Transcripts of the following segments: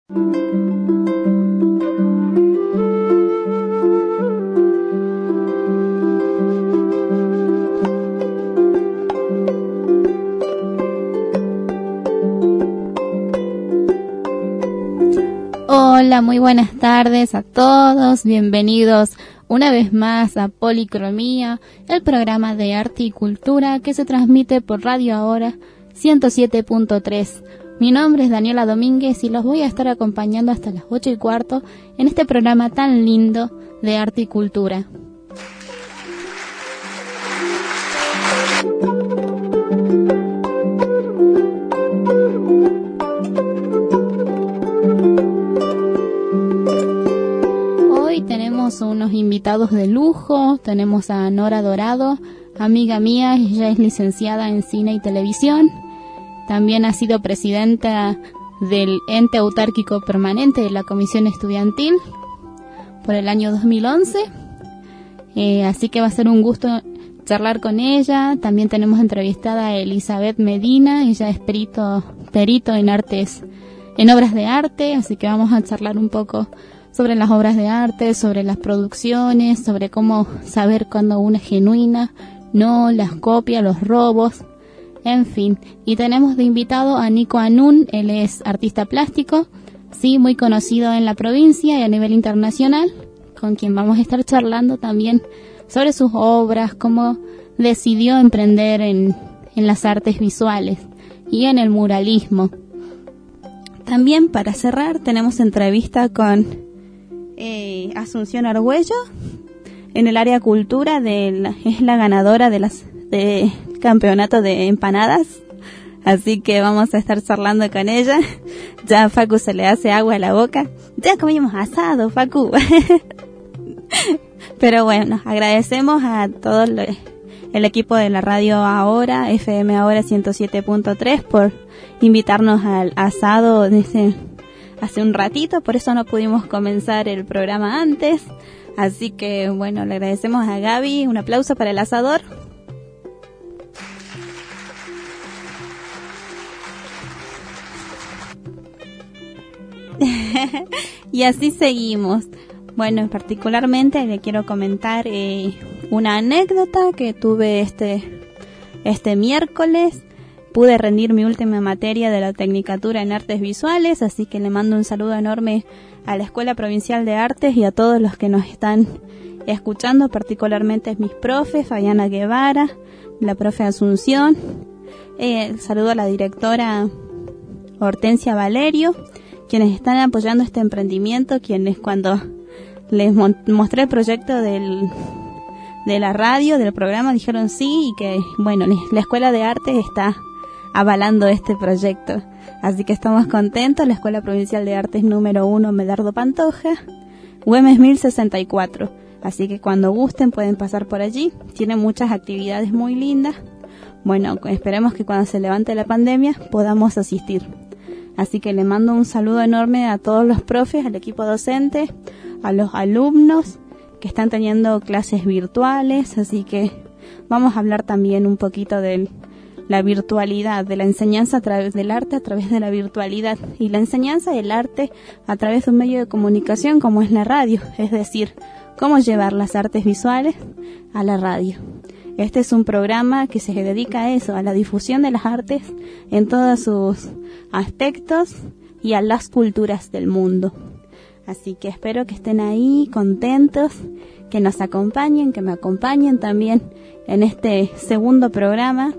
Hola, muy buenas tardes a todos, bienvenidos una vez más a Policromía, el programa de arte y cultura que se transmite por Radio Ahora 107.3. Mi nombre es Daniela Domínguez y los voy a estar acompañando hasta las 8:15 en este programa tan lindo de arte y cultura. Tenemos unos invitados de lujo, tenemos a Nora Dorado, amiga mía, ella es licenciada en cine y televisión, también ha sido presidenta del ente autárquico permanente de la Comisión Estudiantil por el año 2011, así que va a ser un gusto charlar con ella. También tenemos entrevistada a Elizabeth Medina, ella es perito en obras de arte, así que vamos a charlar un poco sobre las obras de arte, sobre las producciones, sobre cómo saber cuándo una es genuina, no, las copias, los robos, en fin. Y tenemos de invitado a Nico Anún, él es artista plástico, sí, muy conocido en la provincia y a nivel internacional, con quien vamos a estar charlando también sobre sus obras, cómo decidió emprender en las artes visuales y en el muralismo. También para cerrar tenemos entrevista con Asunción Argüello en el área cultura, es la ganadora del campeonato de empanadas, así que vamos a estar charlando con ella. Ya a Facu se le hace agua a la boca, ya comimos asado, Facu. Pero bueno, agradecemos a todo el equipo de la radio Ahora, FM Ahora 107.3 por invitarnos al asado hace un ratito, por eso no pudimos comenzar el programa antes, así que bueno, le agradecemos a Gaby, un aplauso para el asador. Y así seguimos. Bueno, particularmente le quiero comentar una anécdota que tuve este miércoles. Pude rendir mi última materia de la Tecnicatura en Artes Visuales, así que le mando un saludo enorme a la Escuela Provincial de Artes y a todos los que nos están escuchando, particularmente mis profes, Fabiana Guevara, la profe Asunción, saludo a la directora Hortensia Valerio, quienes están apoyando este emprendimiento, quienes cuando les mostré el proyecto de la radio, del programa, dijeron sí, y que bueno, la Escuela de Artes está avalando este proyecto, así que estamos contentos. La Escuela Provincial de Artes número 1 Medardo Pantoja, Güemes 1064, así que cuando gusten pueden pasar por allí, tiene muchas actividades muy lindas. Bueno, esperemos que cuando se levante la pandemia podamos asistir, así que le mando un saludo enorme a todos los profes, al equipo docente, a los alumnos que están teniendo clases virtuales, así que vamos a hablar también un poquito de la virtualidad, de la enseñanza a través del arte, a través de la virtualidad, y la enseñanza del arte a través de un medio de comunicación como es la radio, es decir, cómo llevar las artes visuales a la radio. Este es un programa que se dedica a eso, a la difusión de las artes en todos sus aspectos y a las culturas del mundo. Así que espero que estén ahí contentos, que nos acompañen, que me acompañen también en este segundo programa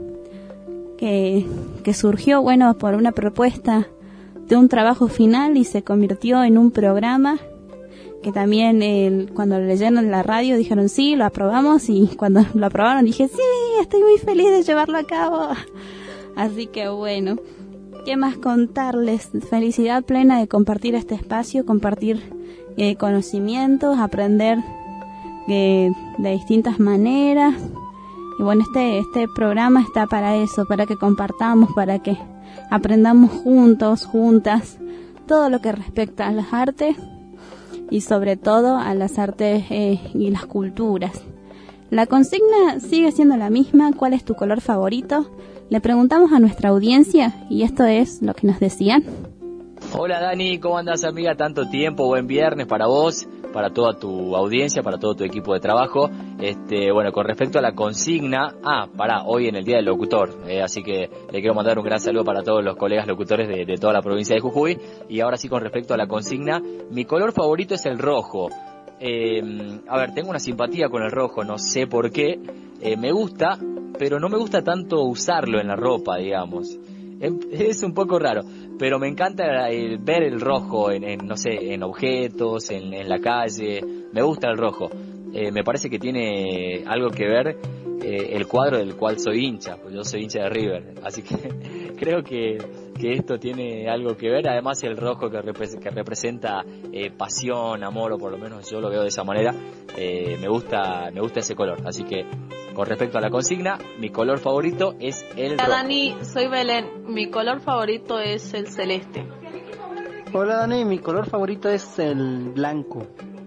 que surgió, bueno, por una propuesta de un trabajo final y se convirtió en un programa que también cuando lo leyeron en la radio dijeron sí, lo aprobamos, y cuando lo aprobaron dije sí, estoy muy feliz de llevarlo a cabo. Así que bueno, ¿qué más contarles? Felicidad plena de compartir este espacio, compartir conocimientos, aprender de distintas maneras. Y bueno, este programa está para eso, para que compartamos, para que aprendamos juntos, juntas, todo lo que respecta a las artes y sobre todo a las artes y las culturas. La consigna sigue siendo la misma. ¿Cuál es tu color favorito? Le preguntamos a nuestra audiencia y esto es lo que nos decían. Hola Dani, ¿cómo andas amiga? Tanto tiempo, buen viernes para vos, para toda tu audiencia, para todo tu equipo de trabajo. Bueno, con respecto a la consigna, hoy en el Día del Locutor, así que le quiero mandar un gran saludo para todos los colegas locutores de toda la provincia de Jujuy. Y ahora sí, con respecto a la consigna, mi color favorito es el rojo. Tengo una simpatía con el rojo, no sé por qué, me gusta, pero no me gusta tanto usarlo en la ropa, digamos. Es un poco raro, pero me encanta ver el rojo en objetos, en la calle. Me gusta el rojo. Me parece que tiene algo que ver el cuadro del cual soy hincha, pues yo soy hincha de River, así que creo que esto tiene algo que ver. Además el rojo que representa pasión, amor, o por lo menos yo lo veo de esa manera. Me gusta ese color, así que con respecto a la consigna, mi color favorito es el rojo. Hola Dani, soy Belén, mi color favorito es el celeste. Hola Dani, mi color favorito es el blanco.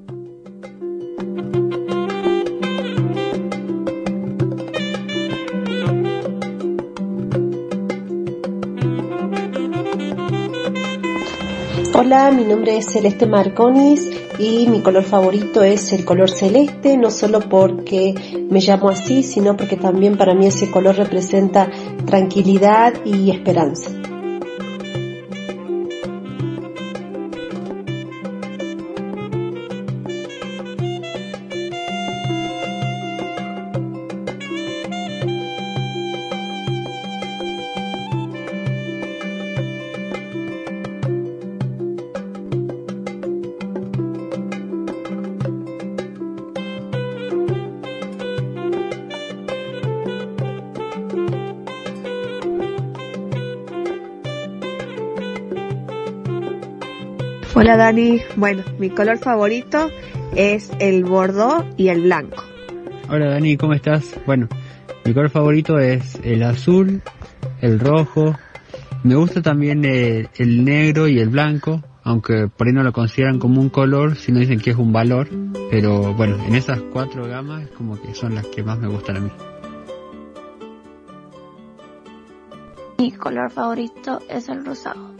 Hola, mi nombre es Celeste Marconis y mi color favorito es el color celeste, no solo porque me llamo así, sino porque también para mí ese color representa tranquilidad y esperanza. Hola Dani, bueno, mi color favorito es el bordeaux y el blanco. Hola Dani, ¿cómo estás? Bueno, mi color favorito es el azul, el rojo, me gusta también el negro y el blanco, aunque por ahí no lo consideran como un color, sino dicen que es un valor, pero bueno, en esas 4 gamas como que son las que más me gustan a mí. Mi color favorito es el rosado.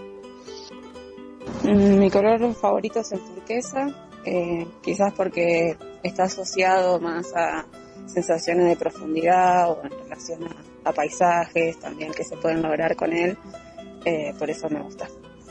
Mi color favorito es el turquesa, quizás porque está asociado más a sensaciones de profundidad o en relación a paisajes también que se pueden lograr con él, por eso me gusta.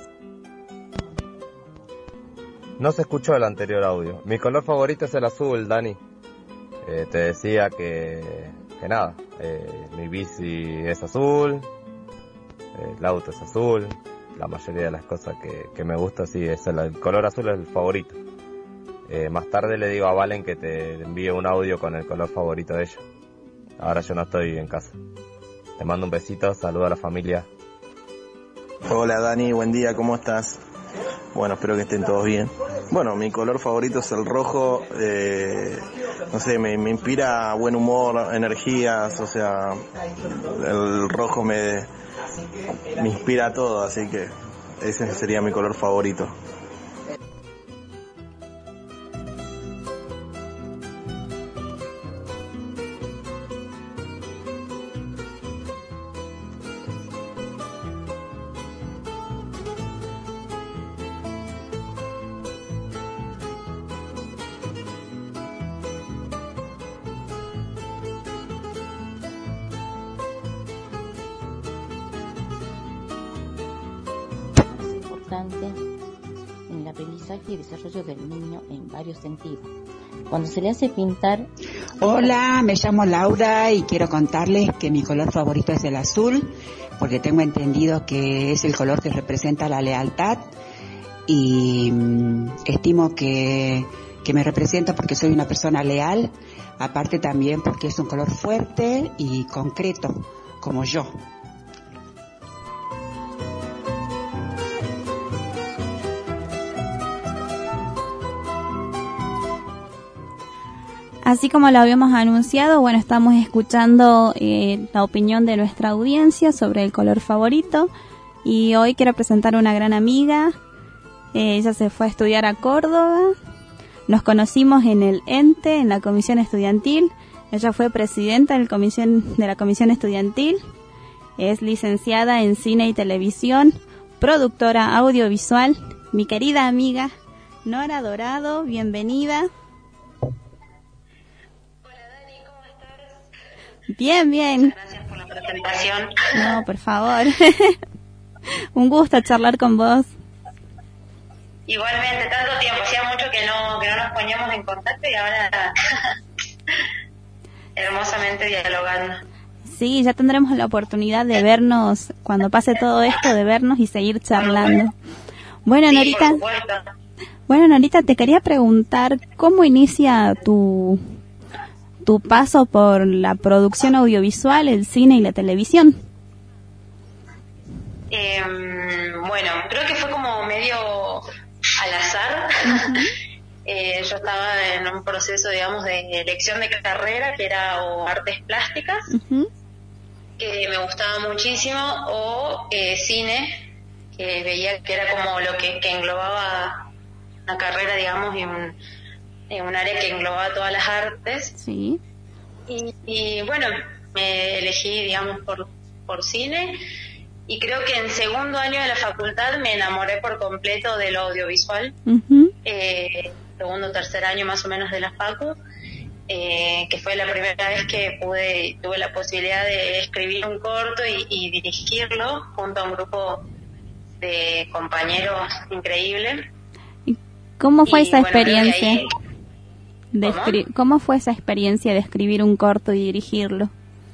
No se escuchó el anterior audio. Mi color favorito es el azul, Dani. Te decía que nada, mi bici es azul, el auto es azul. La mayoría de las cosas que me gusta, sí, es el color azul es el favorito. Más tarde le digo a Valen que te envíe un audio con el color favorito de ella. Ahora yo no estoy en casa. Te mando un besito, saludo a la familia. Hola Dani, buen día, ¿cómo estás? Bueno, espero que estén todos bien. Bueno, mi color favorito es el rojo, no sé, me inspira buen humor, energías, o sea, el rojo me inspira todo, así que ese sería mi color favorito. En el aprendizaje y desarrollo del niño en varios sentidos. Cuando se le hace pintar... Hola, me llamo Laura y quiero contarles que mi color favorito es el azul, porque tengo entendido que es el color que representa la lealtad y estimo que me representa porque soy una persona leal, aparte también porque es un color fuerte y concreto, como yo. Así como lo habíamos anunciado, bueno, estamos escuchando la opinión de nuestra audiencia sobre el color favorito y hoy quiero presentar a una gran amiga. Ella se fue a estudiar a Córdoba, nos conocimos en el ENTE, en la comisión estudiantil. Ella fue presidenta de la comisión estudiantil, es licenciada en cine y televisión, productora audiovisual, mi querida amiga Nora Dorado. Bienvenida. Bien, bien. Gracias por la presentación. No, por favor. Un gusto charlar con vos. Igualmente, tanto tiempo, hacía mucho que no nos poníamos en contacto y ahora hermosamente dialogando. Sí, ya tendremos la oportunidad de vernos, cuando pase todo esto, de vernos y seguir charlando. Bueno, sí, Norita. Por supuesto. Bueno, Norita, te quería preguntar, ¿cómo inicia tu paso por la producción audiovisual, el cine y la televisión? Bueno, creo que fue como medio al azar. Yo estaba en un proceso, digamos, de elección de carrera, que era o artes plásticas, que me gustaba muchísimo, o cine, que veía que era como lo que englobaba una carrera, digamos, y un área que englobaba todas las artes. Sí. Y bueno, me elegí, digamos, por cine, y creo que en segundo año de la facultad me enamoré por completo del audiovisual. Segundo, tercer año más o menos de la facu, que fue la primera vez que tuve la posibilidad de escribir un corto y dirigirlo junto a un grupo de compañeros increíbles. ¿Cómo fue esa bueno, experiencia? ¿Cómo fue esa experiencia de escribir un corto y dirigirlo?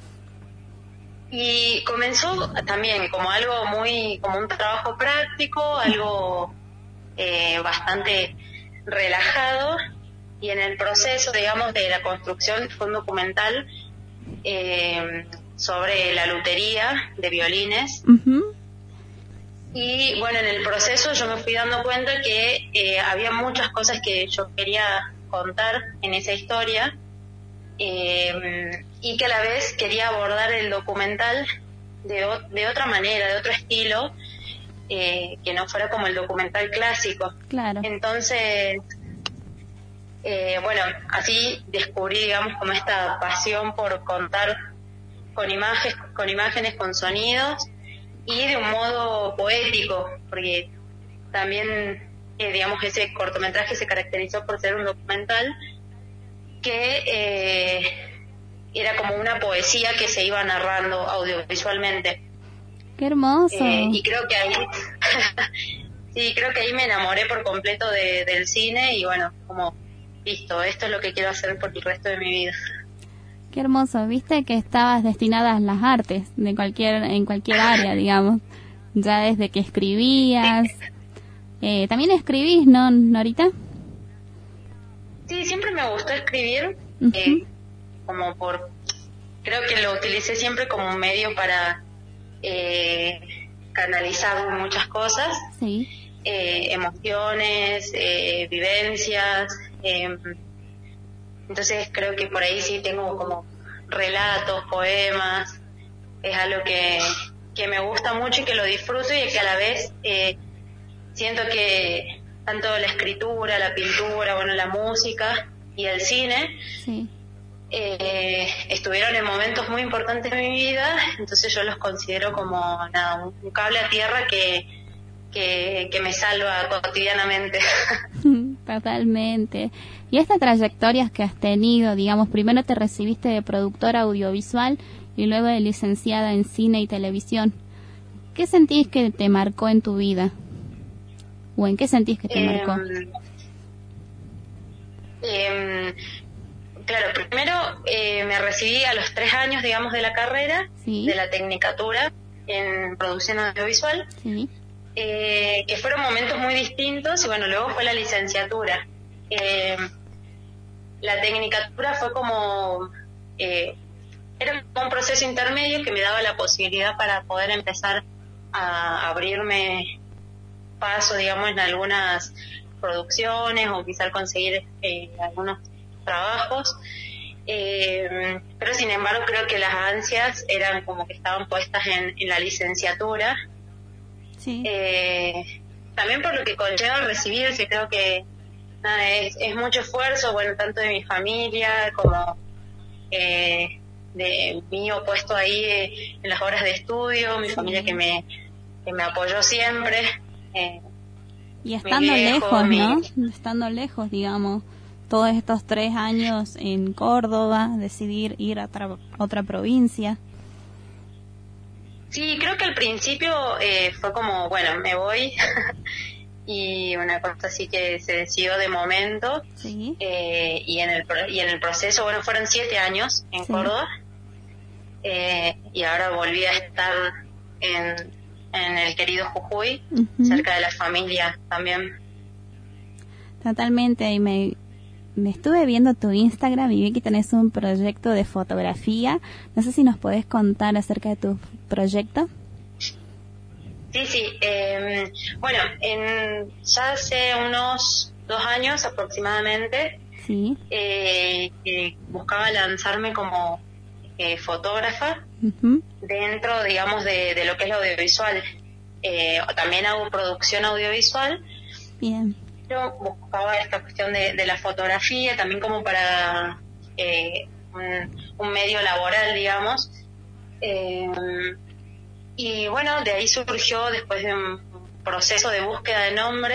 Y comenzó también como como un trabajo práctico, algo bastante relajado, y en el proceso, digamos, de la construcción fue un documental sobre la lutería de violines. Y bueno, en el proceso yo me fui dando cuenta que había muchas cosas que yo quería contar en esa historia, y que a la vez quería abordar el documental de otra manera, de otro estilo, que no fuera como el documental clásico. Claro. Entonces, bueno, así descubrí, digamos, como esta pasión por contar con imágenes, con sonidos, y de un modo poético, porque también, digamos, ese cortometraje se caracterizó por ser un documental que era como una poesía que se iba narrando audiovisualmente. ¡Qué hermoso! Y creo que ahí sí, creo que ahí me enamoré por completo del cine, y bueno, como listo, esto es lo que quiero hacer por el resto de mi vida. Qué hermoso, viste que estabas destinada a las artes en cualquier área, digamos, ya desde que escribías. También escribís, ¿no, Norita? Sí, siempre me gustó escribir, creo que lo utilicé siempre como un medio para canalizar muchas cosas, sí. Emociones, vivencias, entonces creo que por ahí sí tengo como relatos, poemas, es algo que me gusta mucho y que lo disfruto, y que a la vez siento que tanto la escritura, la pintura, bueno, la música y el cine estuvieron en momentos muy importantes de mi vida, entonces yo los considero como un cable a tierra que me salva cotidianamente. Totalmente. Y estas trayectorias que has tenido, digamos, primero te recibiste de productora audiovisual y luego de licenciada en cine y televisión. ¿Qué sentís que te marcó en tu vida? ¿O en qué sentís que te marcó? Claro, primero me recibí a los 3 años, digamos, de la carrera, de la tecnicatura en producción audiovisual, que fueron momentos muy distintos, y bueno, luego fue la licenciatura. La tecnicatura fue como era un proceso intermedio que me daba la posibilidad para poder empezar a abrirme paso, digamos, en algunas producciones, o quizás conseguir algunos trabajos, pero sin embargo creo que las ansias eran como que estaban puestas en la licenciatura. También por lo que conlleva recibirse, creo que es mucho esfuerzo, bueno, tanto de mi familia como de mío puesto ahí en las horas de estudio, mi familia que me me apoyó siempre. Y estando lejos, ¿no? Estando lejos, digamos, todos estos 3 años en Córdoba, decidir ir a otra provincia. Sí, creo que al principio fue como, bueno, me voy y una cosa así que se decidió de momento. Sí. Y en el proceso, bueno, fueron 7 años en Córdoba y ahora volví a estar en el querido Jujuy, cerca de la familia también. Totalmente, y me estuve viendo tu Instagram y vi que tenés un proyecto de fotografía. No sé si nos podés contar acerca de tu proyecto. Sí. Bueno, ya hace unos 2 años aproximadamente, sí. Buscaba lanzarme como fotógrafa dentro, digamos, de lo que es lo audiovisual. También hago producción audiovisual. Bien. Yo buscaba esta cuestión de la fotografía también como para un medio laboral, digamos. Y bueno, de ahí surgió, después de un proceso de búsqueda de nombre,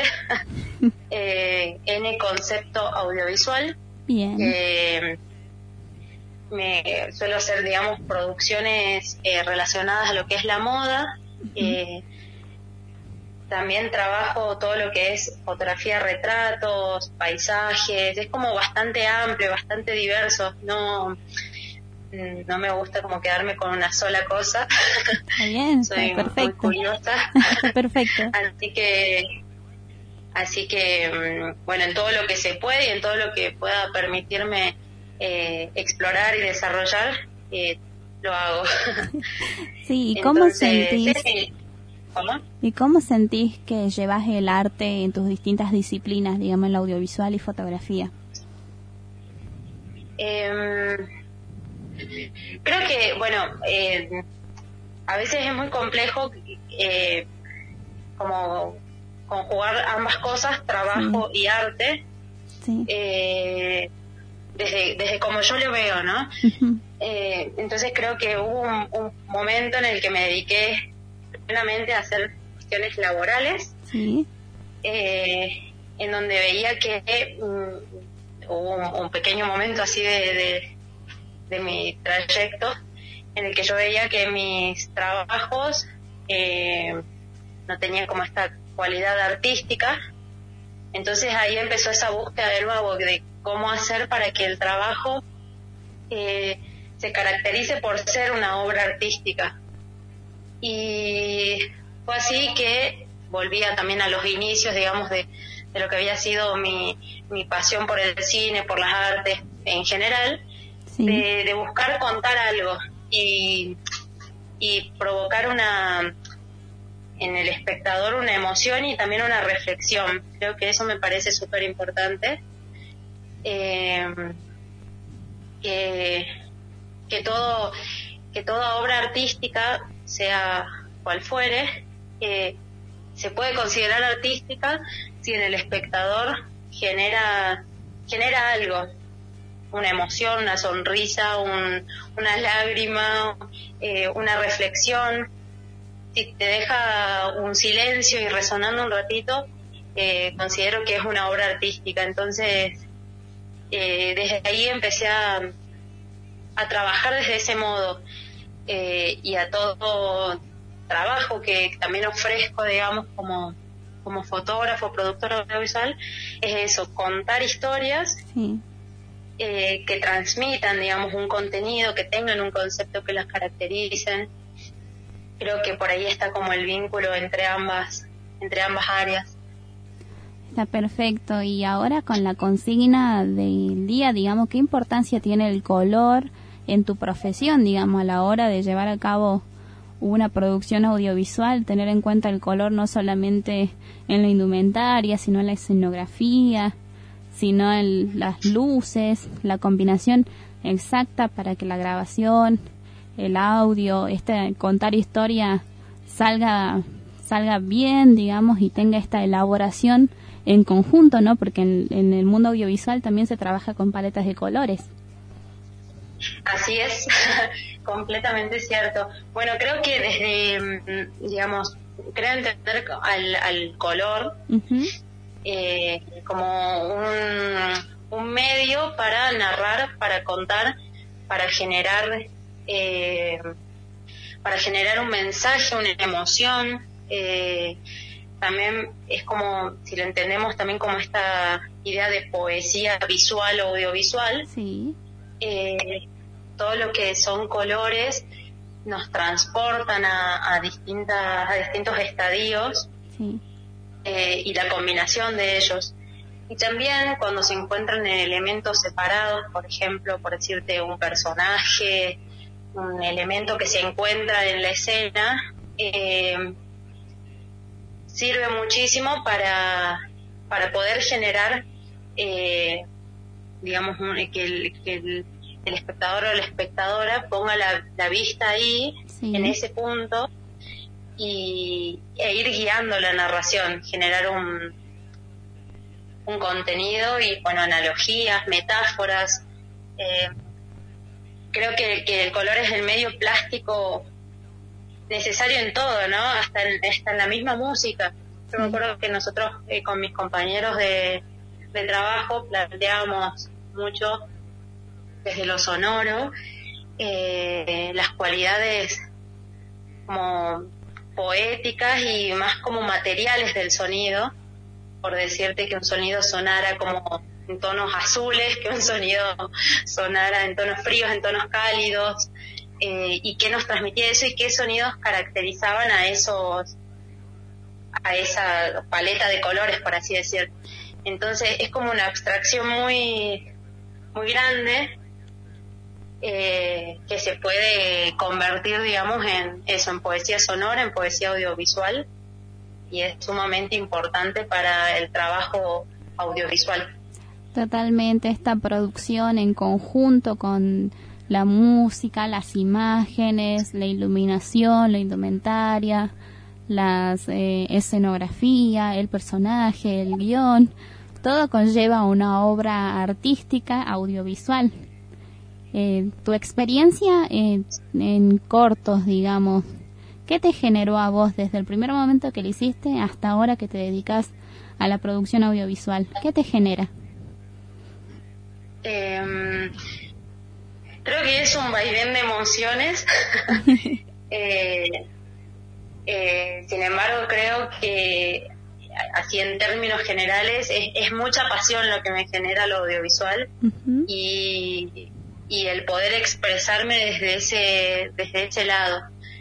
N Concepto Audiovisual. Bien. Me suelo hacer, digamos, producciones relacionadas a lo que es la moda. También trabajo todo lo que es fotografía, retratos, paisajes. Es como bastante amplio, bastante diverso. No me gusta como quedarme con una sola cosa. Está bien, soy perfecto. muy curiosa. Perfecto. Así que bueno, en todo lo que se puede y en todo lo que pueda permitirme explorar y desarrollar, lo hago. Sí, ¿y cómo sentís? ¿Cómo? ¿Y cómo sentís que llevas el arte en tus distintas disciplinas, digamos, en la audiovisual y fotografía? Creo que, bueno, a veces es muy complejo como conjugar ambas cosas, trabajo y arte. Sí. Desde como yo lo veo, ¿no? Entonces creo que hubo un momento en el que me dediqué plenamente a hacer cuestiones laborales, sí. En donde veía que hubo un pequeño momento así de mi trayecto en el que yo veía que mis trabajos no tenían como esta cualidad artística. Entonces ahí empezó esa búsqueda de nuevo de cómo hacer para que el trabajo se caracterice por ser una obra artística. Y fue así que volvía también a los inicios, digamos, de lo que había sido mi pasión por el cine, por las artes en general, sí. de buscar contar algo y provocar en el espectador una emoción y también una reflexión. Creo que eso me parece súper importante. Que toda obra artística, sea cual fuere, se puede considerar artística si en el espectador genera algo, una emoción, una sonrisa, una lágrima, una reflexión. Si te deja un silencio y resonando un ratito, considero que es una obra artística. Entonces, desde ahí empecé a trabajar desde ese modo, y a todo trabajo que también ofrezco, digamos, como fotógrafo, productor audiovisual, es eso, contar historias, sí. Que transmitan, digamos, un contenido, que tengan un concepto que las caractericen. Creo que por ahí está como el vínculo entre ambas áreas. Está perfecto. Y ahora con la consigna del día, digamos, ¿qué importancia tiene el color en tu profesión, digamos, a la hora de llevar a cabo una producción audiovisual, tener en cuenta el color no solamente en la indumentaria, sino en la escenografía, sino en las luces, la combinación exacta para que la grabación, el audio, contar historia salga bien, digamos, y tenga esta elaboración en conjunto, ¿no? Porque en el mundo audiovisual también se trabaja con paletas de colores. Así es, completamente cierto. Bueno, creo que desde, digamos, creo entender al color como un medio para narrar, para contar, para generar un mensaje, una emoción. También es como, si lo entendemos también como esta idea de poesía visual o audiovisual, todo lo que son colores nos transportan a distintos estadios y la combinación de ellos. Y también cuando se encuentran en elementos separados, por ejemplo, por decirte un personaje, un elemento que se encuentra en la escena, sirve muchísimo para poder generar, digamos, que el espectador o la espectadora ponga la vista ahí, en ese punto, e ir guiando la narración, generar un contenido y, bueno, analogías, metáforas. Creo que el color es el medio plástico necesario en todo, ¿no? Hasta en la misma música. Yo me acuerdo que nosotros con mis compañeros de trabajo planteábamos mucho desde lo sonoro las cualidades como poéticas y más como materiales del sonido, por decirte que un sonido sonara como en tonos azules, que un sonido sonara en tonos fríos, en tonos cálidos, y qué nos transmitía eso y qué sonidos caracterizaban a esa paleta de colores, por así decir. Entonces es como una abstracción muy muy grande, que se puede convertir, digamos, en poesía sonora, en poesía audiovisual, y es sumamente importante para el trabajo audiovisual. Totalmente, esta producción en conjunto con la música, las imágenes, la iluminación, la indumentaria, las escenografía, el personaje, el guión, todo conlleva una obra artística audiovisual. Tu experiencia en cortos, digamos, ¿qué te generó a vos desde el primer momento que lo hiciste hasta ahora que te dedicas a la producción audiovisual? ¿Qué te genera? Creo que es un vaivén de emociones. Sin embargo, creo que así en términos generales es mucha pasión lo que me genera lo audiovisual, y el poder expresarme desde ese lado.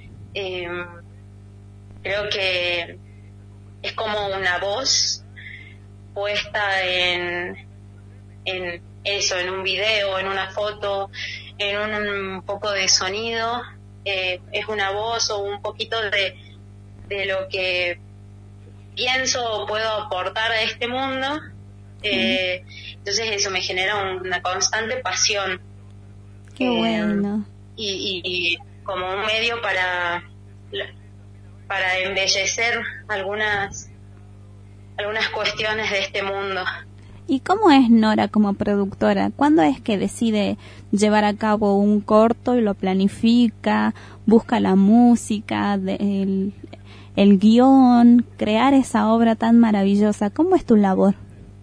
Creo que es como una voz puesta en eso, en un video, en una foto, en un poco de sonido. Es una voz o un poquito de lo que pienso o puedo aportar a este mundo. Entonces eso me genera una constante pasión. Qué bueno. Y como un medio para embellecer algunas cuestiones de este mundo. ¿Y cómo es Nora como productora? ¿Cuándo es que decide llevar a cabo un corto y lo planifica, busca la música, el guión, crear esa obra tan maravillosa? ¿Cómo es tu labor?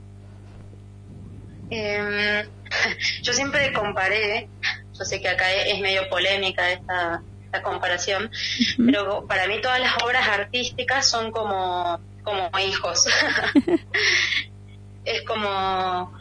Yo siempre comparé, yo sé que acá es medio polémica esta comparación, pero para mí todas las obras artísticas son como hijos. Es como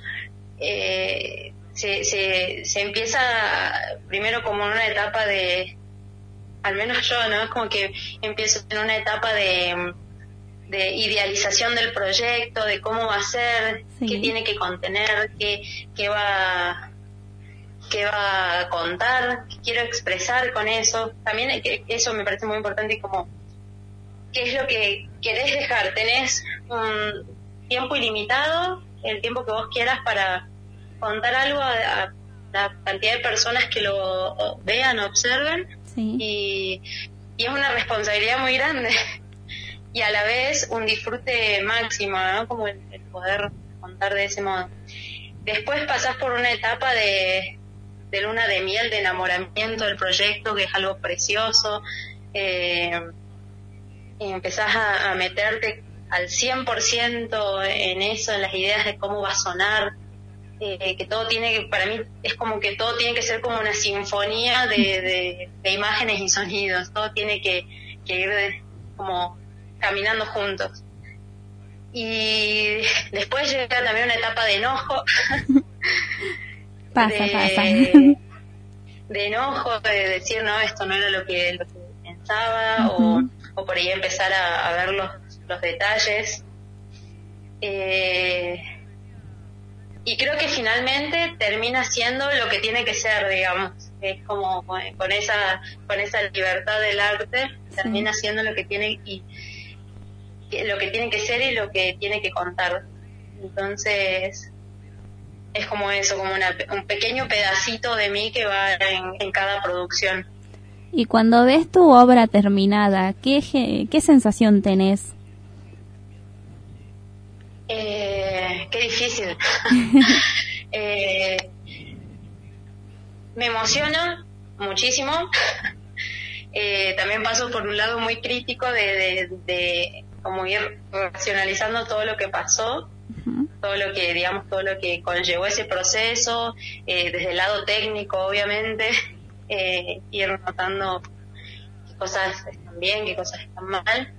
se empieza primero como en una etapa de, al menos yo, ¿no? Es como que empiezo en una etapa de idealización del proyecto, de cómo va a ser, qué tiene que contener, qué va a contar, qué quiero expresar con eso. También eso me parece muy importante, como qué es lo que querés dejar. Tenés un tiempo ilimitado, el tiempo que vos quieras para contar algo a la cantidad de personas que lo vean o observen, y es una responsabilidad muy grande y a la vez un disfrute máximo, ¿no? Como el poder contar de ese modo. Después pasás por una etapa de luna de miel, de enamoramiento del proyecto, que es algo precioso, empezás a meterte al 100% en eso, en las ideas de cómo va a sonar, que todo tiene que, para mí es como que todo tiene que ser como una sinfonía de imágenes y sonidos, todo tiene que ir como caminando juntos. Y después llega también una etapa de enojo. pasa. De enojo, de decir, no, esto no era lo que pensaba, o por ahí empezar a ver los detalles. Y creo que finalmente termina siendo lo que tiene que ser, digamos. Es como con esa libertad del arte, termina siendo lo que tiene lo que tiene que ser y lo que tiene que contar. Entonces es como eso, como un pequeño pedacito de mí que va en cada producción. Y cuando ves tu obra terminada, ¿qué sensación tenés? Qué difícil. Me emociona muchísimo. También paso por un lado muy crítico de como ir racionalizando todo lo que pasó, todo lo que conllevó ese proceso, desde el lado técnico, obviamente, ir notando qué cosas están bien, qué cosas están mal.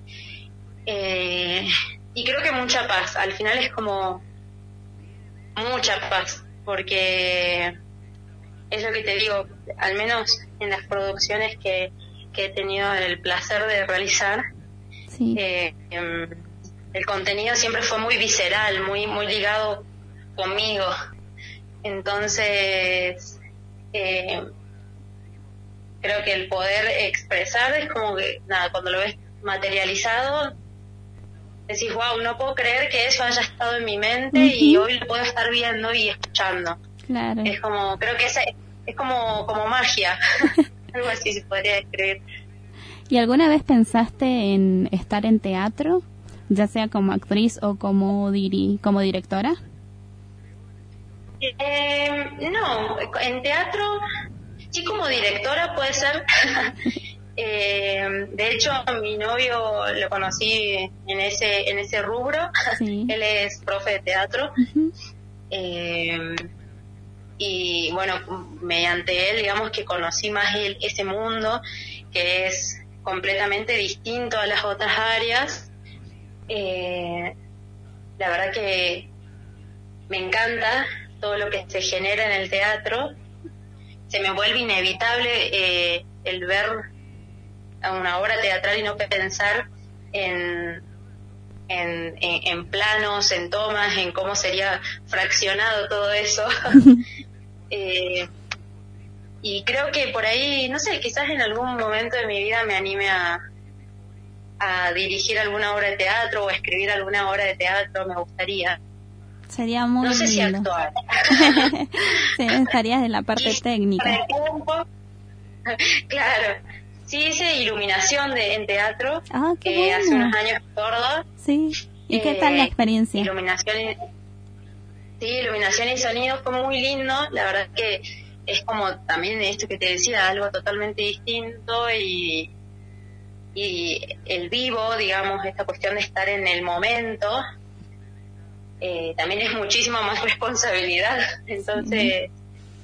Y creo que mucha paz. Al final es como mucha paz, porque es lo que te digo, al menos en las producciones que he tenido el placer de realizar, sí. El contenido siempre fue muy visceral, muy ligado conmigo. Entonces creo que el poder expresar es como que, cuando lo ves materializado, decís, wow, no puedo creer que eso haya estado en mi mente y hoy lo puedo estar viendo y escuchando. Claro. Es como, creo que es como magia. Algo así se podría describir. ¿Y alguna vez pensaste en estar en teatro, ya sea como actriz o como directora? No, en teatro sí, como directora puede ser. De hecho, a mi novio lo conocí en ese rubro. Sí. Él es profe de teatro. Y bueno, mediante él, digamos que conocí más ese mundo que es completamente distinto a las otras áreas. La verdad que me encanta todo lo que se genera en el teatro. Se me vuelve inevitable el ver a una obra teatral y no pensar en planos, en tomas, en cómo sería fraccionado todo eso. Y creo que por ahí, no sé, quizás en algún momento de mi vida me anime a dirigir alguna obra de teatro o a escribir alguna obra de teatro, me gustaría. Sería muy no sé lindo. Si actuar. Sí, estarías en la parte técnica. Claro. Sí, hice iluminación en teatro. Ah, qué bueno. Hace unos años en Córdoba. Sí. ¿Y qué tal la experiencia? Iluminación y sonido fue muy lindo. La verdad que es como también esto que te decía, algo totalmente distinto y el vivo, digamos, esta cuestión de estar en el momento, también es muchísima más responsabilidad. Entonces,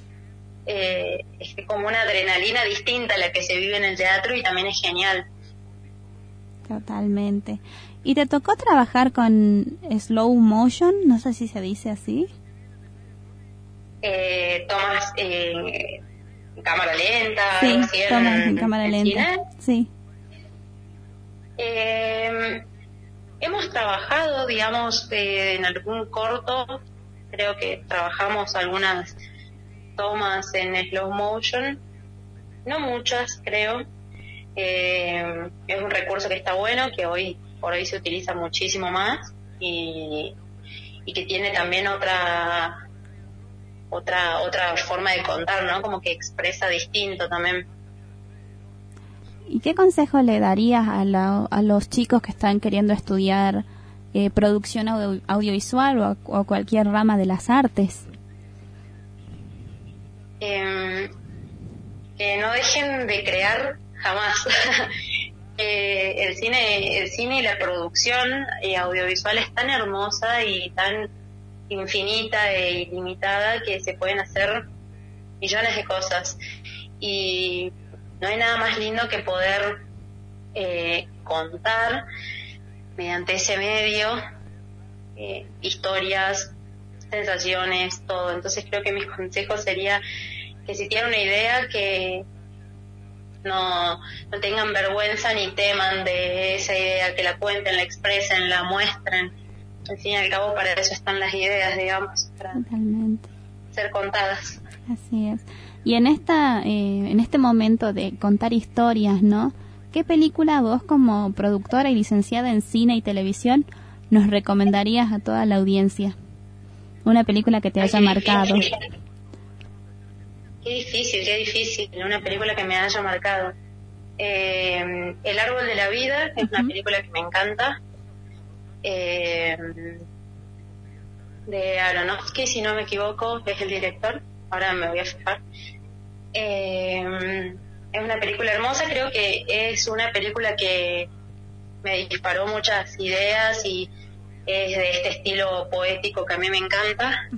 es como una adrenalina distinta a la que se vive en el teatro y también es genial. Totalmente. ¿Y te tocó trabajar con slow motion? No sé si se dice así. Tomas en cámara lenta. Sí, tomas en cámara lenta. Sí. Hemos trabajado, digamos, en algún corto, creo que trabajamos algunas tomas en slow motion, no muchas, creo. Es un recurso que está bueno, que por hoy se utiliza muchísimo más y que tiene también otra forma de contar, ¿no? Como que expresa distinto también. ¿Y qué consejo le darías a los chicos que están queriendo estudiar producción audiovisual o cualquier rama de las artes? Que no dejen de crear jamás. el cine y la producción audiovisual es tan hermosa y tan infinita e ilimitada que se pueden hacer millones de cosas, y no hay nada más lindo que poder contar mediante ese medio historias, sensaciones, todo. Entonces creo que mis consejos sería que si tienen una idea, que no tengan vergüenza ni teman de esa idea, que la cuenten, la expresen, la muestren. Al fin y al cabo para eso están las ideas, digamos, para Totalmente. ser contadas. Así es. Y en este momento de contar historias, ¿no? ¿Qué película vos, como productora y licenciada en cine y televisión, nos recomendarías a toda la audiencia? Una película que te haya marcado. Qué difícil, una película que me haya marcado. El árbol de la vida es una película que me encanta. De Aronofsky, si no me equivoco, es el director. Ahora me voy a fijar. Es una película hermosa, creo que es una película que me disparó muchas ideas y es de este estilo poético que a mí me encanta.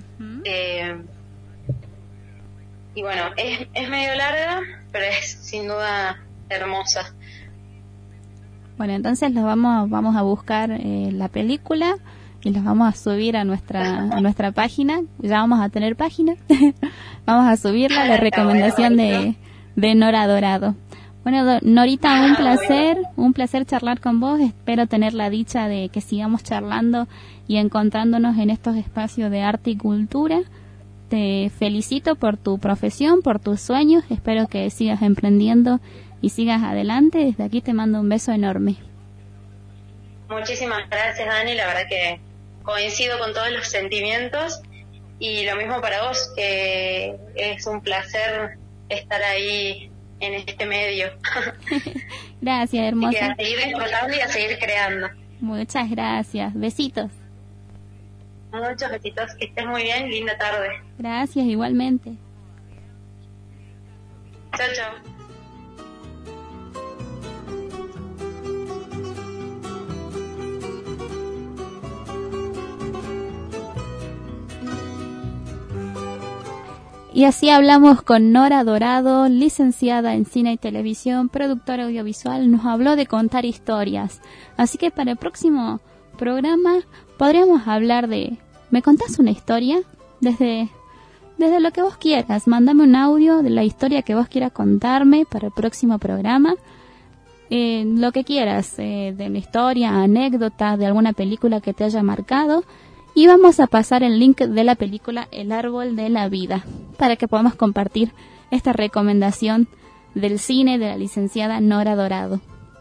Y bueno, es medio larga, pero es sin duda hermosa. Bueno, entonces vamos a buscar la película y las vamos a subir a nuestra página. Ya vamos a tener página. Vamos a subirla, la recomendación de Nora Dorado. Bueno, Norita, un placer charlar con vos. Espero tener la dicha de que sigamos charlando y encontrándonos en estos espacios de arte y cultura. Te felicito por tu profesión, por tus sueños. Espero que sigas emprendiendo y sigas adelante. Desde aquí te mando un beso enorme. Muchísimas gracias, Dani. La verdad que coincido con todos los sentimientos, y lo mismo para vos, que es un placer estar ahí en este medio. Gracias, hermosa. Y a seguir disfrutando y a seguir creando. Muchas gracias. Besitos. Muchos besitos. Que estés muy bien. Linda tarde. Gracias, igualmente. Chao, chao. Y así hablamos con Nora Dorado, licenciada en cine y televisión, productora audiovisual. Nos habló de contar historias. Así que para el próximo programa podríamos hablar de... ¿Me contás una historia? Desde lo que vos quieras. Mándame un audio de la historia que vos quieras contarme para el próximo programa. Lo que quieras, de una historia, anécdota, de alguna película que te haya marcado. Y vamos a pasar el link de la película El árbol de la vida para que podamos compartir esta recomendación del cine de la licenciada Nora Dorado.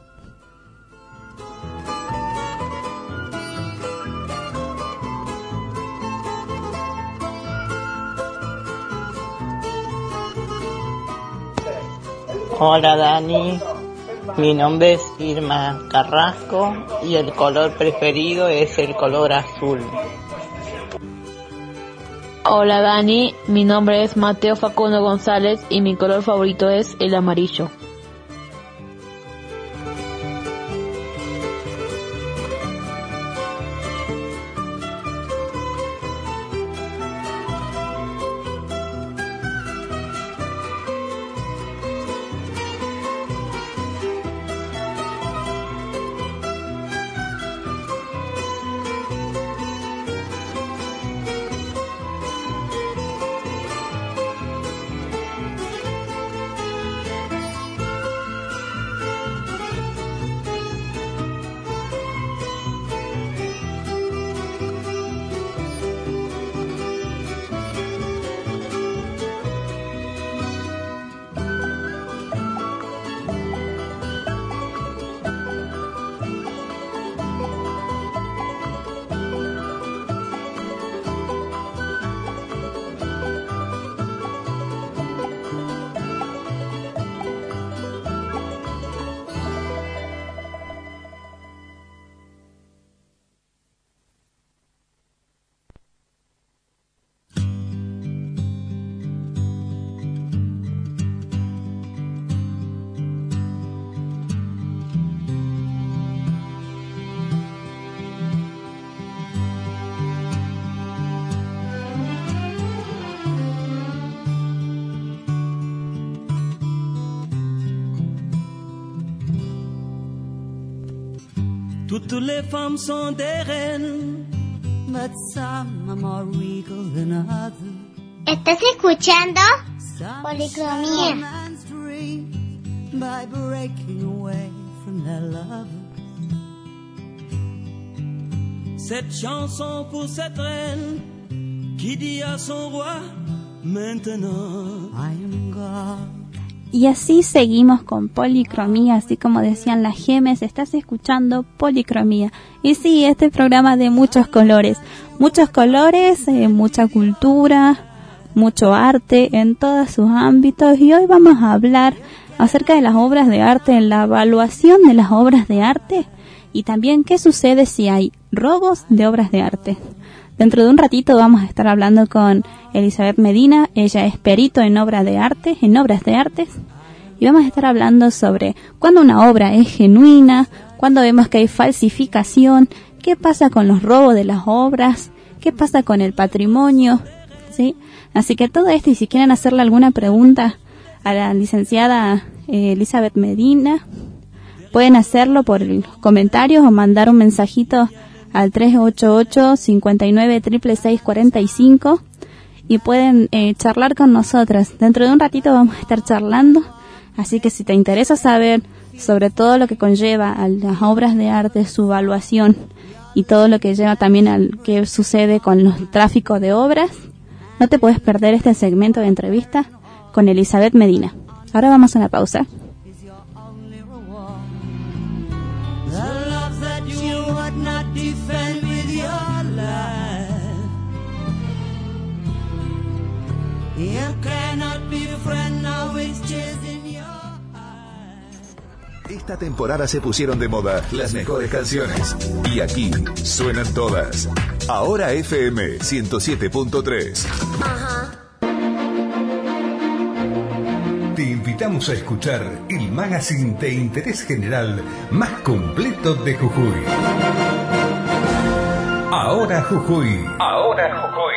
Hola Dani, mi nombre es Irma Carrasco y el color preferido es el color azul. Hola Dani, mi nombre es Mateo Facundo González y mi color favorito es el amarillo. Toutes les femmes sont des reines, but some are more regal than others. ¿Estás escuchando? Policromía. By breaking away from their love. Cette chanson pour cette reine qui dit à son roi, maintenant I am God. Y así seguimos con Policromía, así como decían las gemes, estás escuchando Policromía. Y sí, este programa de muchos colores, mucha cultura, mucho arte en todos sus ámbitos. Y hoy vamos a hablar acerca de las obras de arte, en la evaluación de las obras de arte y también qué sucede si hay robos de obras de arte. Dentro de un ratito vamos a estar hablando con Elizabeth Medina. Ella es perito en obras de arte, y vamos a estar hablando sobre cuándo una obra es genuina, cuándo vemos que hay falsificación, qué pasa con los robos de las obras, qué pasa con el patrimonio, ¿sí? Así que todo esto, y si quieren hacerle alguna pregunta a la licenciada Elizabeth Medina, pueden hacerlo por los comentarios o mandar un mensajito al 388-59-666-45 y pueden charlar con nosotras. Dentro de un ratito vamos a estar charlando, así que si te interesa saber sobre todo lo que conlleva a las obras de arte, su evaluación y todo lo que lleva también al que sucede con los tráficos de obras, no te puedes perder este segmento de entrevista con Elizabeth Medina. Ahora vamos a una pausa. Esta temporada se pusieron de moda las mejores canciones. Y aquí suenan todas. Ahora FM 107.3. Ajá. Te invitamos a escuchar el magazine de interés general más completo de Jujuy. Ahora Jujuy. Ahora Jujuy.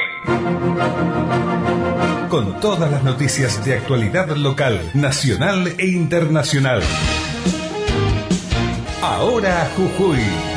Con todas las noticias de actualidad local, nacional e internacional. Ahora Jujuy.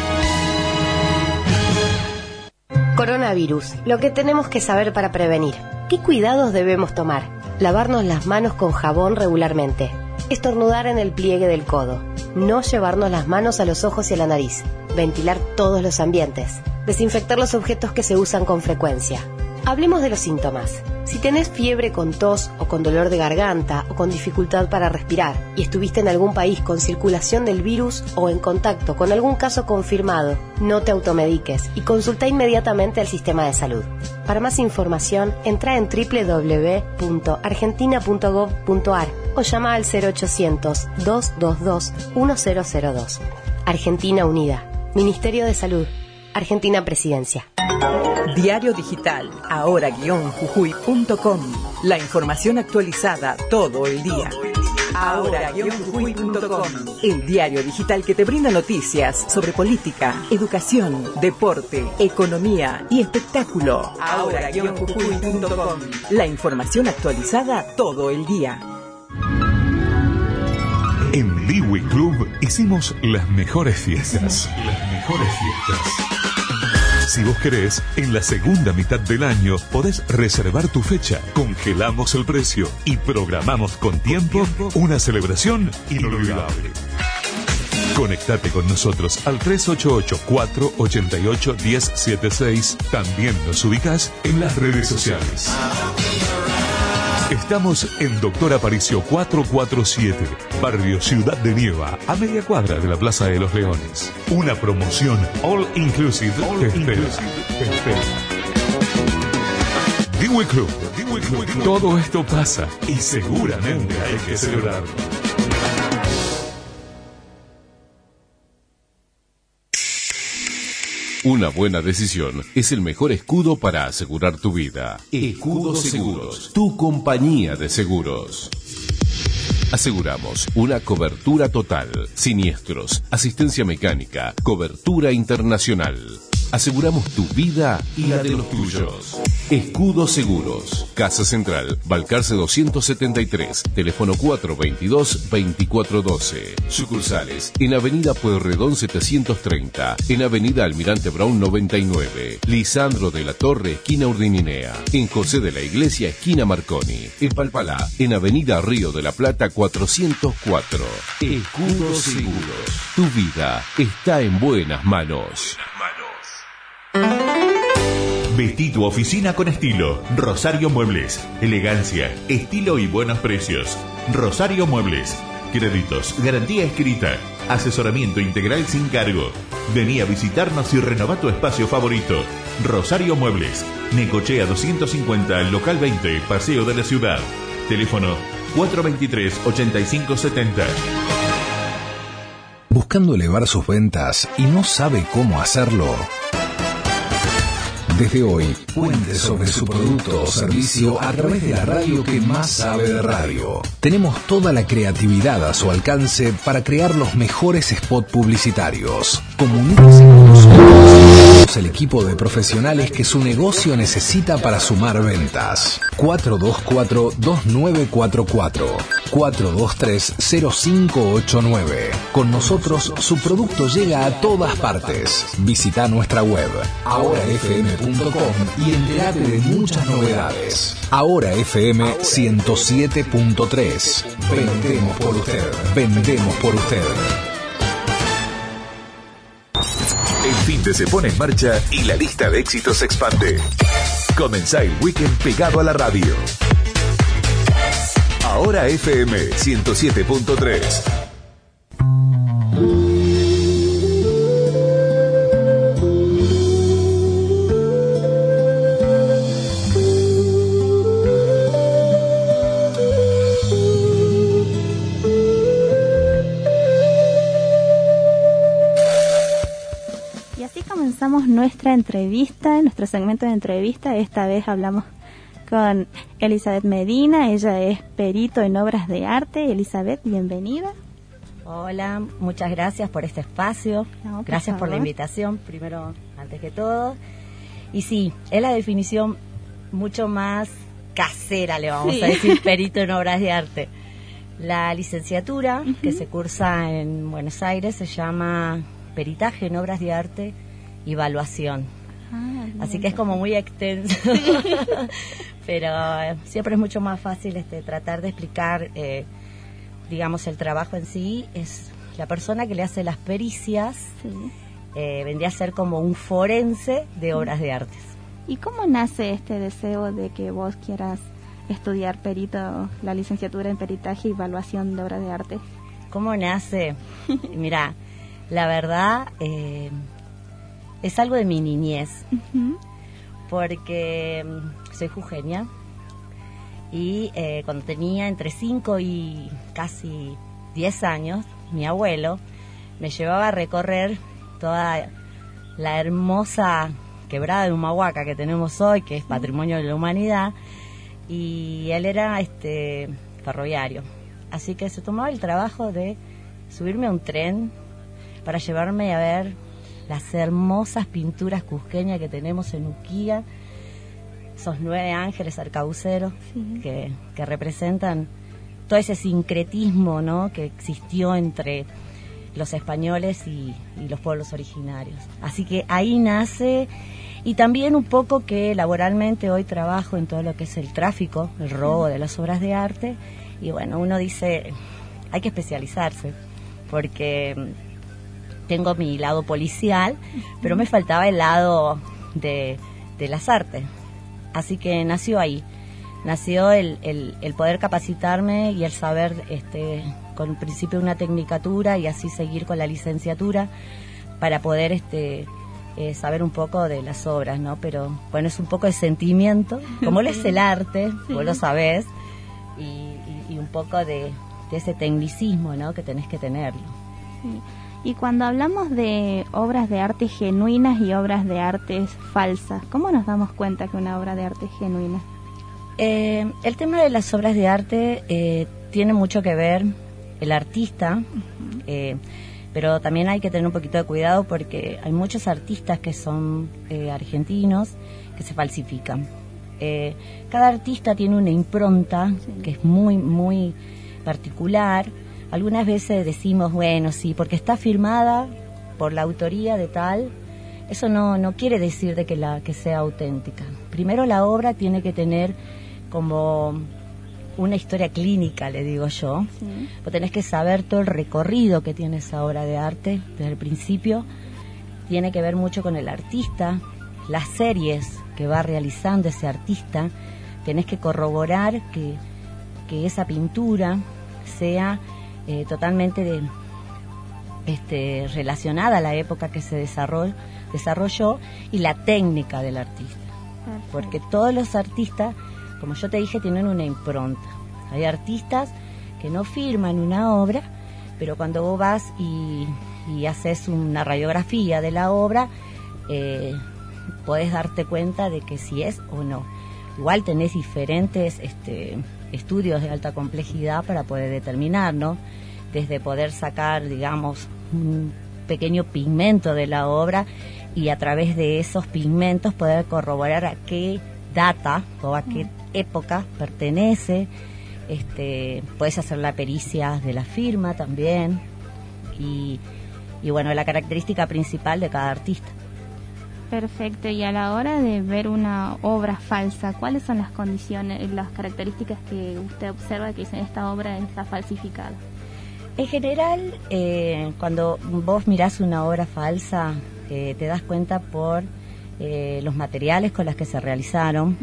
Coronavirus. Lo que tenemos que saber para prevenir. ¿Qué cuidados debemos tomar? Lavarnos las manos con jabón regularmente. Estornudar en el pliegue del codo. No llevarnos las manos a los ojos y a la nariz. Ventilar todos los ambientes. Desinfectar los objetos que se usan con frecuencia. Hablemos de los síntomas. Si tenés fiebre con tos o con dolor de garganta o con dificultad para respirar y estuviste en algún país con circulación del virus o en contacto con algún caso confirmado, no te automediques y consulta inmediatamente al sistema de salud. Para más información, entra en www.argentina.gov.ar o llama al 0800-222-1002. Argentina Unida. Ministerio de Salud. Argentina Presidencia. Diario Digital, ahora-jujuy.com. La información actualizada todo el día. Ahora-jujuy.com. El diario digital que te brinda noticias sobre política, educación, deporte, economía y espectáculo. Ahora-jujuy.com. La información actualizada todo el día. En Liwi Club hicimos las mejores fiestas. Si vos querés, en la segunda mitad del año podés reservar tu fecha, congelamos el precio y programamos con tiempo una celebración inolvidable. Conectate con nosotros al 388-488-1076. También nos ubicás en las redes sociales. Estamos en Doctor Aparicio 447, Barrio Ciudad de Nieva, a media cuadra de la Plaza de los Leones. Una promoción all inclusive te espera. Dewey Club. Todo esto pasa y seguramente hay que celebrarlo. Una buena decisión es el mejor escudo para asegurar tu vida. Escudo Seguros, tu compañía de seguros. Aseguramos una cobertura total, siniestros, asistencia mecánica, cobertura internacional. Aseguramos tu vida y la de los tuyos. Escudo Seguros. Casa Central, Balcarce 273, teléfono 422-2412. Sucursales en Avenida Pueyrredón 730, en Avenida Almirante Brown 99, Lisandro de la Torre, esquina Urdininea, en José de la Iglesia, esquina Marconi, en Palpalá, en Avenida Río de la Plata 404. Escudo Seguros. Tu vida está en buenas manos. Vestí tu oficina con estilo. Rosario Muebles. Elegancia, estilo y buenos precios. Rosario Muebles. Créditos, garantía escrita, asesoramiento integral sin cargo. Vení a visitarnos y renová tu espacio favorito. Rosario Muebles. Necochea 250, local 20, Paseo de la Ciudad. Teléfono 423-8570. ¿Buscando elevar sus ventas y no sabe cómo hacerlo? Desde hoy, cuente sobre su producto o servicio a través de la radio que más sabe de radio. Tenemos toda la creatividad a su alcance para crear los mejores spots publicitarios. Comuníquese con nosotros, el equipo de profesionales que su negocio necesita para sumar ventas. 424-2944, 423-0589. Con nosotros, su producto llega a todas partes. Visita nuestra web, ahorafm.com, y entérate de muchas novedades. Ahora FM 107.3. Vendemos por usted. Vendemos por usted. El fin de se pone en marcha y la lista de éxitos se expande. Comenzá el weekend pegado a la radio. Ahora FM 107.3. Comenzamos nuestra entrevista, nuestro segmento de entrevista. Esta vez hablamos con Elizabeth Medina. Ella es perito en obras de arte. Elizabeth, bienvenida. Hola, muchas gracias por este espacio. No, gracias por la invitación, primero, antes que todo. Y sí, es la definición mucho más casera, le vamos a decir, perito en obras de arte. La licenciatura que se cursa en Buenos Aires se llama Peritaje en Obras de Arte y Evaluación. Así que es como muy extenso. Pero siempre es mucho más fácil tratar de explicar, digamos, el trabajo en sí. Es la persona que le hace las pericias, vendría a ser como un forense de obras de arte. ¿Y cómo nace este deseo de que vos quieras estudiar perito, la licenciatura en peritaje y evaluación de obras de arte? ¿Cómo nace? Mira, la verdad es algo de mi niñez, porque soy jujeña y cuando tenía entre 5 y casi 10 años, mi abuelo me llevaba a recorrer toda la hermosa quebrada de Humahuaca que tenemos hoy, que es patrimonio de la humanidad, y él era ferroviario, así que se tomaba el trabajo de subirme a un tren para llevarme a ver las hermosas pinturas cusqueñas que tenemos en Uquía, esos 9 ángeles arcabuceros que representan todo ese sincretismo, ¿no?, que existió entre los españoles y los pueblos originarios. Así que ahí nace, y también un poco que laboralmente hoy trabajo en todo lo que es el tráfico, el robo de las obras de arte, y bueno, uno dice, hay que especializarse, porque tengo mi lado policial, pero me faltaba el lado de las artes. Así que nació ahí. Nació el poder capacitarme y el saber, con el principio una tecnicatura y así seguir con la licenciatura para poder saber un poco de las obras, ¿no? Pero bueno, es un poco de sentimiento, como lo es el arte, vos lo sabés, y un poco de ese tecnicismo, ¿no?, que tenés que tenerlo. Sí. Y cuando hablamos de obras de arte genuinas y obras de arte falsas, ¿cómo nos damos cuenta que una obra de arte es genuina? El tema de las obras de arte tiene mucho que ver el artista, Pero también hay que tener un poquito de cuidado porque hay muchos artistas que son argentinos que se falsifican. Cada artista tiene una impronta que es muy, muy particular. Algunas veces decimos, bueno, sí, porque está firmada por la autoría de tal, eso no quiere decir de que sea auténtica. Primero la obra tiene que tener como una historia clínica, le digo yo. Sí. Vos tenés que saber todo el recorrido que tiene esa obra de arte desde el principio. Tiene que ver mucho con el artista, las series que va realizando ese artista. Tenés que corroborar que esa pintura sea totalmente relacionada a la época que se desarrolló y la técnica del artista. Perfecto. Porque todos los artistas, como yo te dije, tienen una impronta. Hay artistas que no firman una obra, pero cuando vos vas y haces una radiografía de la obra, podés darte cuenta de que si es o no. Igual tenés diferentes estudios de alta complejidad para poder determinar, ¿no? Desde poder sacar, digamos, un pequeño pigmento de la obra y a través de esos pigmentos poder corroborar a qué data o a qué época pertenece. Puedes hacer la pericia de la firma también y bueno, la característica principal de cada artista. Perfecto, y a la hora de ver una obra falsa, ¿cuáles son las condiciones, las características que usted observa que dicen esta obra está falsificada? En general, cuando vos mirás una obra falsa, te das cuenta por los materiales con los que se realizaron.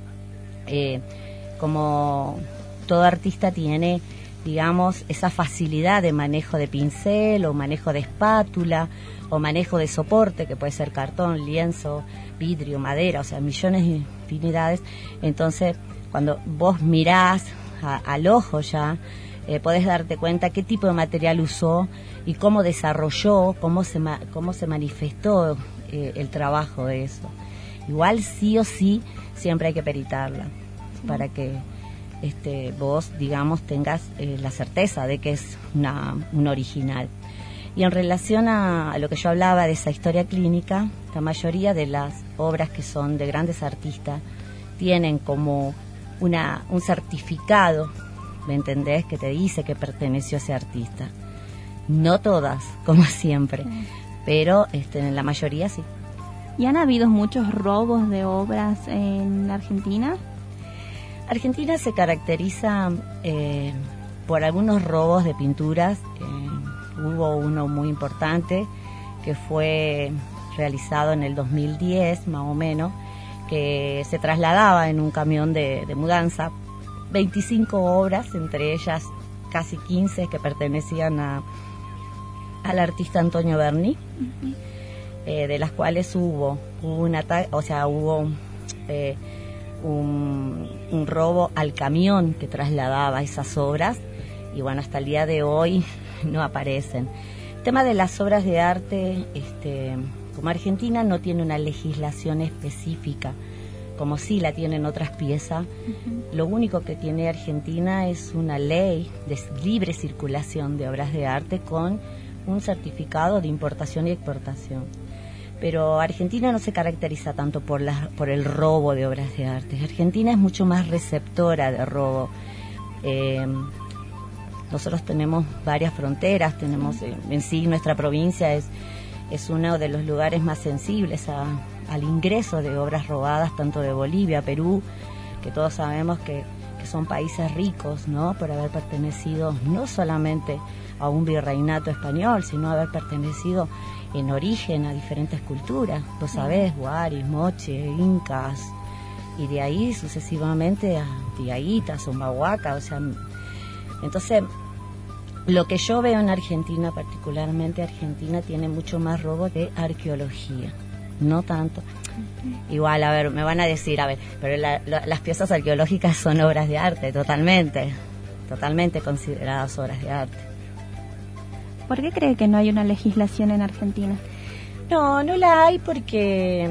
Como todo artista tiene, digamos, esa facilidad de manejo de pincel o manejo de espátula o manejo de soporte, que puede ser cartón, lienzo, vidrio, madera, o sea, millones de infinidades. Entonces, cuando vos mirás al ojo ya, podés darte cuenta qué tipo de material usó y cómo desarrolló, cómo se manifestó el trabajo de eso. Igual sí o sí siempre hay que peritarla para que vos, digamos, tengas la certeza de que es un original. Y en relación a lo que yo hablaba de esa historia clínica, la mayoría de las obras que son de grandes artistas tienen como un certificado, ¿me entendés?, que te dice que perteneció a ese artista. No todas, como siempre, pero en la mayoría sí. ¿Y han habido muchos robos de obras en Argentina? Argentina se caracteriza por algunos robos de pinturas. Hubo uno muy importante que fue realizado en el 2010, más o menos, que se trasladaba en un camión de mudanza 25 obras, entre ellas casi 15 que pertenecían al artista Antonio Berni, de las cuales hubo un robo al camión que trasladaba esas obras y bueno, hasta el día de hoy no aparecen. El tema de las obras de arte, como Argentina no tiene una legislación específica, como sí la tienen otras piezas, lo único que tiene Argentina es una ley de libre circulación de obras de arte con un certificado de importación y exportación. Pero Argentina no se caracteriza tanto por el robo de obras de arte. Argentina es mucho más receptora de robo. Nosotros tenemos varias fronteras, tenemos en sí nuestra provincia es uno de los lugares más sensibles al ingreso de obras robadas, tanto de Bolivia, Perú, que todos sabemos que son países ricos, ¿no?, por haber pertenecido no solamente a un virreinato español, sino haber pertenecido en origen a diferentes culturas, vos sabés, guaris, moche, incas, y de ahí sucesivamente a tiaguitas, zumbahuaca, o sea, entonces lo que yo veo en Argentina, particularmente Argentina, tiene mucho más robo de arqueología, no tanto. Igual, a ver, me van a decir, pero las piezas arqueológicas son obras de arte, totalmente consideradas obras de arte. ¿Por qué cree que no hay una legislación en Argentina? No la hay porque,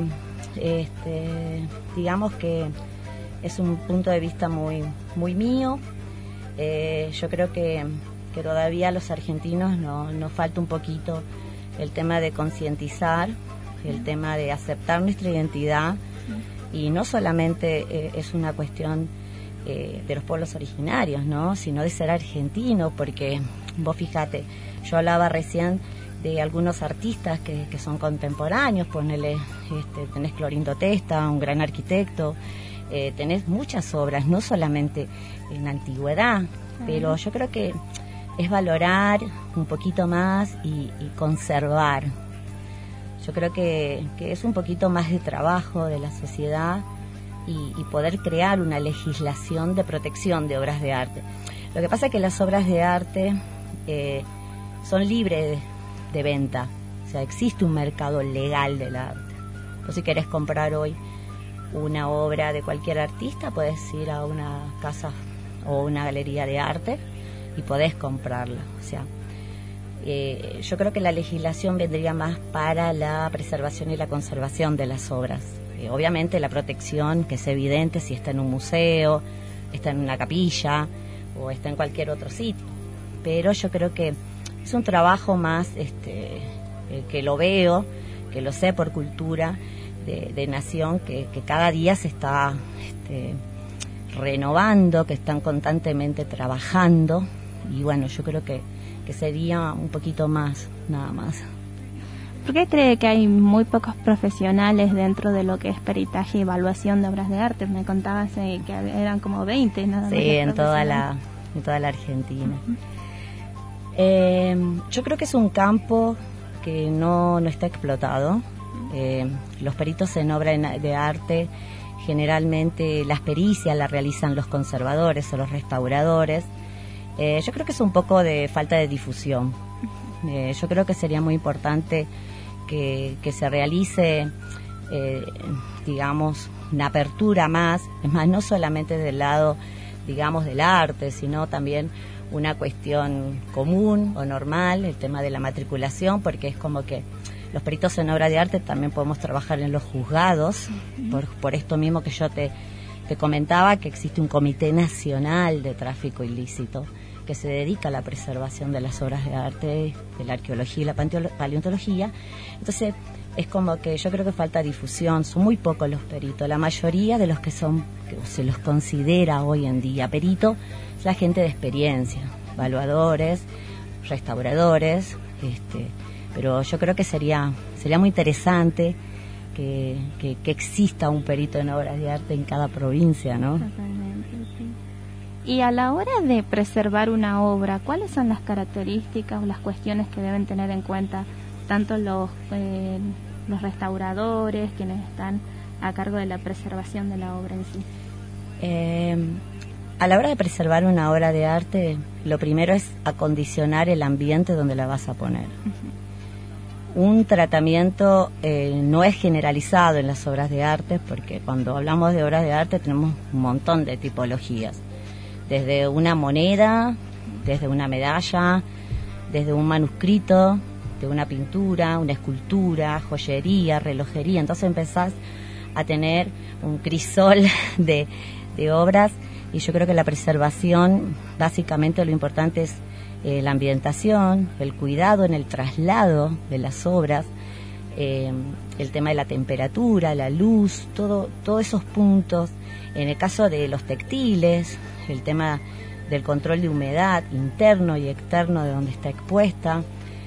digamos que es un punto de vista muy, muy mío. Yo creo que que todavía a los argentinos nos falta un poquito el tema de concientizar, el tema de aceptar nuestra identidad, y no solamente es una cuestión de los pueblos originarios, ¿no?, sino de ser argentino, porque vos fíjate, yo hablaba recién de algunos artistas que son contemporáneos, ponele, tenés Clorindo Testa, un gran arquitecto, tenés muchas obras, no solamente en antigüedad, pero yo creo que es valorar un poquito más y conservar. Yo creo que es un poquito más de trabajo de la sociedad y poder crear una legislación de protección de obras de arte. Lo que pasa es que las obras de arte son libres de venta, o sea, existe un mercado legal del arte. Entonces, si querés comprar hoy una obra de cualquier artista, podés ir a una casa o una galería de arte y podés comprarla. O sea, yo creo que la legislación vendría más para la preservación y la conservación de las obras. Obviamente la protección, que es evidente si está en un museo, está en una capilla o está en cualquier otro sitio. Pero yo creo que es un trabajo más que lo veo, que lo sé por cultura de nación, que cada día se está renovando, que están constantemente trabajando, y bueno, yo creo que sería un poquito más, nada más. ¿Por qué cree que hay muy pocos profesionales dentro de lo que es peritaje y evaluación de obras de arte? Me contabas que eran como 20, nada más. Sí, en toda la Argentina. Yo creo que es un campo que no está explotado. Los peritos en obra de arte, generalmente las pericias las realizan los conservadores o los restauradores. Yo creo que es un poco de falta de difusión. Yo creo que sería muy importante que se realice, digamos, una apertura más, es más, no solamente del lado, digamos, del arte, sino también una cuestión común o normal, el tema de la matriculación, porque es como que los peritos en obra de arte también podemos trabajar en los juzgados, por esto mismo que yo te comentaba, que existe un Comité Nacional de Tráfico Ilícito que se dedica a la preservación de las obras de arte, de la arqueología y la paleontología. Entonces es como que yo creo que falta difusión, son muy pocos los peritos, la mayoría de los que se los considera hoy en día perito es la gente de experiencia, evaluadores, restauradores, pero yo creo que sería muy interesante que exista un perito en obras de arte en cada provincia, ¿no? Totalmente, sí. Y a la hora de preservar una obra, ¿cuáles son las características o las cuestiones que deben tener en cuenta tanto los restauradores, quienes están a cargo de la preservación de la obra en sí? A la hora de preservar una obra de arte, lo primero es acondicionar el ambiente donde la vas a poner. Un tratamiento no es generalizado en las obras de arte, porque cuando hablamos de obras de arte tenemos un montón de tipologías, desde una moneda, desde una medalla, desde un manuscrito, de una pintura, una escultura, joyería, relojería. Entonces empezás a tener un crisol de obras, y yo creo que la preservación, básicamente lo importante es la ambientación, el cuidado en el traslado de las obras, el tema de la temperatura, la luz, todos esos puntos. En el caso de los textiles, el tema del control de humedad interno y externo de donde está expuesta.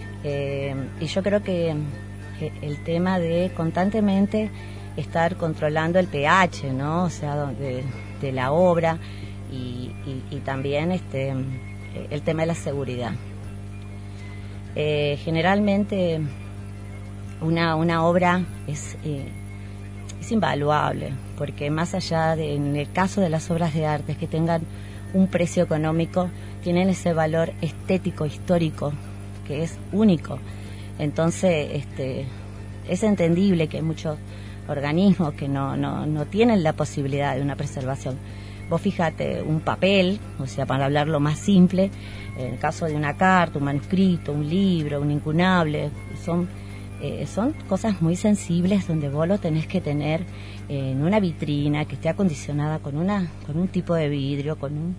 Y yo creo que el tema de constantemente estar controlando el pH, ¿no? O sea, de la obra, y también el tema de la seguridad. Generalmente una obra es invaluable, porque más allá de, en el caso de las obras de arte, que tengan un precio económico, tienen ese valor estético, histórico, que es único. Entonces es entendible que hay muchos organismos que no tienen la posibilidad de una preservación. Vos fíjate, un papel, o sea, para hablarlo más simple, en el caso de una carta, un manuscrito, un libro, un incunable, son cosas muy sensibles, donde vos lo tenés que tener en una vitrina que esté acondicionada con un tipo de vidrio, con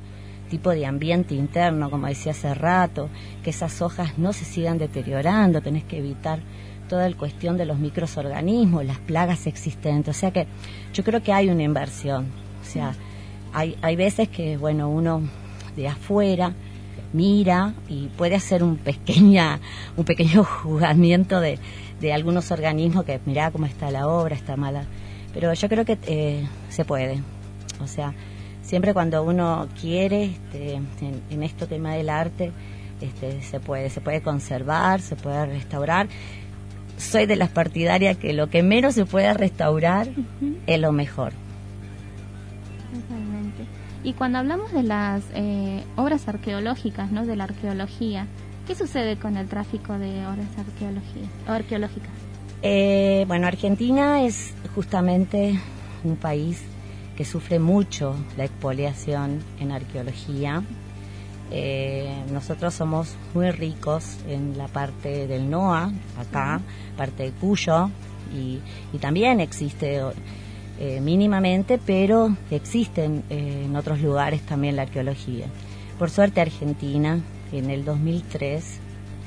tipo de ambiente interno, como decía hace rato, que esas hojas no se sigan deteriorando, tenés que evitar toda la cuestión de los microorganismos, las plagas existentes. O sea que yo creo que hay una inversión. O sea, hay veces que, bueno, uno de afuera mira y puede hacer un pequeño juzgamiento de algunos organismos que mirá cómo está la obra, está mala. Pero yo creo que se puede. O sea, siempre cuando uno quiere, en este tema del arte, se puede conservar, se puede restaurar. Soy de las partidarias que lo que menos se pueda restaurar es lo mejor. Totalmente. Y cuando hablamos de las obras arqueológicas, ¿no? De la arqueología, ¿qué sucede con el tráfico de obras arqueológicas? Bueno, Argentina es justamente un país que sufre mucho la expoliación en arqueología. Nosotros somos muy ricos en la parte del NOA, acá, parte de Cuyo, y también existe mínimamente, pero existen en otros lugares también la arqueología. Por suerte Argentina, en el 2003,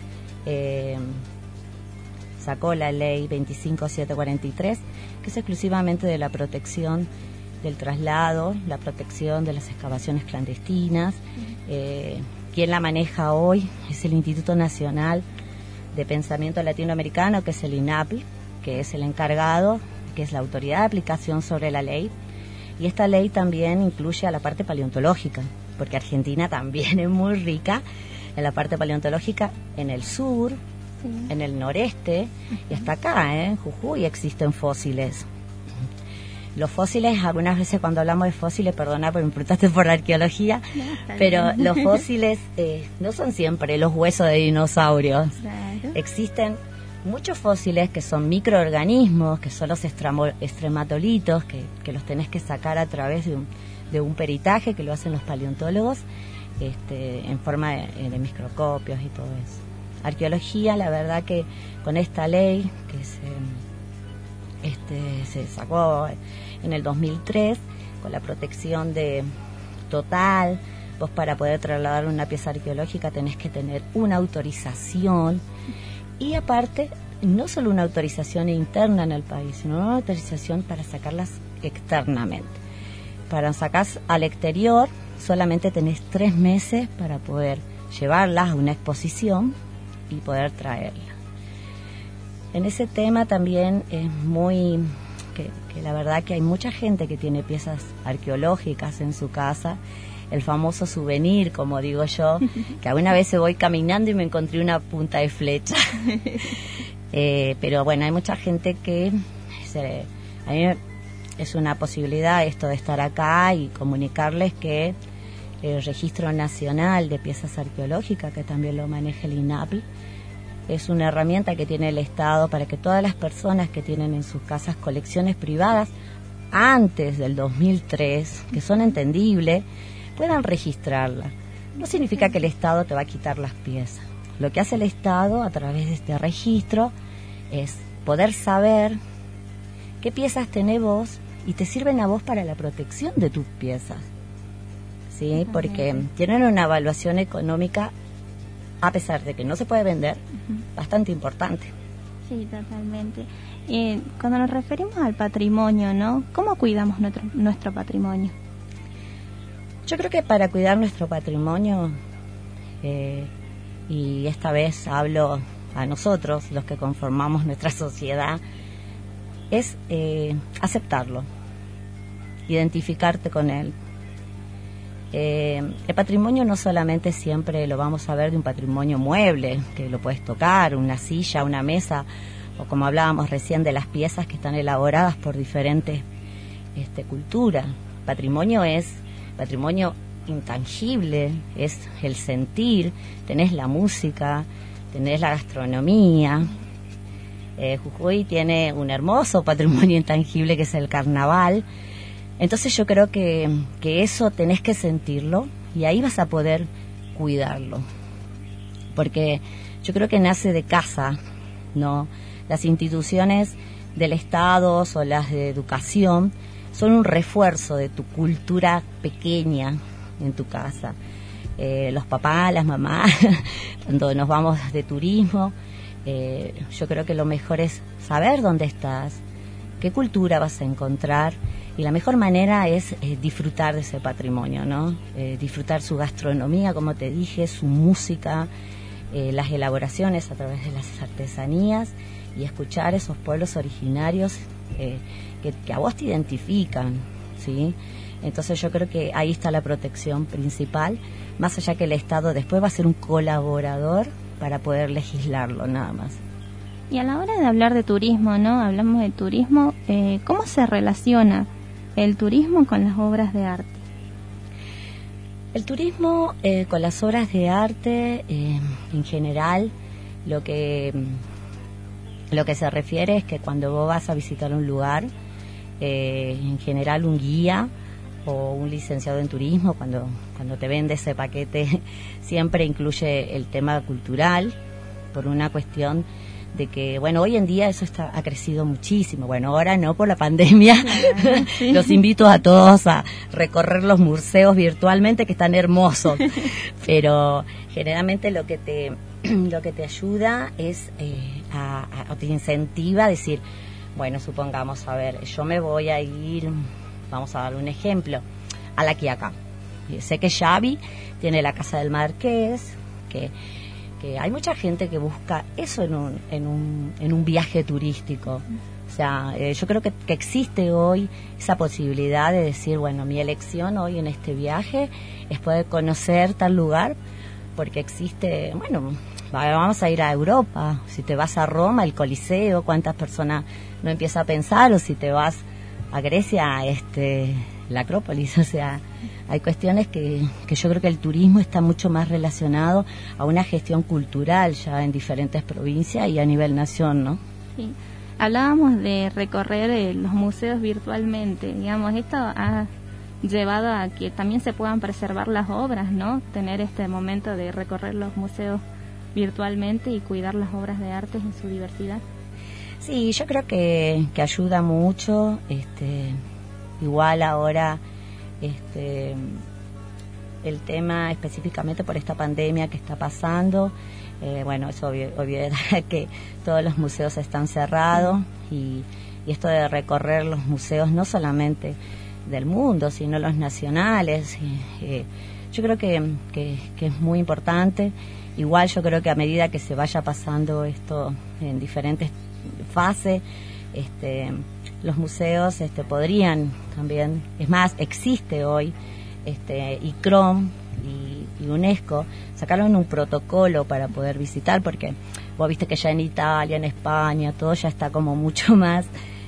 sacó la ley 25743, que es exclusivamente de la protección del traslado, la protección de las excavaciones clandestinas. Quien la maneja hoy es el Instituto Nacional de Pensamiento Latinoamericano, que es el INAPI, que es el encargado, que es la autoridad de aplicación sobre la ley. Y esta ley también incluye a la parte paleontológica, porque Argentina también es muy rica en la parte paleontológica, en el sur, en el noreste, y hasta acá, en Jujuy existen fósiles. Los fósiles, algunas veces cuando hablamos de fósiles, perdona, pero me preguntaste por la arqueología, pero los fósiles no son siempre los huesos de dinosaurios. Claro. Existen muchos fósiles que son microorganismos, que son los estrematolitos, que los tenés que sacar a través de un peritaje que lo hacen los paleontólogos, en forma de microscopios y todo eso. Arqueología, la verdad que con esta ley que se sacó en el 2003, con la protección total, vos para poder trasladar una pieza arqueológica tenés que tener una autorización, y aparte no solo una autorización interna en el país, sino una autorización para sacarlas externamente. Para sacar al exterior solamente tenés 3 meses para poder llevarlas a una exposición y poder traerlas. En ese tema también es muy... que la verdad que hay mucha gente que tiene piezas arqueológicas en su casa, el famoso souvenir, como digo yo, que alguna vez voy caminando y me encontré una punta de flecha. Pero bueno, hay mucha gente que... a mí es una posibilidad esto de estar acá y comunicarles que el Registro Nacional de Piezas Arqueológicas, que también lo maneja el INAPI, es una herramienta que tiene el Estado para que todas las personas que tienen en sus casas colecciones privadas antes del 2003, que son entendibles, puedan registrarla. No significa que el Estado te va a quitar las piezas. Lo que hace el Estado a través de este registro es poder saber qué piezas tenés vos y te sirven a vos para la protección de tus piezas. ¿Sí? Porque tienen una evaluación económica, a pesar de que no se puede vender, bastante importante. Sí, totalmente. Cuando nos referimos al patrimonio, ¿no? ¿Cómo cuidamos nuestro patrimonio? Yo creo que para cuidar nuestro patrimonio, y esta vez hablo a nosotros, los que conformamos nuestra sociedad, es aceptarlo, identificarte con él. El patrimonio no solamente siempre lo vamos a ver de un patrimonio mueble, que lo puedes tocar, una silla, una mesa, o como hablábamos recién de las piezas que están elaboradas por diferentes culturas. Patrimonio es patrimonio intangible, es el sentir, tenés la música, tenés la gastronomía. Jujuy tiene un hermoso patrimonio intangible que es el carnaval. Entonces yo creo que eso tenés que sentirlo y ahí vas a poder cuidarlo. Porque yo creo que nace de casa, ¿no? Las instituciones del Estado o las de educación son un refuerzo de tu cultura pequeña, en tu casa. Los papás, las mamás, cuando nos vamos de turismo, yo creo que lo mejor es saber dónde estás, qué cultura vas a encontrar, y la mejor manera es disfrutar de ese patrimonio, ¿no? Disfrutar su gastronomía, como te dije, su música, las elaboraciones a través de las artesanías, y escuchar esos pueblos originarios que a vos te identifican, ¿sí? Entonces yo creo que ahí está la protección principal, más allá que el Estado después va a ser un colaborador para poder legislarlo, nada más. Y a la hora de hablar de turismo, ¿no? Hablamos de turismo, ¿cómo se relaciona el turismo con las obras de arte? El turismo con las obras de arte, en general, lo que se refiere es que cuando vos vas a visitar un lugar, en general un guía o un licenciado en turismo, cuando te vende ese paquete, siempre incluye el tema cultural, por una cuestión de que, bueno, hoy en día eso ha crecido muchísimo. Bueno, ahora no por la pandemia. Sí. Los invito a todos a recorrer los museos virtualmente, que están hermosos. Pero generalmente lo que te ayuda es o te incentiva a decir, bueno, supongamos, a ver, yo me voy a ir, vamos a dar un ejemplo, a La Quiaca. Sé que Xavi tiene la Casa del Marqués, que hay mucha gente que busca eso en un viaje turístico. O sea, yo creo que existe hoy esa posibilidad de decir, bueno, mi elección hoy en este viaje es poder conocer tal lugar, porque existe, bueno, vamos a ir a Europa, si te vas a Roma, el Coliseo, cuántas personas no empieza a pensar, o si te vas a Grecia, la Acrópolis. O sea, hay cuestiones que yo creo que el turismo está mucho más relacionado a una gestión cultural ya en diferentes provincias y a nivel nación, ¿no? Sí. Hablábamos de recorrer los museos virtualmente, digamos, esto ha llevado a que también se puedan preservar las obras, ¿no? Tener este momento de recorrer los museos virtualmente y cuidar las obras de arte en su diversidad. Sí, yo creo que ayuda mucho, igual ahora, el tema específicamente por esta pandemia que está pasando, bueno, es obvio que todos los museos están cerrados, y esto de recorrer los museos no solamente del mundo, sino los nacionales, yo creo que es muy importante. Igual yo creo que a medida que se vaya pasando esto en diferentes fases, los museos podrían también, es más, existe hoy ICROM y UNESCO, sacaron un protocolo para poder visitar, porque vos viste que ya en Italia, en España, todo ya está como mucho más,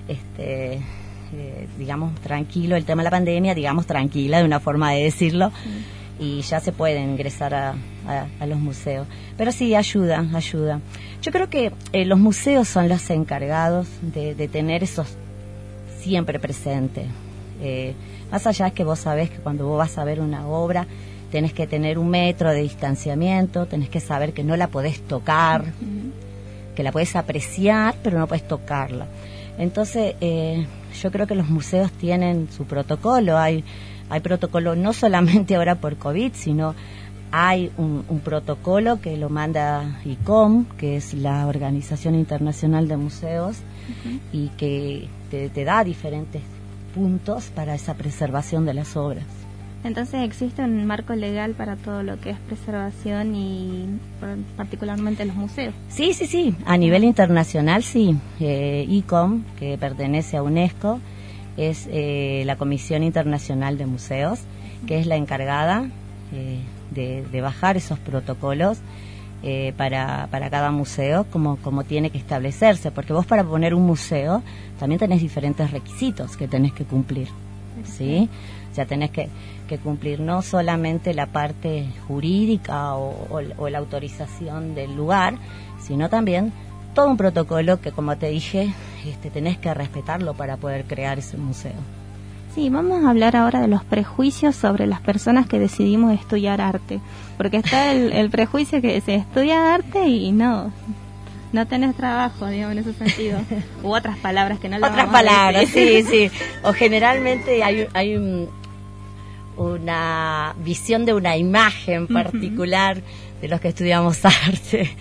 digamos, tranquilo, el tema de la pandemia, digamos, tranquila, de una forma de decirlo. Sí. Y ya se puede ingresar a los museos. Pero sí, ayuda. Yo creo que los museos son los encargados de tener esos siempre presentes. Más allá es que vos sabés que cuando vos vas a ver una obra, tenés que tener 1 metro de distanciamiento, tenés que saber que no la podés tocar, que la podés apreciar, pero no podés tocarla. Entonces, yo creo que los museos tienen su protocolo. Hay protocolo no solamente ahora por COVID, sino hay un protocolo que lo manda ICOM, que es la Organización Internacional de Museos, y que te da diferentes puntos para esa preservación de las obras. Entonces existe un marco legal para todo lo que es preservación y particularmente los museos. Sí, a nivel internacional sí. ICOM, que pertenece a UNESCO, es la Comisión Internacional de Museos, que es la encargada de bajar esos protocolos para cada museo, como tiene que establecerse, porque vos para poner un museo también tenés diferentes requisitos que tenés que cumplir, ¿sí? O sea, tenés que cumplir no solamente la parte jurídica o la autorización del lugar, sino también todo un protocolo que, como te dije, tenés que respetarlo para poder crear ese museo. Sí, vamos a hablar ahora de los prejuicios sobre las personas que decidimos estudiar arte, porque está el prejuicio que se estudia arte y no tenés trabajo, digamos, en ese sentido, u otras palabras que no le vamos a decir. Sí, o generalmente hay una visión de una imagen particular de los que estudiamos arte.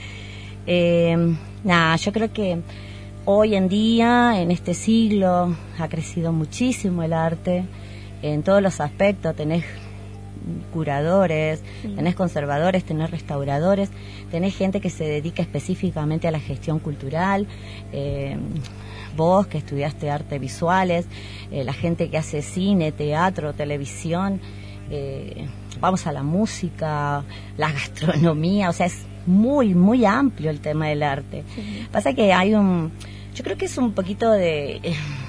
Yo creo que hoy en día, en este siglo, ha crecido muchísimo el arte en todos los aspectos. Tenés curadores, tenés conservadores, tenés restauradores, tenés gente que se dedica específicamente a la gestión cultural, vos que estudiaste artes visuales, la gente que hace cine, teatro, televisión, vamos a la música, la gastronomía, o sea, es muy, muy amplio el tema del arte. Pasa que yo creo que es un poquito de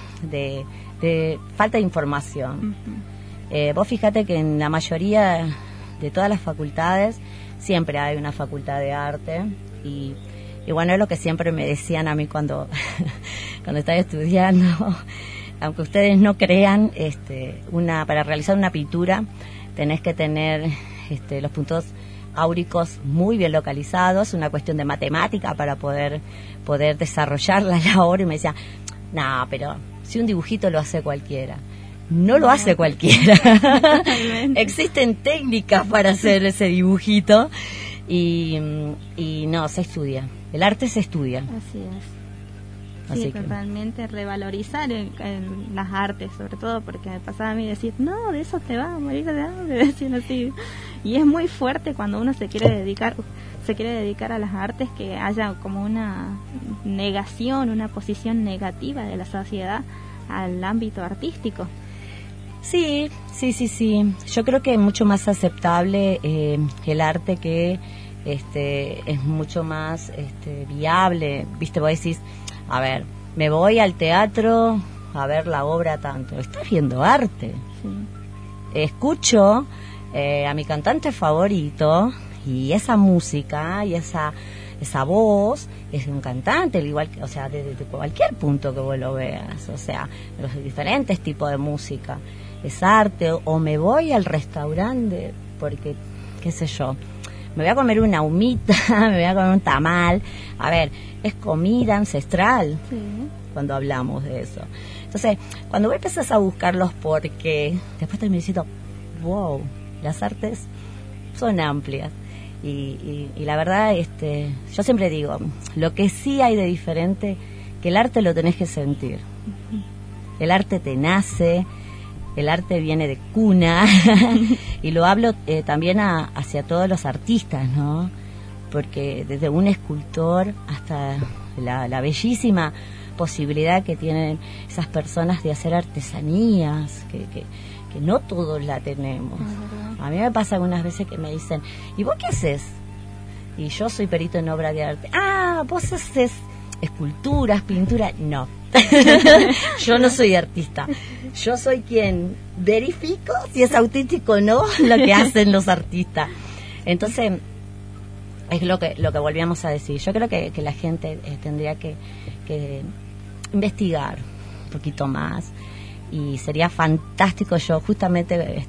falta de información. Vos fíjate que en la mayoría de todas las facultades siempre hay una facultad de arte y bueno, es lo que siempre me decían a mí cuando estaba estudiando. Aunque ustedes no crean, para realizar una pintura tenés que tener los puntos áuricos muy bien localizados, una cuestión de matemática para poder desarrollar la labor. Y me decía, no, pero si un dibujito lo hace cualquiera. No lo hace cualquiera. Existen técnicas para hacer ese dibujito y no, se estudia. El arte se estudia. Así es. Así Sí, que totalmente revalorizar en las artes, sobre todo porque me pasaba a mí decir, no, de eso te va a morir de hambre, decían así. Y es muy fuerte cuando uno se quiere dedicar a las artes, que haya como una negación, una posición negativa de la sociedad al ámbito artístico. Sí. Yo creo que es mucho más aceptable el arte, que es mucho más viable. Viste, vos decís, a ver, me voy al teatro a ver la obra tanto. Estás viendo arte. Sí. Escucho a mi cantante favorito y esa música y esa voz es de un cantante, al igual que, o sea, desde cualquier punto que vos lo veas, o sea, de los diferentes tipos de música. Es arte. O me voy al restaurante porque, qué sé yo, me voy a comer una humita, me voy a comer un tamal. A ver, es comida ancestral. Sí. Cuando hablamos de eso. Entonces, cuando vos empezás a buscarlos, porque después terminas diciendo, wow, las artes son amplias. Y la verdad, yo siempre digo, lo que sí hay de diferente, que el arte lo tenés que sentir. El arte te nace, el arte viene de cuna, y lo hablo también hacia todos los artistas, ¿no? Porque desde un escultor hasta la bellísima posibilidad que tienen esas personas de hacer artesanías, que no todos la tenemos. A mí me pasa algunas veces que me dicen, ¿y vos qué haces? Y yo soy perito en obra de arte. Ah, vos haces esculturas, pinturas. No. Yo no soy artista. Yo soy quien verifico si es auténtico o no lo que hacen los artistas. Entonces, es lo que volvíamos a decir. Yo creo que la gente tendría que investigar un poquito más, y sería fantástico. Yo justamente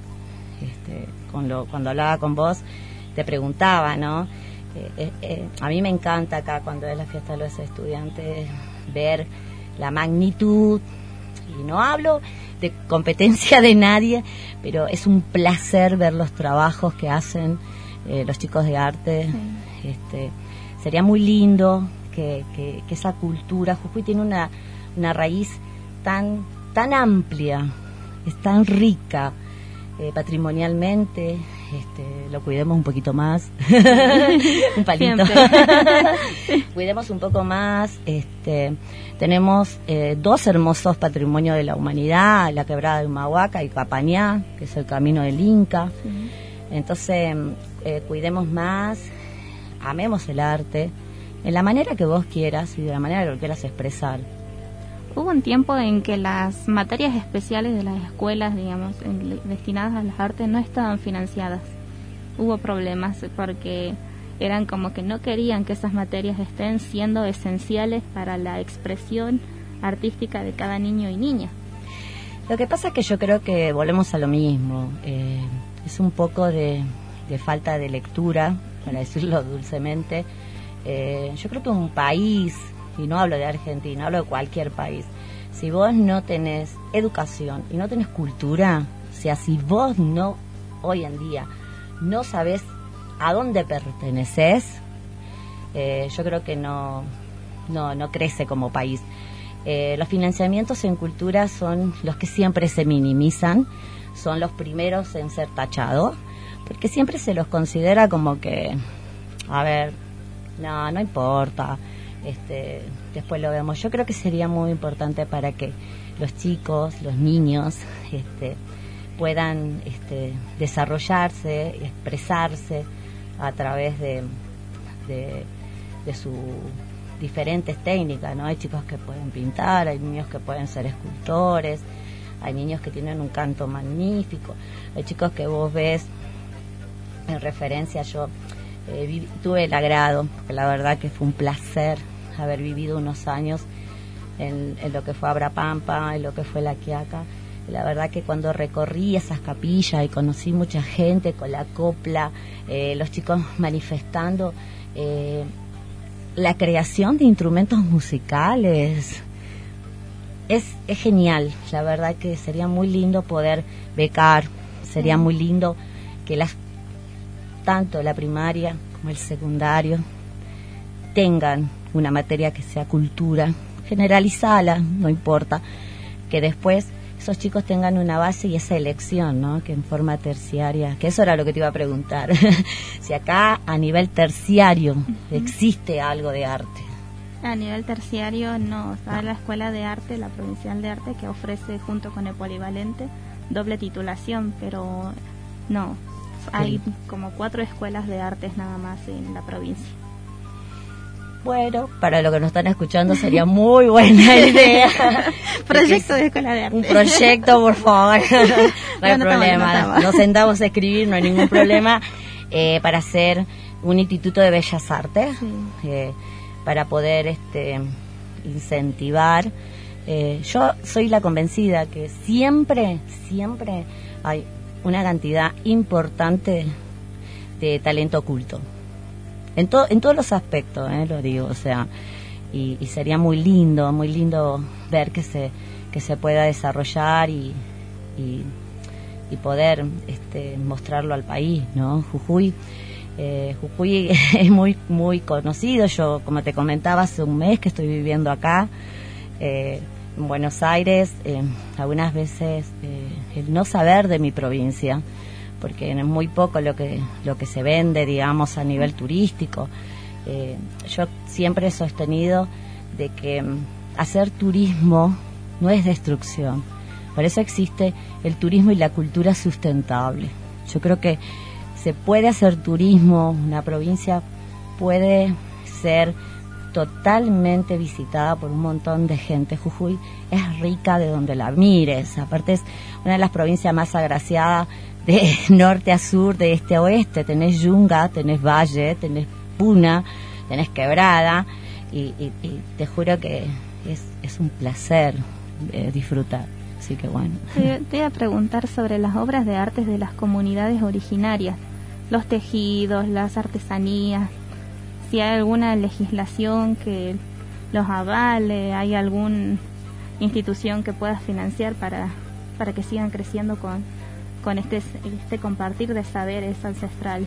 cuando hablaba con vos te preguntaba, ¿no? A mí me encanta acá, cuando es la fiesta de los estudiantes, ver la magnitud, y no hablo de competencia de nadie, pero es un placer ver los trabajos que hacen los chicos de arte. Sí. Sería muy lindo que esa cultura, Jujuy tiene una raíz tan amplia, es tan rica patrimonialmente. Lo cuidemos un poquito más. Un palito. Cuidemos un poco más. Tenemos 2 hermosos patrimonios de la humanidad: la quebrada de Humahuaca y Capañá, que es el camino del Inca. Sí. Entonces, cuidemos más, amemos el arte en la manera que vos quieras y de la manera que lo quieras expresar. Hubo un tiempo en que las materias especiales de las escuelas, digamos, destinadas a las artes, no estaban financiadas. Hubo problemas porque eran como que no querían que esas materias estén siendo esenciales para la expresión artística de cada niño y niña. Lo que pasa es que yo creo que volvemos a lo mismo. Es un poco de falta de lectura, para decirlo dulcemente. Yo creo que un país, y no hablo de Argentina, hablo de cualquier país, si vos no tenés educación y no tenés cultura, O sea, si vos no, hoy en día, no sabés a dónde perteneces, yo creo que no crece como país. Los financiamientos en cultura son los que siempre se minimizan, son los primeros en ser tachados, porque siempre se los considera como que, a ver, no importa, después lo vemos. Yo creo que sería muy importante para que los chicos, los niños, puedan desarrollarse, expresarse a través de sus diferentes técnicas, ¿no? Hay chicos que pueden pintar, hay niños que pueden ser escultores, hay niños que tienen un canto magnífico, hay chicos que vos ves en referencia. Yo tuve el agrado, porque la verdad que fue un placer haber vivido unos años en lo que fue Abrapampa, en lo que fue La Quiaca. La verdad que cuando recorrí esas capillas y conocí mucha gente con la copla, los chicos manifestando la creación de instrumentos musicales, es genial. La verdad que sería muy lindo poder becar, sería muy lindo que tanto la primaria como el secundario tengan una materia que sea cultura, generalizada, no importa, que después esos chicos tengan una base y esa elección, ¿no? Que en forma terciaria, que eso era lo que te iba a preguntar, si acá a nivel terciario existe algo de arte. A nivel terciario no, está la Escuela de Arte, la Provincial de Arte, que ofrece junto con el Polivalente doble titulación, pero no, hay como 4 escuelas de artes nada más en la provincia. Bueno, para los que nos están escuchando sería muy buena idea. Proyecto de escuela de arte. Un proyecto, por favor. No hay problema. Nos sentamos a escribir, no hay ningún problema. Para hacer un instituto de bellas artes, para poder incentivar. Yo soy la convencida que siempre hay una cantidad importante de talento oculto. En todos los aspectos, lo digo, o sea, y sería muy lindo ver que se pueda desarrollar y poder mostrarlo al país, ¿no? Jujuy es muy conocido. Yo, como te comentaba, hace un mes que estoy viviendo acá en Buenos Aires. Algunas veces el no saber de mi provincia, porque es muy poco lo que se vende, digamos, a nivel turístico. Yo siempre he sostenido de que hacer turismo no es destrucción. Por eso existe el turismo y la cultura sustentable. Yo creo que se puede hacer turismo, una provincia puede ser totalmente visitada por un montón de gente. Jujuy es rica de donde la mires, aparte es una de las provincias más agraciadas de norte a sur, de este a oeste. Tenés Yunga, tenés Valle, tenés Puna, tenés Quebrada, y te juro que es un placer disfrutar. Así que bueno. Te voy a preguntar sobre las obras de artes de las comunidades originarias, los tejidos, las artesanías, si hay alguna legislación que los avale, hay alguna institución que pueda financiar para que sigan creciendo con este compartir de saberes ancestrales.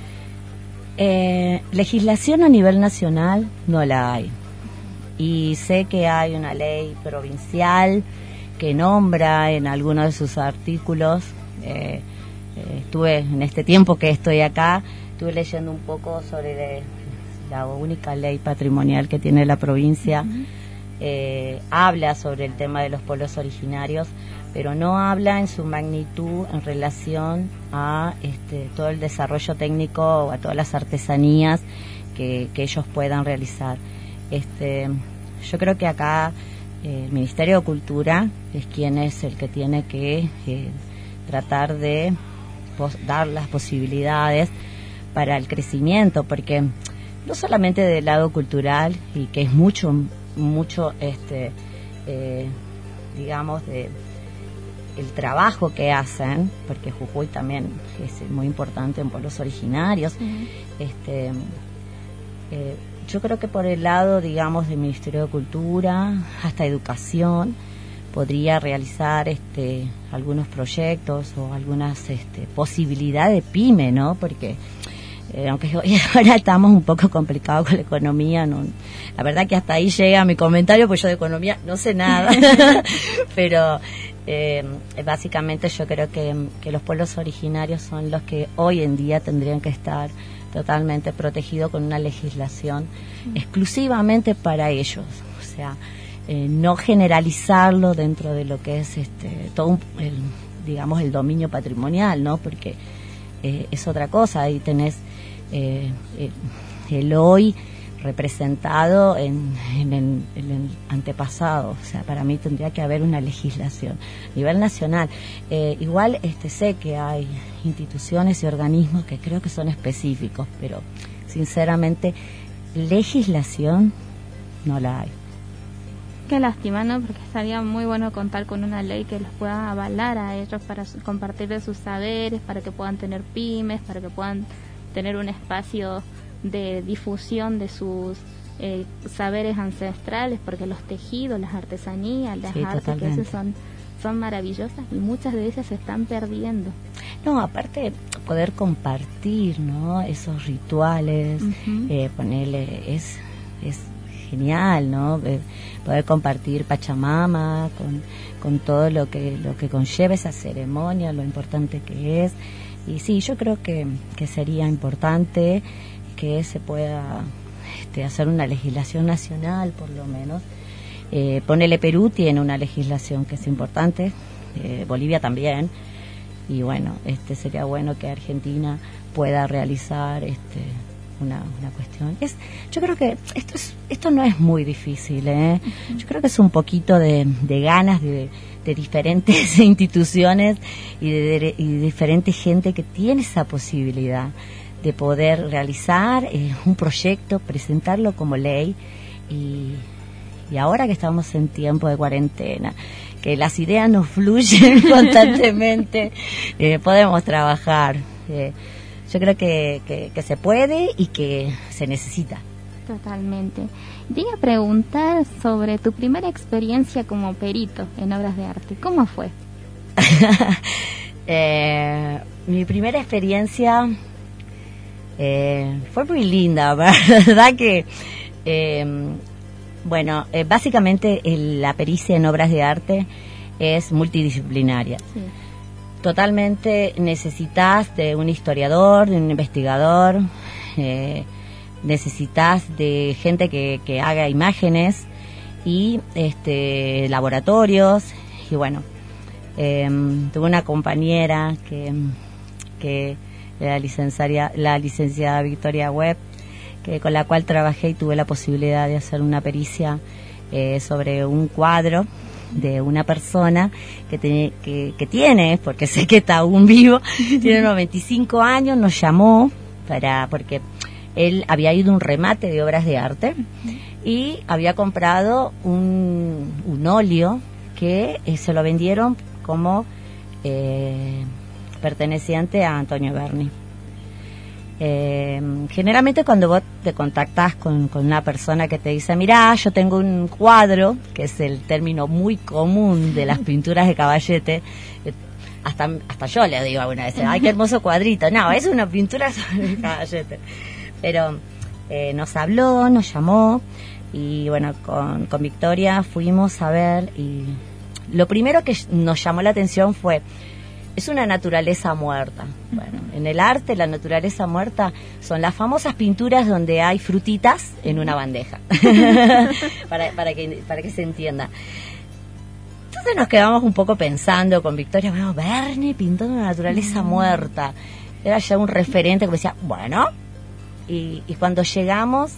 Legislación a nivel nacional no la hay, y sé que hay una ley provincial que nombra en algunos de sus artículos. Estuve en este tiempo que estoy acá, estuve leyendo un poco sobre la única ley patrimonial que tiene la provincia. Habla sobre el tema de los pueblos originarios, pero no habla en su magnitud en relación a todo el desarrollo técnico, a todas las artesanías que ellos puedan realizar. Yo creo que acá el Ministerio de Cultura es quien es el que tiene que tratar de dar las posibilidades para el crecimiento, porque no solamente del lado cultural, y que es mucho digamos de el trabajo que hacen, porque Jujuy también es muy importante en pueblos originarios. Yo creo que por el lado, digamos, del Ministerio de Cultura hasta educación, podría realizar algunos proyectos o algunas posibilidades de pyme, ¿no? Porque aunque hoy ahora estamos un poco complicados con la economía, no, la verdad que hasta ahí llega mi comentario, pues yo de economía no sé nada, pero básicamente yo creo que los pueblos originarios son los que hoy en día tendrían que estar totalmente protegidos con una legislación exclusivamente para ellos, o sea, no generalizarlo dentro de lo que es todo digamos el dominio patrimonial, ¿no? Porque es otra cosa, ahí tenés el hoy representado en el antepasado, o sea, para mí tendría que haber una legislación a nivel nacional. Igual sé que hay instituciones y organismos que creo que son específicos, pero sinceramente legislación no la hay. Qué lástima, ¿no? Porque estaría muy bueno contar con una ley que los pueda avalar a ellos para compartir de sus saberes, para que puedan tener pymes, para que puedan tener un espacio de difusión de sus saberes ancestrales, porque los tejidos, las artesanías, las artes que hacen son maravillosas y muchas de ellas se están perdiendo. No, aparte poder compartir, ¿no? Esos rituales, ponerle es genial, ¿no? Poder compartir Pachamama con todo lo que conlleva esa ceremonia, lo importante que es. Y sí, yo creo que sería importante que se pueda hacer una legislación nacional, por lo menos. Ponele, Perú tiene una legislación que es importante, Bolivia también, y bueno, sería bueno que Argentina pueda realizar una cuestión. Yo creo que esto no es muy difícil, yo creo que es un poquito de ganas de diferentes instituciones y de diferente gente que tiene esa posibilidad de poder realizar un proyecto, presentarlo como ley y ahora que estamos en tiempo de cuarentena, que las ideas nos fluyen constantemente, podemos trabajar. Yo creo que se puede y que se necesita. Totalmente. Te iba a preguntar sobre tu primera experiencia como perito en obras de arte. ¿Cómo fue? Mi primera experiencia fue muy linda, ¿verdad? Que, básicamente la pericia en obras de arte es multidisciplinaria. Sí. Totalmente necesitas de un historiador, de un investigador, necesitas de gente que haga imágenes y laboratorios. Y bueno, tuve una compañera que la licenciada Victoria Webb, con la cual trabajé y tuve la posibilidad de hacer una pericia sobre un cuadro de una persona que tiene, porque sé que está aún vivo, tiene 95 años, nos llamó porque él había ido a un remate de obras de arte y había comprado un óleo que se lo vendieron como perteneciente a Antonio Berni. Generalmente cuando vos te contactás con una persona que te dice, mirá, yo tengo un cuadro, que es el término muy común de las pinturas de Caballete, hasta yo le digo alguna vez, ay, qué hermoso cuadrito. No, es una pintura sobre Caballete. Pero nos habló, nos llamó y bueno, con Victoria fuimos a ver y lo primero que nos llamó la atención fue, es una naturaleza muerta. Bueno, en el arte la naturaleza muerta son las famosas pinturas donde hay frutitas en una bandeja, para que se entienda. Entonces nos quedamos un poco pensando con Victoria, bueno, Berni pintó una naturaleza muerta. Era ya un referente que decía, bueno, y cuando llegamos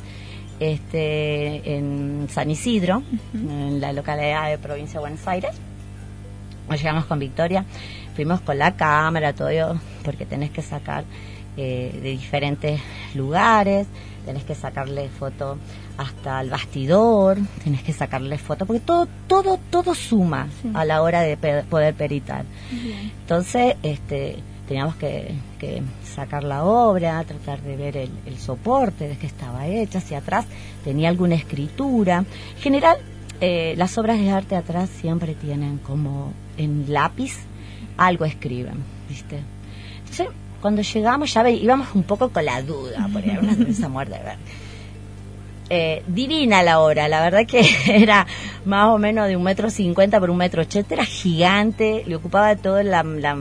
en San Isidro, en la localidad de provincia de Buenos Aires, nos llegamos con Victoria, fuimos con la cámara, todo, porque tenés que sacar de diferentes lugares, tenés que sacarle foto hasta el bastidor, tenés que sacarle foto, porque todo suma a la hora de poder peritar. Bien. Entonces, teníamos que sacar la obra, tratar de ver el soporte de que estaba hecha, hacia atrás tenía alguna escritura. En general, las obras de arte atrás siempre tienen como en lápiz algo escriben, ¿viste? Entonces, cuando llegamos ya íbamos un poco con la duda, por ahí, una sonrisa muerta de ver. Divina la obra, la verdad que era más o menos de 1,50 m por 1,80 m, era gigante, le ocupaba todo la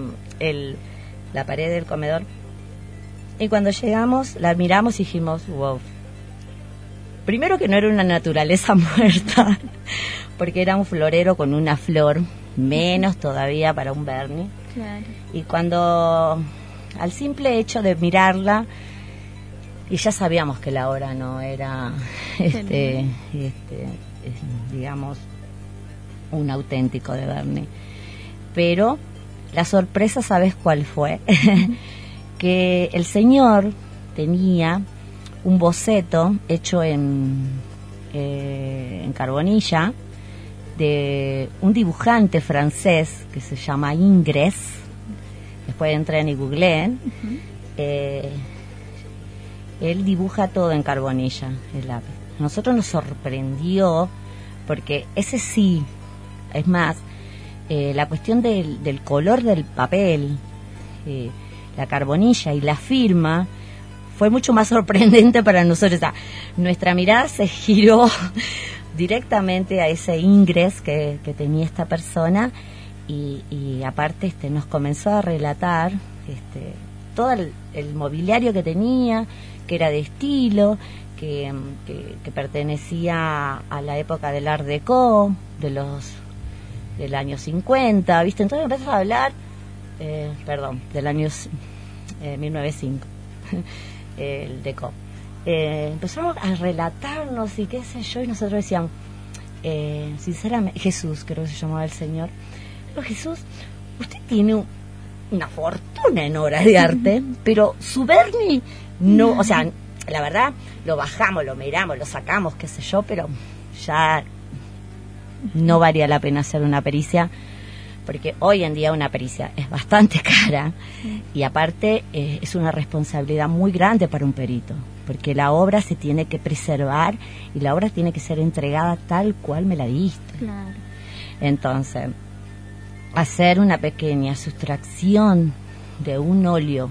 pared del comedor. Y cuando llegamos, la miramos y dijimos, wow. Primero que no era una naturaleza muerta, porque era un florero con una flor, menos todavía para un Berni. Claro. Y cuando, al simple hecho de mirarla, y ya sabíamos que la obra no era, digamos, un auténtico de Berni. Pero la sorpresa, ¿sabes cuál fue? Que el señor tenía un boceto hecho en carbonilla de un dibujante francés que se llama Ingres. Después entren y googleen. Él dibuja todo en carbonilla, el lápiz. A nosotros nos sorprendió porque ese sí, es más, la cuestión del color del papel, la carbonilla y la firma fue mucho más sorprendente para nosotros. O sea, nuestra mirada se giró directamente a ese Ingres que tenía esta persona y aparte nos comenzó a relatar todo el mobiliario que tenía, que era de estilo, que pertenecía a la época del Art Deco, del año 50, ¿viste? Entonces empezamos a hablar, del año 1905. El Deco. Empezamos a relatarnos y qué sé yo, y nosotros decíamos, sinceramente, Jesús, creo que se llamaba el señor, pero Jesús, usted tiene una fortuna en obras de arte, pero su Berni no, o sea, la verdad, lo bajamos, lo miramos, lo sacamos, qué sé yo, pero ya no valía la pena hacer una pericia, porque hoy en día una pericia es bastante cara y aparte es una responsabilidad muy grande para un perito, porque la obra se tiene que preservar y la obra tiene que ser entregada tal cual me la diste. Claro. Entonces, hacer una pequeña sustracción de un óleo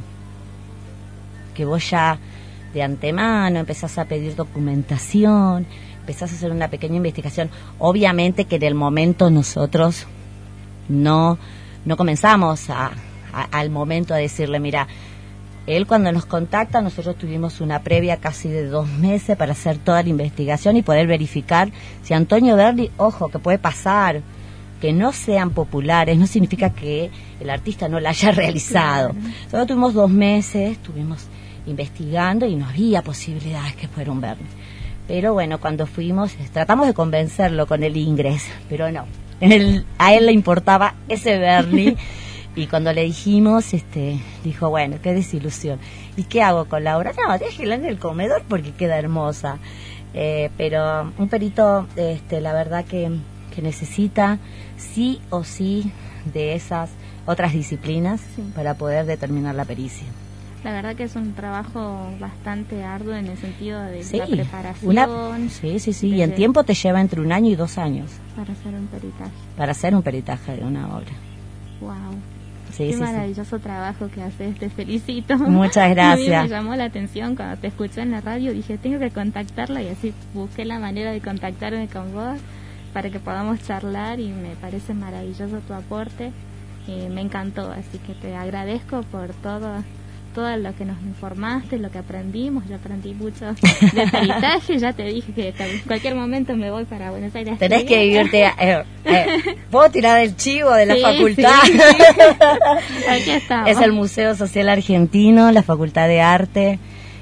que vos ya de antemano empezás a pedir documentación, empezás a hacer una pequeña investigación, obviamente que en el momento nosotros no comenzamos al momento a decirle, mira, él cuando nos contacta, nosotros tuvimos una previa casi de 2 meses para hacer toda la investigación y poder verificar si Antonio Berni, ojo, que puede pasar, que no sean populares, no significa que el artista no la haya realizado. Nosotros tuvimos 2 meses, estuvimos investigando y no había posibilidades que fuera un Berni. Pero bueno, cuando fuimos, tratamos de convencerlo con el Ingres, pero no. A él le importaba ese Berni y cuando le dijimos, dijo, bueno, qué desilusión. ¿Y qué hago con la obra? No, déjela en el comedor porque queda hermosa. Pero un perito, la verdad que necesita sí o sí de esas otras disciplinas para poder determinar la pericia. La verdad que es un trabajo bastante arduo en el sentido de la preparación. Y en tiempo te lleva entre 1 año y 2 años. Para hacer un peritaje. Para hacer un peritaje de una obra. Wow. Qué maravilloso trabajo que haces, te felicito. Muchas gracias. A mí me llamó la atención cuando te escuché en la radio, dije, tengo que contactarla y así busqué la manera de contactarme con vos para que podamos charlar y me parece maravilloso tu aporte. Me encantó, así que te agradezco por todo lo que nos informaste, lo que aprendimos. Yo aprendí mucho de peritaje, ya te dije que en cualquier momento me voy para Buenos Aires. Tenés que irte ¿puedo tirar el chivo de la facultad? Sí. Aquí estamos. Es el Museo Social Argentino, la Facultad de Arte.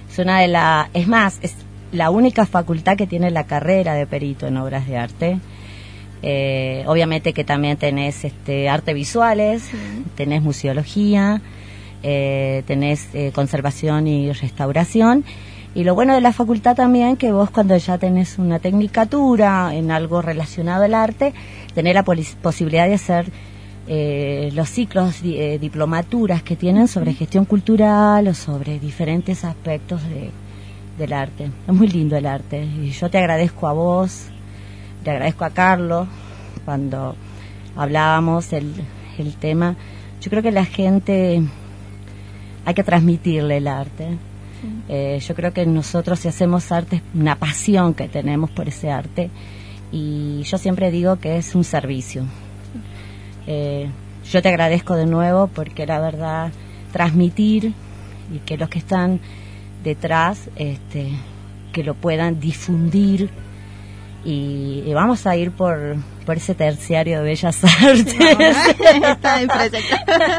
Es la única facultad que tiene la carrera de perito en obras de arte. Obviamente que también tenés arte visuales, tenés museología, tenés conservación y restauración, y lo bueno de la facultad también que vos cuando ya tenés una tecnicatura en algo relacionado al arte, tenés la posibilidad de hacer los ciclos diplomaturas que tienen sobre gestión cultural o sobre diferentes aspectos del arte. Es muy lindo el arte y yo te agradezco a vos Le agradezco a Carlos cuando hablábamos el tema. Yo creo que la gente hay que transmitirle el arte. Yo creo que nosotros, si hacemos arte, es una pasión que tenemos por ese arte, y yo siempre digo que es un servicio. Yo te agradezco de nuevo, porque la verdad, transmitir, y que los que están detrás que lo puedan difundir, y vamos a ir por ese terciario de Bellas Artes. Está en proyecto.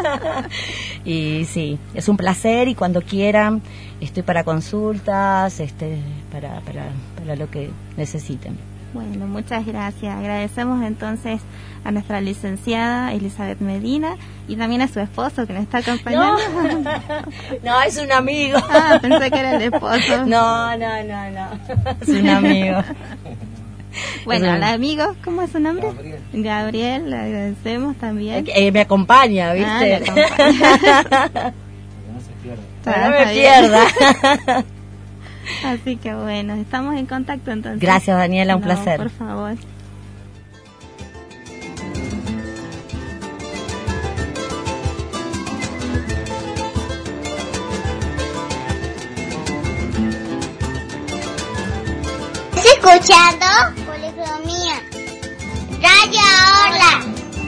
Y sí, es un placer, y cuando quieran estoy para consultas, para lo que necesiten. Bueno, muchas gracias. Agradecemos entonces a nuestra licenciada Elizabeth Medina, y también a su esposo que nos está acompañando. No, es un amigo. Pensé que era el esposo. No, es un amigo. Bueno, al amigo, ¿cómo es su nombre? Gabriel, le agradecemos también. Me acompaña, ¿viste? Me acompaña. No me pierda. Así que bueno, estamos en contacto entonces. Gracias, Daniela, un placer. Por favor. ¿Estás escuchando? Policromía. Radio Hola.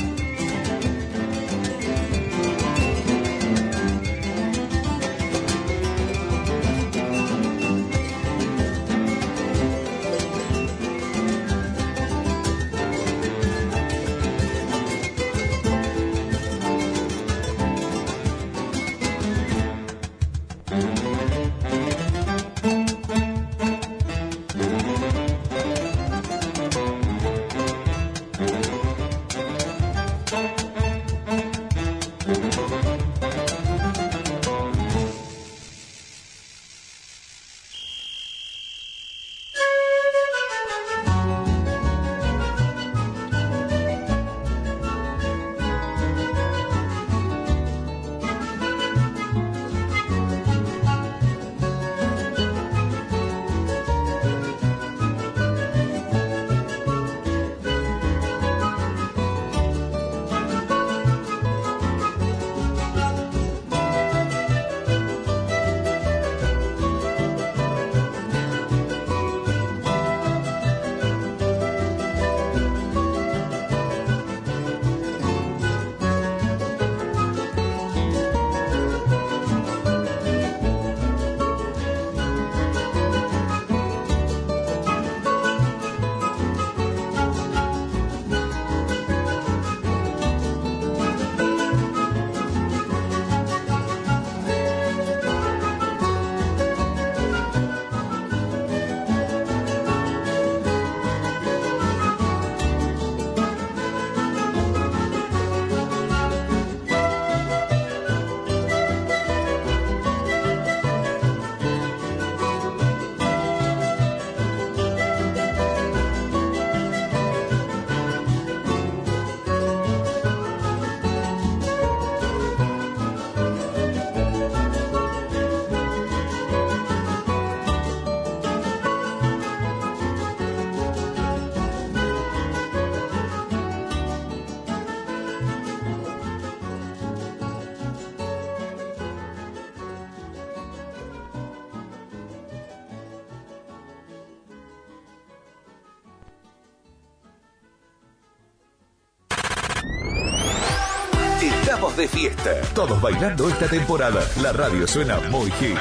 Estamos de fiesta, todos bailando esta temporada. La radio suena muy hit.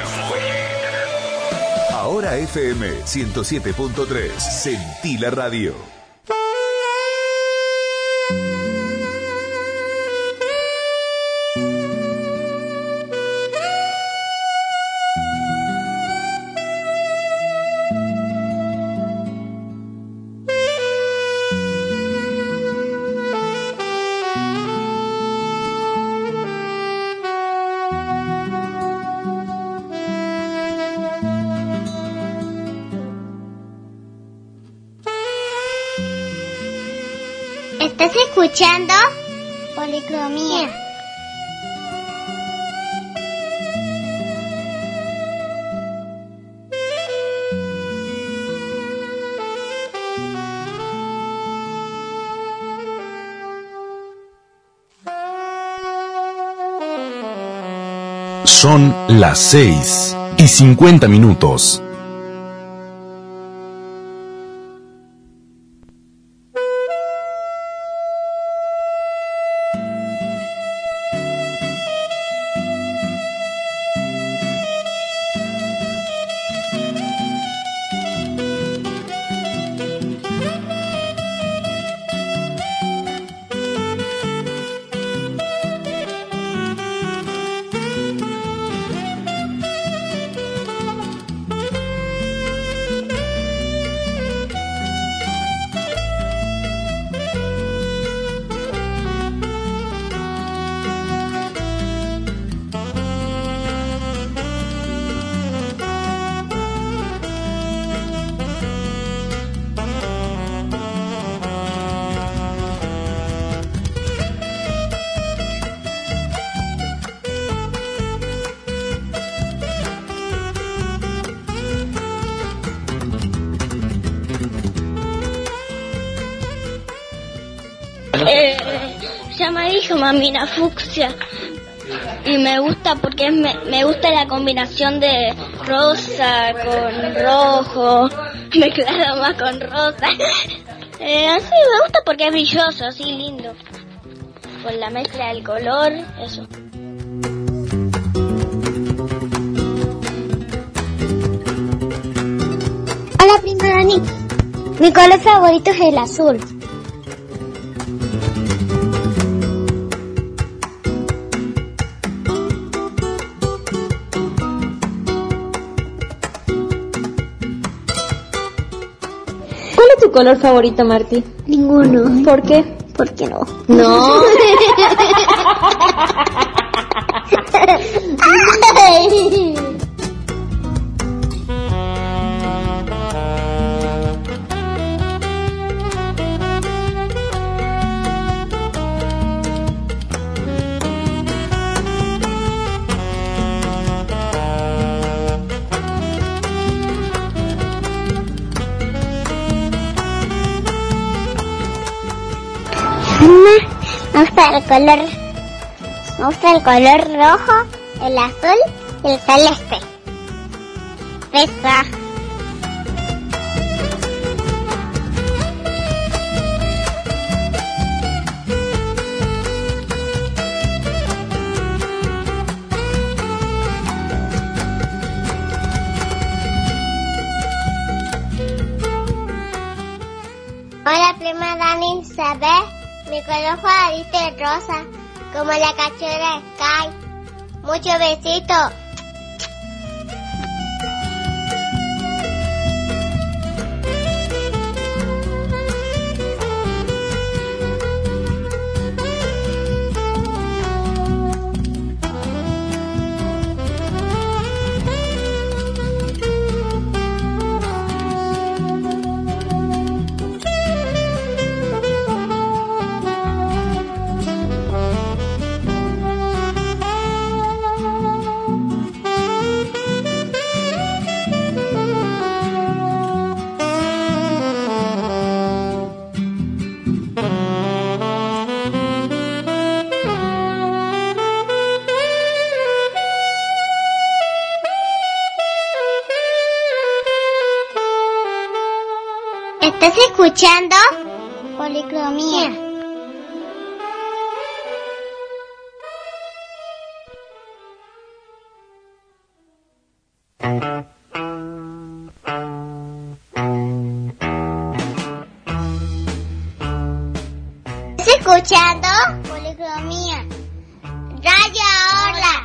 Ahora FM 107.3. Sentí la radio. ¿Estás escuchando? Policromía. Son las 6:50. Se me dijo mamina fucsia y me gusta porque me gusta la combinación de rosa con rojo, mezclado más con rosa. Así me gusta porque es brilloso, así lindo, con la mezcla del color, eso. Hola, prima Dani. Mi color favorito es el azul. ¿Cuál es tu color favorito, Marti? Ninguno. ¿Por qué? ¿Por qué no? No. Me gusta el color rojo, el azul y el celeste. Besa. Hola, prima Dani, ¿sabes? Mi color favorito es rosa, como la cachorra Sky. Muchos besitos. ¿Estás escuchando? Policromía. ¿Estás escuchando? Policromía. Radio Hola.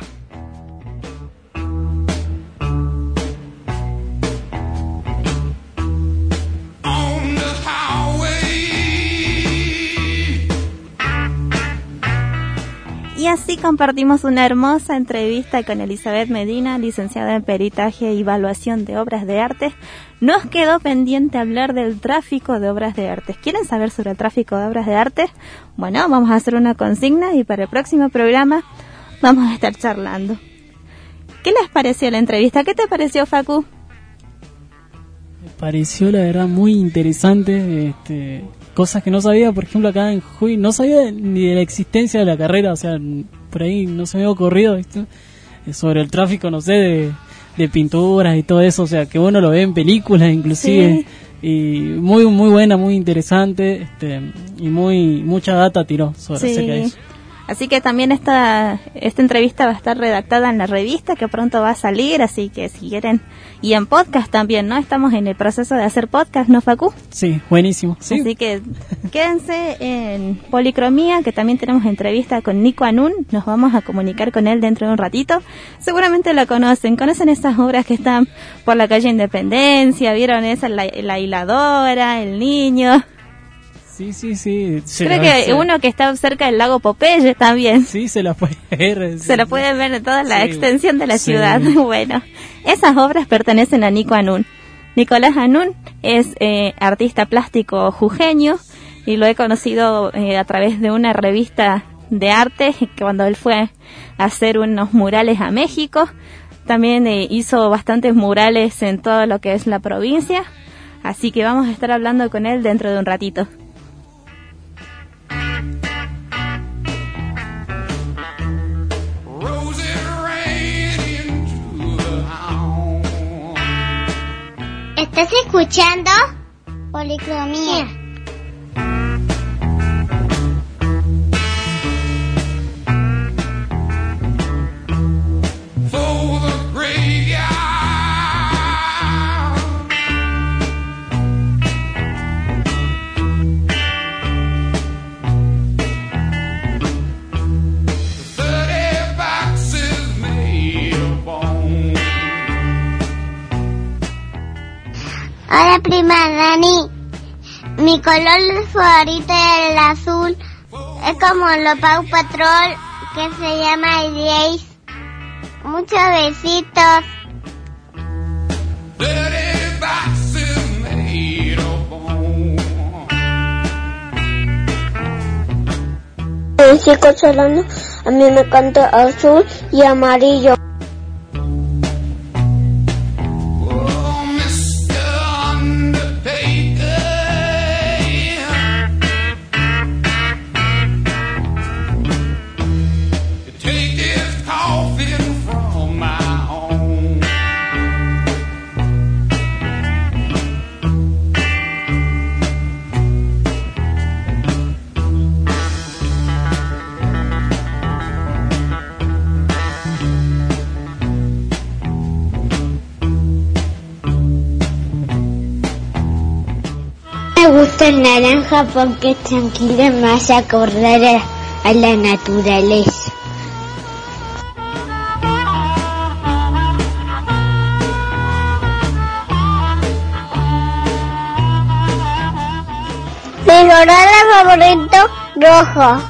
Y así compartimos una hermosa entrevista con Elizabeth Medina, licenciada en Peritaje y Evaluación de Obras de Arte. Nos quedó pendiente hablar del tráfico de obras de arte. ¿Quieren saber sobre el tráfico de obras de arte? Bueno, vamos a hacer una consigna y para el próximo programa vamos a estar charlando. ¿Qué les pareció la entrevista? ¿Qué te pareció, Facu? Me pareció, la verdad, muy interesante. Cosas que no sabía, por ejemplo, acá en Jujuy, no sabía ni de la existencia de la carrera, o sea, por ahí no se me había ocurrido, ¿viste? sobre el tráfico, no sé, de pinturas y todo eso, o sea, que uno lo ve en películas inclusive. Sí. Y muy buena, muy interesante, y mucha data tiró sobre acerca de eso. Así que también esta entrevista va a estar redactada en la revista que pronto va a salir, así que si quieren, y en podcast también, ¿no? Estamos en el proceso de hacer podcast, ¿no, Facu? Sí, buenísimo. Sí. Así que quédense en Policromía, que también tenemos entrevista con Nico Anún, nos vamos a comunicar con él dentro de un ratito. Seguramente lo conocen esas obras que están por la calle Independencia, vieron esa, la hiladora, el niño... Sí. Creo que uno que está cerca del lago Popeye también. Sí, se la puede ver. Se la puede ver en toda la extensión de la ciudad. Bueno, esas obras pertenecen a Nico Anún. Nicolás Anún es artista plástico jujeño y lo he conocido a través de una revista de arte cuando él fue a hacer unos murales a México. También hizo bastantes murales en todo lo que es la provincia. Así que vamos a estar hablando con él dentro de un ratito. ¿Estás escuchando? Policromía. Hola prima Dani, mi color favorito es el azul, es como lo Paw Patrol que se llama el Jace. Muchos besitos. Chicos Solano, a mí me encanta azul y amarillo. Me gusta el naranja porque es tranquilo y me hace acordar a la naturaleza. Mi color favorito, rojo.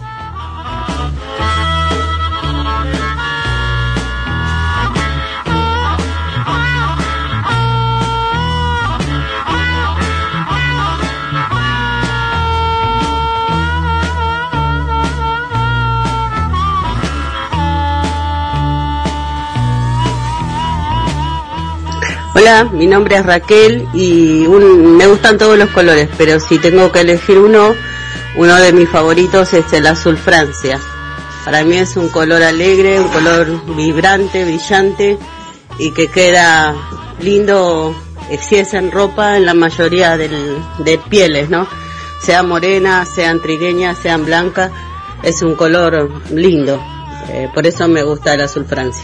Hola, mi nombre es Raquel y me gustan todos los colores, pero si tengo que elegir uno de mis favoritos es el azul Francia. Para mí es un color alegre, un color vibrante, brillante y que queda lindo si es en ropa en la mayoría de pieles, ¿no? Sean morenas, sean trigueñas, sean blancas, es un color lindo, por eso me gusta el azul Francia.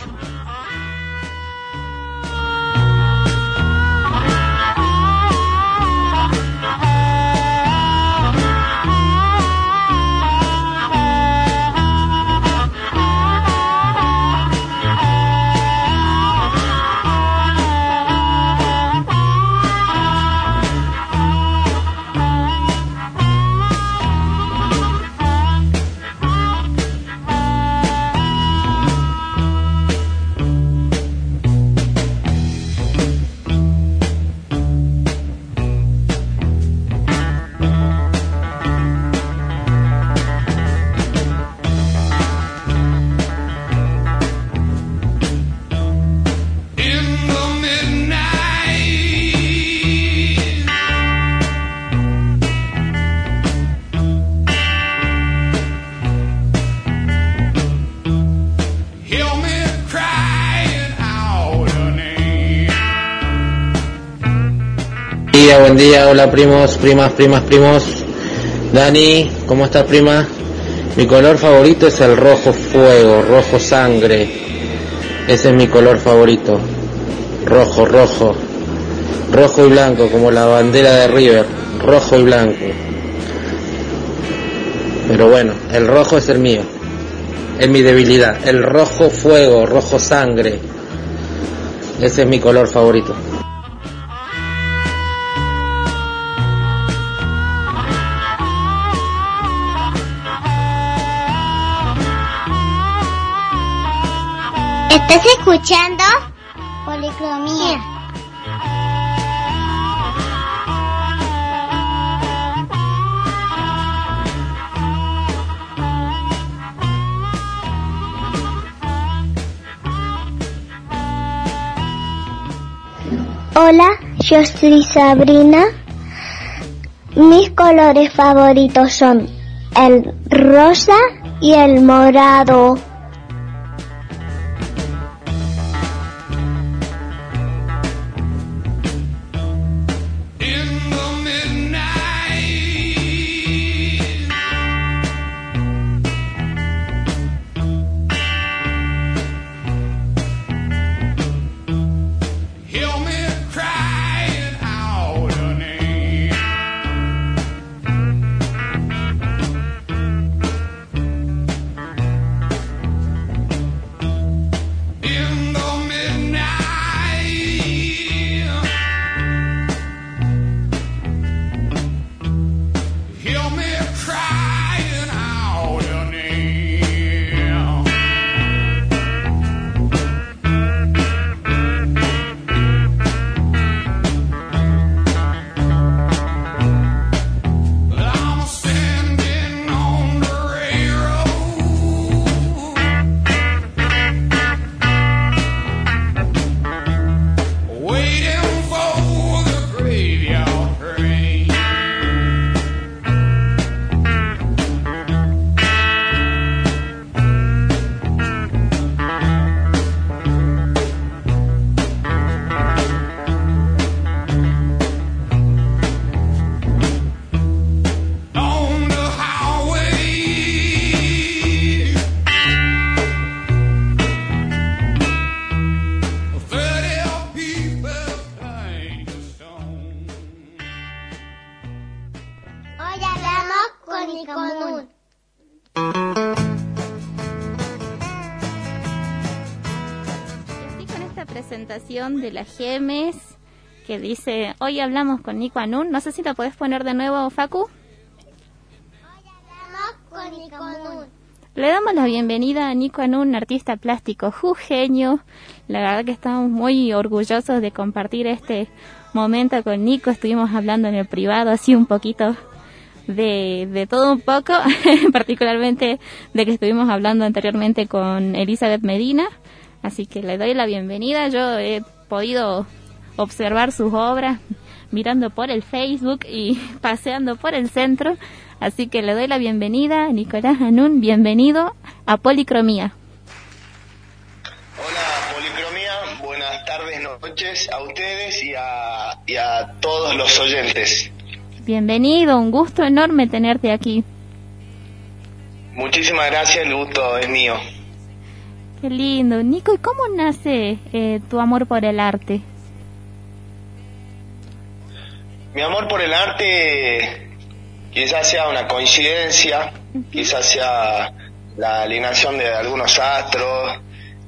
buen día, hola primos, primas, primos. Dani, ¿cómo estás, prima? Mi color favorito es el rojo fuego, rojo sangre. Ese es mi color favorito. Rojo y blanco, como la bandera de River, rojo y blanco. Pero bueno, el rojo es el mío, es mi debilidad. El rojo fuego, rojo sangre, ese es mi color favorito. ¿Estás escuchando? Policromía. Hola, yo soy Sabrina. Mis colores favoritos son el rosa y el morado. De la Gemes que dice: hoy hablamos con Nico Anún. No sé si la podés poner de nuevo, Facu. Hoy hablamos con Nico Anún. Le damos la bienvenida a Nico Anún, artista plástico jujeño. La verdad que estamos muy orgullosos de compartir este momento con Nico. Estuvimos hablando en el privado así un poquito de todo un poco, particularmente de que estuvimos hablando anteriormente con Elizabeth Medina. Así que le doy la bienvenida. Yo he podido observar sus obras mirando por el Facebook y paseando por el centro. Así que le doy la bienvenida a Nicolás Anún. Bienvenido a Policromía. Hola, Policromía. Buenas tardes, noches a ustedes y a todos los oyentes. Bienvenido, un gusto enorme tenerte aquí. Muchísimas gracias, el gusto es mío. Qué lindo. Nico, ¿y cómo nace tu amor por el arte? Mi amor por el arte quizás sea una coincidencia, quizás sea la alineación de algunos astros,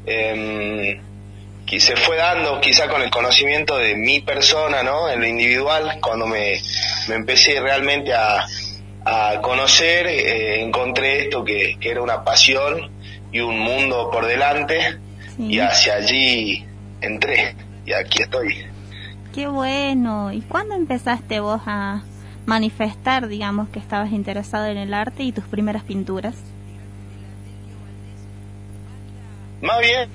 que se fue dando quizá con el conocimiento de mi persona, ¿no? En lo individual, cuando me empecé realmente a conocer, encontré esto que era una pasión y un mundo por delante, sí. Y hacia allí entré y aquí estoy. Qué bueno. ¿Y cuándo empezaste vos a manifestar, digamos, que estabas interesado en el arte y tus primeras pinturas? Más bien,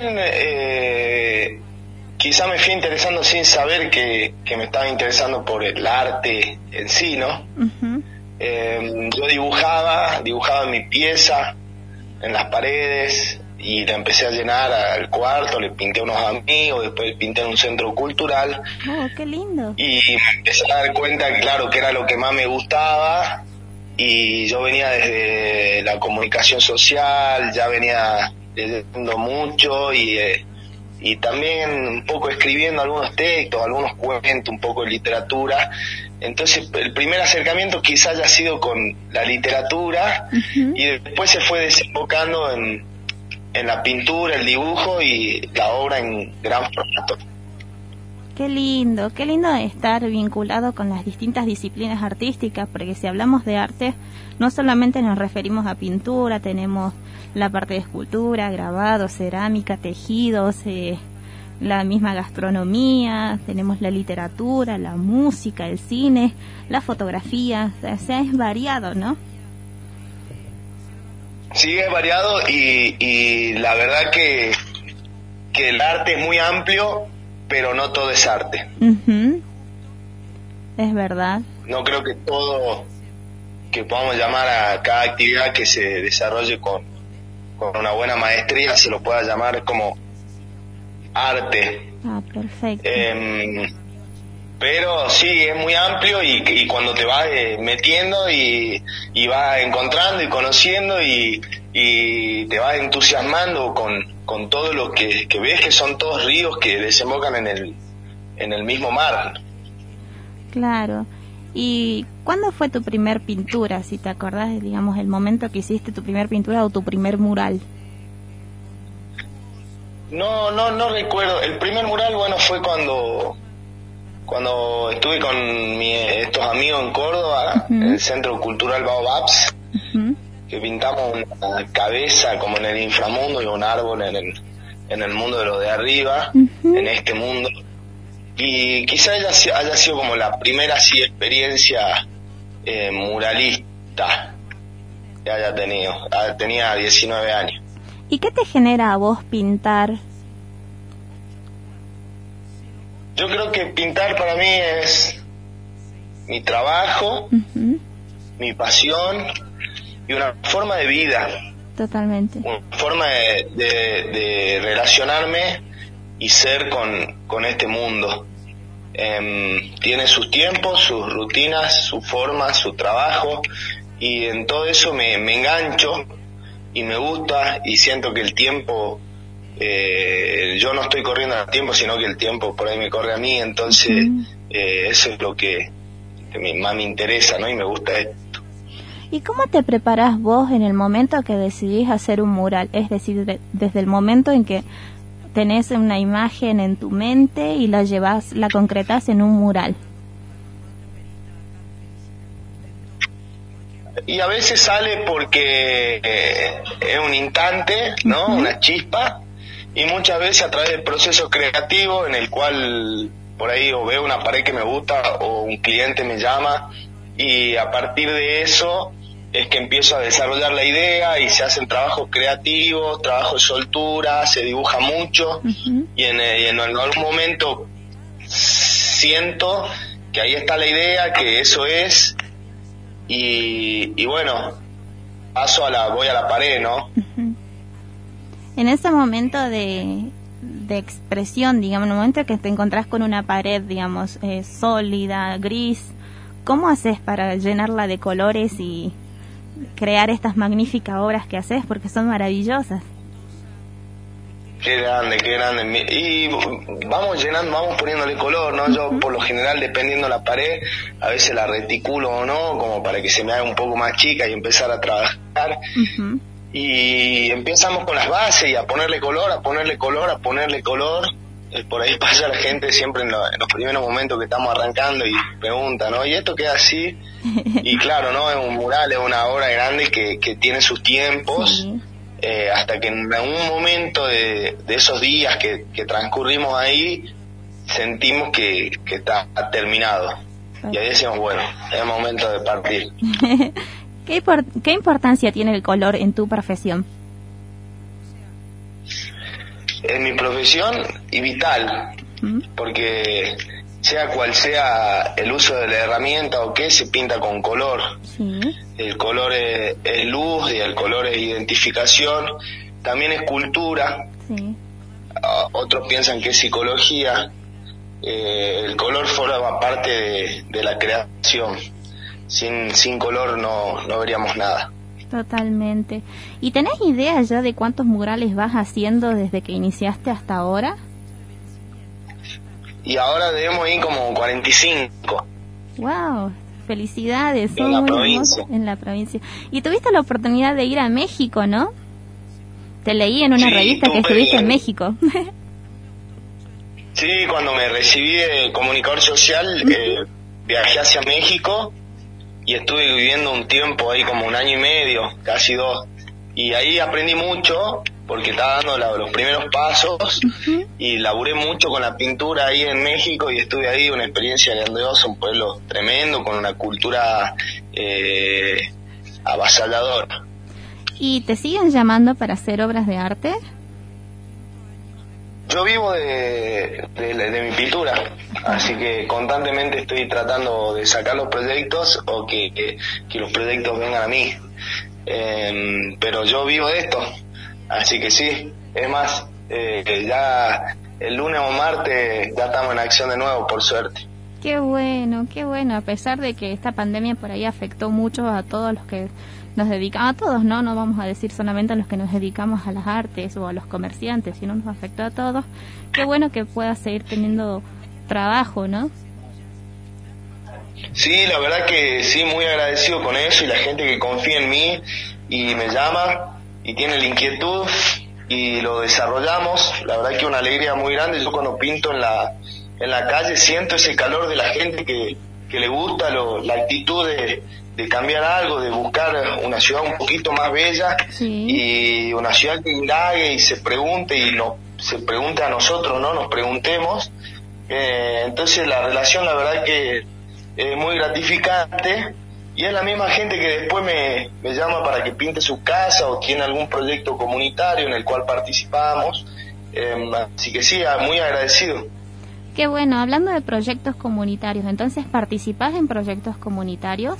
quizá me fui interesando sin saber que me estaba interesando por el arte en sí, ¿no? Uh-huh. Yo dibujaba en mi pieza, en las paredes, y la empecé a llenar al cuarto, le pinté a unos amigos, después pinté en un centro cultural. Oh, qué lindo. Y me empecé a dar cuenta, claro, que era lo que más me gustaba, y yo venía desde la comunicación social, ya venía leyendo mucho y también un poco escribiendo algunos textos, algunos cuentos, un poco de literatura. Entonces el primer acercamiento quizás haya sido con la literatura, y después se fue desembocando en la pintura, el dibujo y la obra en gran formato. Qué lindo estar vinculado con las distintas disciplinas artísticas, porque si hablamos de arte, no solamente nos referimos a pintura, tenemos la parte de escultura, grabado, cerámica, tejidos, la misma gastronomía, tenemos la literatura, la música, el cine, la fotografía, o sea, es variado, ¿no? Sí, es variado y la verdad que el arte es muy amplio, pero no todo es arte. Es verdad. No creo que todo que podamos llamar a cada actividad que se desarrolle con una buena maestría se lo pueda llamar como arte. Ah, perfecto. Pero sí, es muy amplio y cuando te vas metiendo y vas encontrando y conociendo y te vas entusiasmando con todo lo que ves, que son todos ríos que desembocan en el mismo mar. Claro. ¿Y cuándo fue tu primer pintura? Si te acordás, digamos, el momento que hiciste tu primer pintura o tu primer mural. No recuerdo. El primer mural, bueno, fue cuando estuve con estos amigos en Córdoba, en el Centro Cultural Baobabs, que pintamos una cabeza como en el inframundo y un árbol en el mundo de lo de arriba, en este mundo. Y quizá haya sido como la primera experiencia muralista que haya tenido. Tenía 19 años. ¿Y qué te genera a vos pintar? Yo creo que pintar para mí es mi trabajo, mi pasión y una forma de vida. Totalmente. Una forma de relacionarme y ser con este mundo. Tiene sus tiempos, sus rutinas, su forma, su trabajo, y en todo eso me engancho y me gusta y siento que el tiempo, yo no estoy corriendo al tiempo, sino que el tiempo por ahí me corre a mí, entonces eso es lo que más me interesa, ¿no? Y me gusta esto. ¿Y cómo te preparás vos en el momento que decidís hacer un mural? Es decir, desde el momento en que tenés una imagen en tu mente y la concretás en un mural. Y a veces sale porque es un instante, ¿no? Una chispa, y muchas veces a través del proceso creativo en el cual por ahí o veo una pared que me gusta o un cliente me llama, y a partir de eso es que empiezo a desarrollar la idea y se hacen trabajos creativos, trabajos de soltura, se dibuja mucho, y en algún momento siento que ahí está la idea, que eso es, y bueno, voy a la pared, ¿no? En ese momento de expresión, digamos, en el momento que te encontrás con una pared, digamos, sólida, gris, ¿cómo haces para llenarla de colores y crear estas magníficas obras que haces? Porque son maravillosas. Qué grande. Y vamos llenando, vamos poniéndole color, ¿no? Yo por lo general, dependiendo la pared, a veces la reticulo o no, como para que se me haga un poco más chica y empezar a trabajar. Y empezamos con las bases y a ponerle color. Por ahí pasa la gente siempre en los primeros momentos que estamos arrancando y pregunta, ¿no? ¿Y esto queda así? Y claro, ¿no? Es un mural, es una obra grande que tiene sus tiempos. Hasta que en algún momento de esos días que transcurrimos ahí, sentimos que está terminado. Y ahí decimos, bueno, es momento de partir. ¿Qué importancia tiene el color en tu profesión? En mi profesión, y vital, porque sea cual sea el uso de la herramienta o qué, se pinta con color. El color es luz y el color es identificación, también es cultura. Sí. Otros piensan que es psicología. El color forma parte de la creación. Sin color no veríamos nada. Totalmente. ¿Y tenés idea ya de cuántos murales vas haciendo desde que iniciaste hasta ahora? Y ahora debemos ir como 45. ¡Wow! Felicidades. En la provincia. En la provincia. Y tuviste la oportunidad de ir a México, ¿no? Te leí en una revista que estuviste en México. Sí, cuando me recibí de comunicador social, viajé hacia México y estuve viviendo un tiempo ahí, como 1 año y medio, casi 2. Y ahí aprendí mucho, porque estaba dando los primeros pasos, y laburé mucho con la pintura ahí en México, y estuve ahí, una experiencia grandiosa, un pueblo tremendo, con una cultura avasalladora. ¿Y te siguen llamando para hacer obras de arte? Yo vivo de mi pintura, así que constantemente estoy tratando de sacar los proyectos o que los proyectos vengan a mí. Pero yo vivo de esto, así que sí. Es más, ya el lunes o martes ya estamos en acción de nuevo, por suerte. Qué bueno, a pesar de que esta pandemia por ahí afectó mucho a todos los que nos dedicamos, a todos, no vamos a decir solamente a los que nos dedicamos a las artes o a los comerciantes, sino nos afectó a todos. Qué bueno que puedas seguir teniendo trabajo, ¿no? Sí, la verdad que sí, muy agradecido con eso, y la gente que confía en mí y me llama y tiene la inquietud y lo desarrollamos. La verdad que una alegría muy grande. Yo cuando pinto en la calle siento ese calor de la gente que le gusta la actitud de cambiar algo, de buscar una ciudad un poquito más bella, sí, y una ciudad que indague y se pregunte, y se pregunte a nosotros, ¿no? Nos preguntemos. Entonces la relación, la verdad que es muy gratificante, y es la misma gente que después me llama para que pinte su casa o tiene algún proyecto comunitario en el cual participamos. Así que sí, muy agradecido. Qué bueno. Hablando de proyectos comunitarios, entonces, ¿participás en proyectos comunitarios?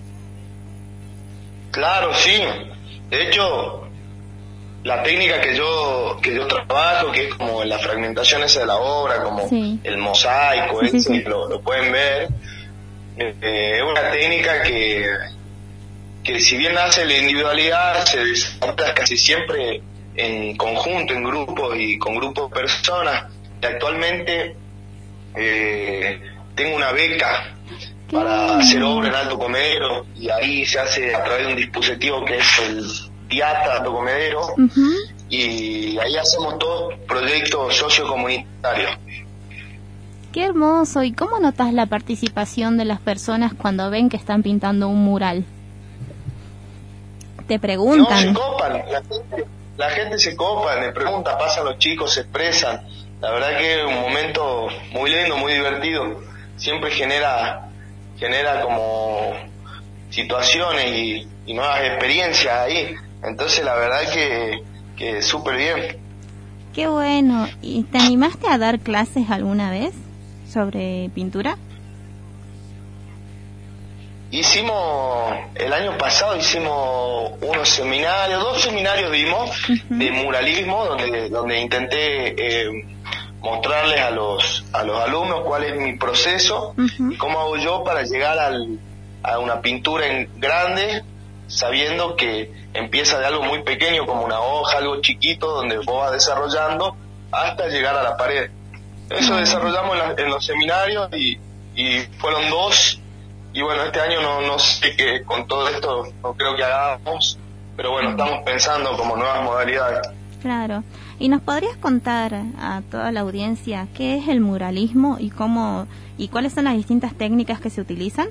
Claro, sí. De hecho, la técnica que yo trabajo, que es como la fragmentación esa de la obra, como sí, el mosaico, sí, sí. Lo pueden ver, es una técnica que si bien nace la individualidad, se desarrolla casi siempre en conjunto, en grupos y con grupos de personas. Y actualmente tengo una beca para hacer obra en Alto Comedero, y ahí se hace a través de un dispositivo que es el IATA Alto Comedero, y ahí hacemos todos proyectos sociocomunitarios. Qué hermoso. ¿Y cómo notas la participación de las personas cuando ven que están pintando un mural? ¿Te preguntan? No, se copan, la gente se copa, me pregunta, pasan los chicos, se expresan. La verdad que es un momento muy lindo, muy divertido. Siempre genera como situaciones y nuevas experiencias ahí. Entonces la verdad que súper bien. Qué bueno. ¿Y te animaste a dar clases alguna vez sobre pintura? El año pasado hicimos dos seminarios dimos de muralismo, donde intenté mostrarles a los alumnos cuál es mi proceso y cómo hago yo para llegar a una pintura en grande, sabiendo que empieza de algo muy pequeño, como una hoja, algo chiquito, donde vos vas desarrollando hasta llegar a la pared. Eso desarrollamos en los seminarios, y fueron 2. Y bueno, este año no sé qué, con todo esto no creo que hagamos, pero bueno, estamos pensando como nuevas modalidades. Claro. ¿Y nos podrías contar a toda la audiencia qué es el muralismo y cuáles son las distintas técnicas que se utilizan?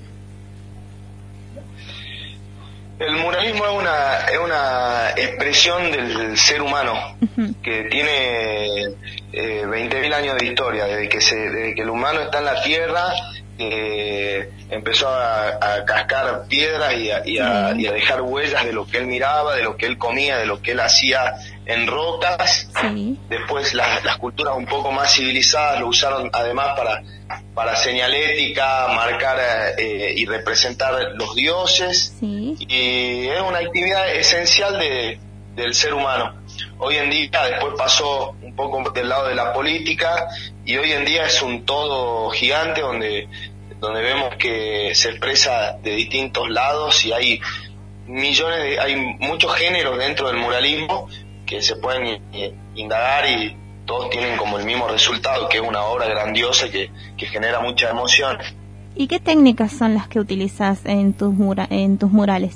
El muralismo es una expresión del ser humano que tiene 20.000 años de historia, desde que el humano está en la tierra. Empezó a cascar piedras y a dejar huellas de lo que él miraba, de lo que él comía, de lo que él hacía en rocas. Sí. Después las culturas un poco más civilizadas lo usaron además para señalética, marcar y representar los dioses. Sí. Y es una actividad esencial del ser humano. hoy en día después pasó un poco del lado de la política y hoy en día es un todo gigante donde vemos que se expresa de distintos lados y hay hay muchos géneros dentro del muralismo que se pueden indagar y todos tienen como el mismo resultado, que es una obra grandiosa que genera mucha emoción. ¿Y qué técnicas son las que utilizas en tus murales?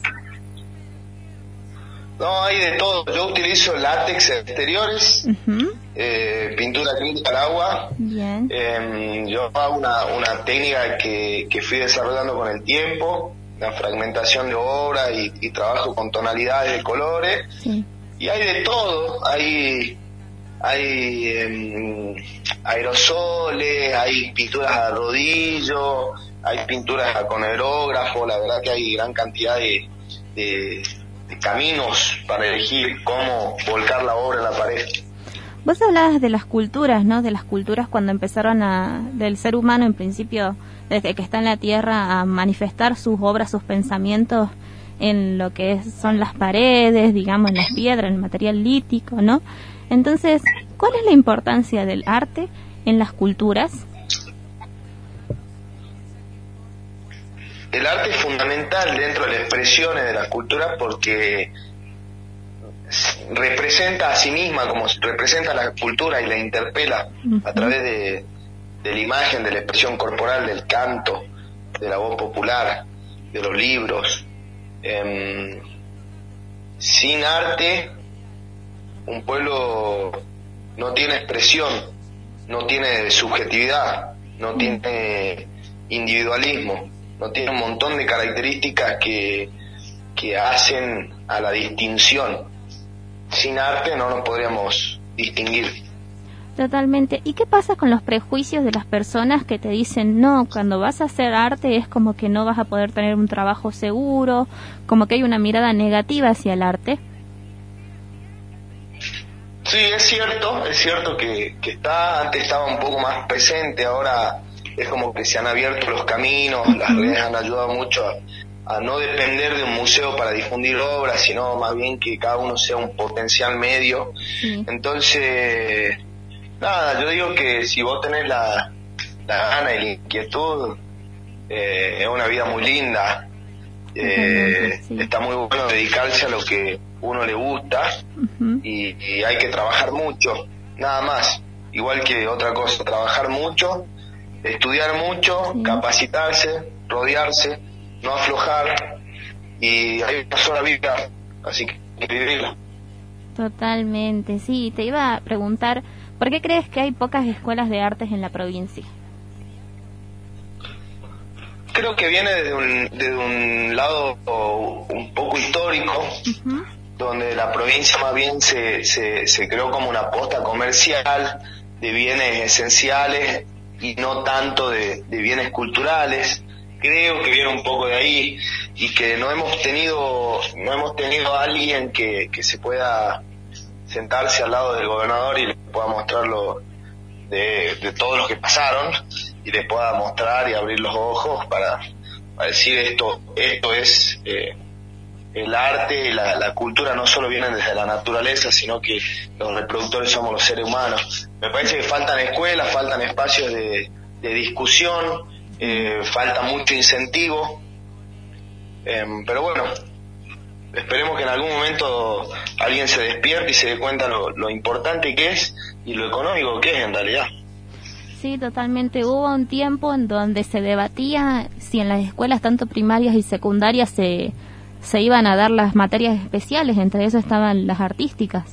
No, hay de todo. Yo utilizo látex exteriores, pintura acrílica al agua. Bien. Yo hago una técnica que fui desarrollando con el tiempo, la fragmentación de obra y trabajo con tonalidades de colores. Sí. Y hay de todo. Hay aerosoles, hay pinturas a rodillo, hay pinturas con aerógrafo. La verdad que hay gran cantidad de caminos para elegir cómo volcar la obra en la pared. Vos hablabas de las culturas, ¿no? De las culturas cuando empezaron del ser humano en principio, desde que está en la tierra, a manifestar sus obras, sus pensamientos en lo que son las paredes, digamos, en las piedras, en el material lítico, ¿no? Entonces, ¿cuál es la importancia del arte en las culturas? El arte es fundamental dentro de las expresiones de las culturas porque representa a sí misma, como representa la cultura y la interpela a través de la imagen, de la expresión corporal, del canto, de la voz popular, de los libros. Sin arte, un pueblo no tiene expresión, no tiene subjetividad, no tiene individualismo, no tiene un montón de características que hacen a la distinción. Sin arte no nos podríamos distinguir. Totalmente. ¿Y qué pasa con los prejuicios de las personas que te dicen, no, cuando vas a hacer arte es como que no vas a poder tener un trabajo seguro, como que hay una mirada negativa hacia el arte? Sí, es cierto que antes estaba un poco más presente, ahora es como que se han abierto los caminos, las redes han ayudado mucho a no depender de un museo para difundir obras, sino más bien que cada uno sea un potencial medio. Entonces, nada, yo digo que si vos tenés la gana y la inquietud, es una vida muy linda. Está muy bueno dedicarse a lo que uno le gusta y hay que trabajar mucho, nada más, igual que otra cosa, trabajar mucho, estudiar mucho, capacitarse, rodearse, no aflojar, y hay una sola vida, así que hay que vivirla. Totalmente, sí. Te iba a preguntar, ¿por qué crees que hay pocas escuelas de artes en la provincia? Creo que viene de un lado un poco histórico, donde la provincia más bien se creó como una posta comercial de bienes esenciales y no tanto de bienes culturales. Creo que viene un poco de ahí y que no hemos tenido a alguien que se pueda sentarse al lado del gobernador y le pueda mostrar de todos los que pasaron y le pueda mostrar y abrir los ojos para decir esto es el arte y la cultura no solo vienen desde la naturaleza, sino que los reproductores somos los seres humanos. Me parece que faltan escuelas, faltan espacios de discusión, falta mucho incentivo, pero bueno, esperemos que en algún momento alguien se despierte y se dé cuenta lo importante que es y lo económico que es en realidad. Sí, totalmente. Hubo un tiempo en donde se debatía si en las escuelas tanto primarias y secundarias se iban a dar las materias especiales, entre eso estaban las artísticas.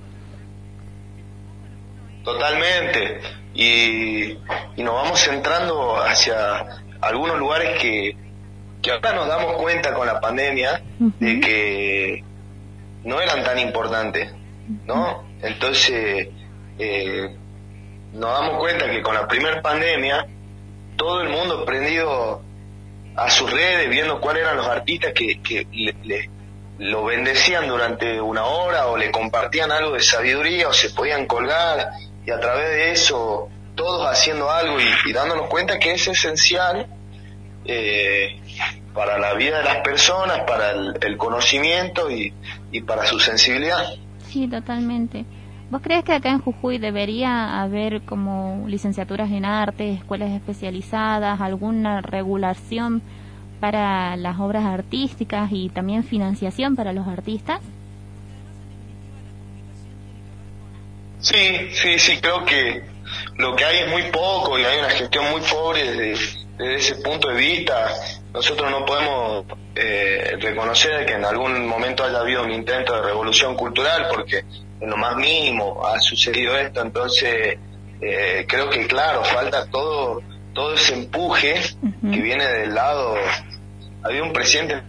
Totalmente. Y nos vamos centrando hacia algunos lugares que ahora nos damos cuenta con la pandemia de que no eran tan importantes, ¿no? Entonces nos damos cuenta que con la primer pandemia todo el mundo prendido a sus redes viendo cuáles eran los artistas que lo bendecían durante una hora o le compartían algo de sabiduría o se podían colgar, y a través de eso todos haciendo algo y dándonos cuenta que es esencial para la vida de las personas, para el conocimiento y para su sensibilidad. Sí, totalmente. ¿Vos crees que acá en Jujuy debería haber como licenciaturas en arte, escuelas especializadas, alguna regulación para las obras artísticas y también financiación para los artistas? Sí, creo que lo que hay es muy poco y hay una gestión muy pobre desde ese punto de vista. Nosotros no podemos reconocer que en algún momento haya habido un intento de revolución cultural, porque en lo más mínimo ha sucedido esto. Entonces creo que claro, falta todo ese empuje que viene del lado. Había un presidente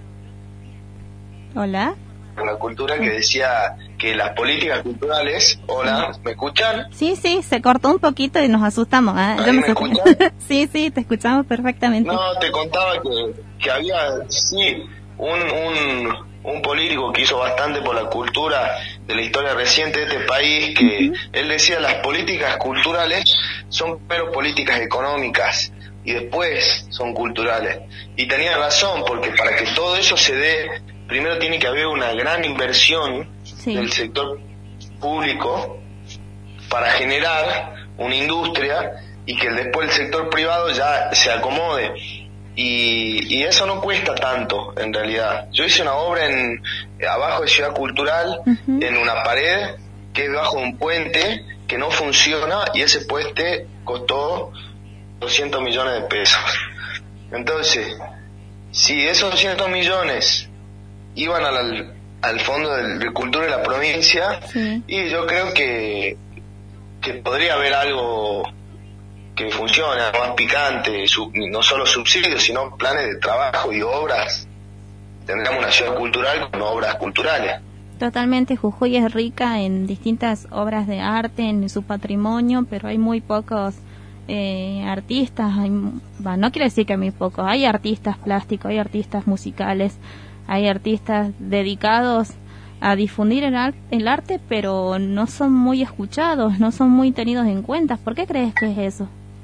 Hola en la cultura que decía que las políticas culturales... Hola, ¿me escuchan? Sí, se cortó un poquito y nos asustamos. ¿Ahí me escuchan? Sí, te escuchamos perfectamente. No, te contaba que había, sí, un político que hizo bastante por la cultura de la historia reciente de este país, que él decía las políticas culturales son pero políticas económicas y después son culturales. Y tenía razón, porque para que todo eso se dé, primero tiene que haber una gran inversión del sector público para generar una industria y que después el sector privado ya se acomode. Y eso no cuesta tanto, en realidad. Yo hice una obra abajo de Ciudad Cultural, en una pared que es bajo un puente que no funciona, y ese puente costó 200 millones de pesos. Entonces, si esos 200 millones iban al Fondo de Cultura de la provincia, y yo creo que podría haber algo que funcione, más picante, no solo subsidios, sino planes de trabajo y obras. Tendríamos una ciudad cultural con obras culturales. Totalmente, Jujuy es rica en distintas obras de arte, en su patrimonio, pero hay muy pocos artistas. No quiero decir que hay muy pocos, hay artistas plásticos, hay artistas musicales, hay artistas dedicados a difundir el arte, pero no son muy escuchados, no son muy tenidos en cuenta. ¿Por qué crees que es eso?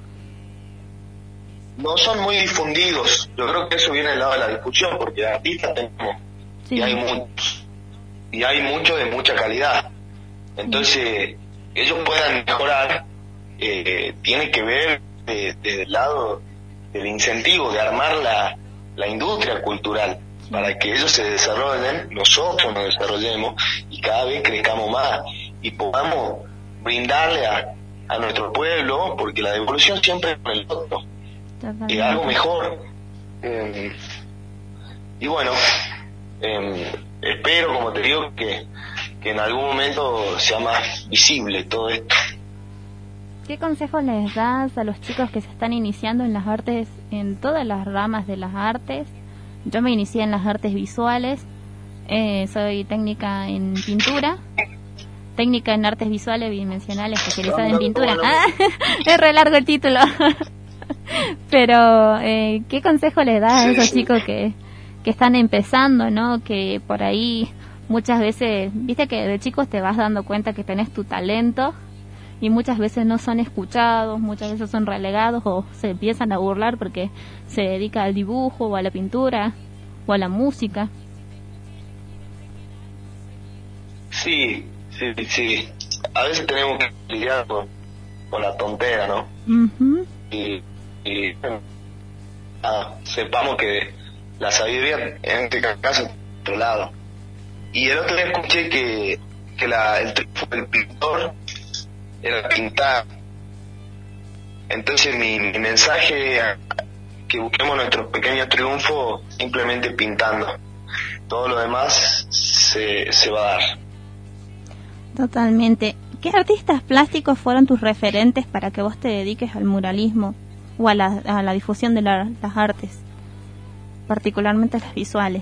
No son muy difundidos. Yo creo que eso viene del lado de la discusión, porque artistas tenemos, y hay muchos de mucha calidad. Entonces, ellos puedan mejorar, tiene que ver desde el lado del incentivo, de armar la industria cultural, para que ellos se desarrollen, nosotros nos desarrollemos y cada vez crezcamos más y podamos brindarle a nuestro pueblo, porque la devolución siempre es con el otro, algo mejor. Y bueno, espero, como te digo, que en algún momento sea más visible todo esto. ¿Qué consejos les das a los chicos que se están iniciando en las artes, en todas las ramas de las artes? Yo me inicié en las artes visuales, soy técnica en pintura, técnica en artes visuales bidimensionales, especializada en pintura. Es re largo el título. Pero, ¿qué consejo les das a esos chicos que están empezando, no? Que por ahí muchas veces, viste que de chicos te vas dando cuenta que tenés tu talento y muchas veces no son escuchados, muchas veces son relegados o se empiezan a burlar porque se dedica al dibujo o a la pintura o a la música. Sí. A veces tenemos que lidiar con la tontera, ¿no? Y sepamos que la sabiduría en este caso es de otro lado. Y el otro día escuché que el triunfo del pintor era pintar. Entonces mi mensaje es que busquemos nuestros pequeños triunfos simplemente pintando. Todo lo demás se va a dar. Totalmente. ¿Qué artistas plásticos fueron tus referentes para que vos te dediques al muralismo o a la difusión de las artes, particularmente las visuales?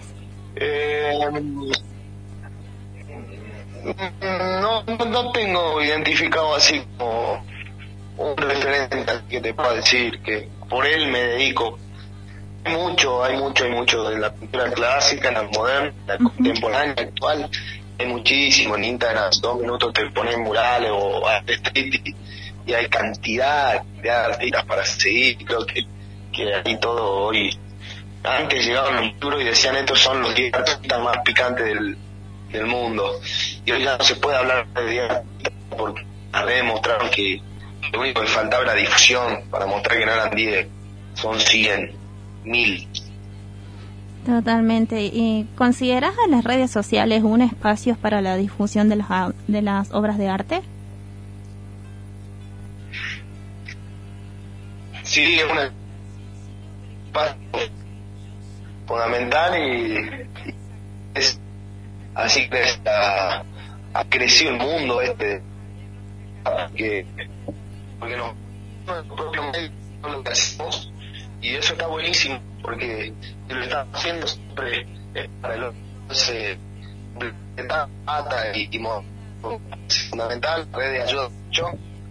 No tengo identificado así como un referente que te pueda decir que por él me dedico. Hay mucho de la pintura clásica, en la moderna, en la contemporánea, actual. Hay muchísimo. En Instagram 2 minutos te ponen murales o art street y hay cantidad de artistas para seguir. Creo que ahí todo hoy. Antes llegaban los libros y decían estos son los 10 artistas más picantes del mundo. y hoy ya no se puede hablar de diáspora porque las redes mostraron que lo único que faltaba era difusión para mostrar que no eran 10, son 100, 1000. Totalmente. ¿Y consideras a las redes sociales un espacio para la difusión de las obras de arte? Sí, es una espacio fundamental y es así que ha crecido el mundo porque no propio medio lo que hacemos, y eso está buenísimo porque lo está haciendo siempre es para el se pata y fundamental, redes ayuda mucho.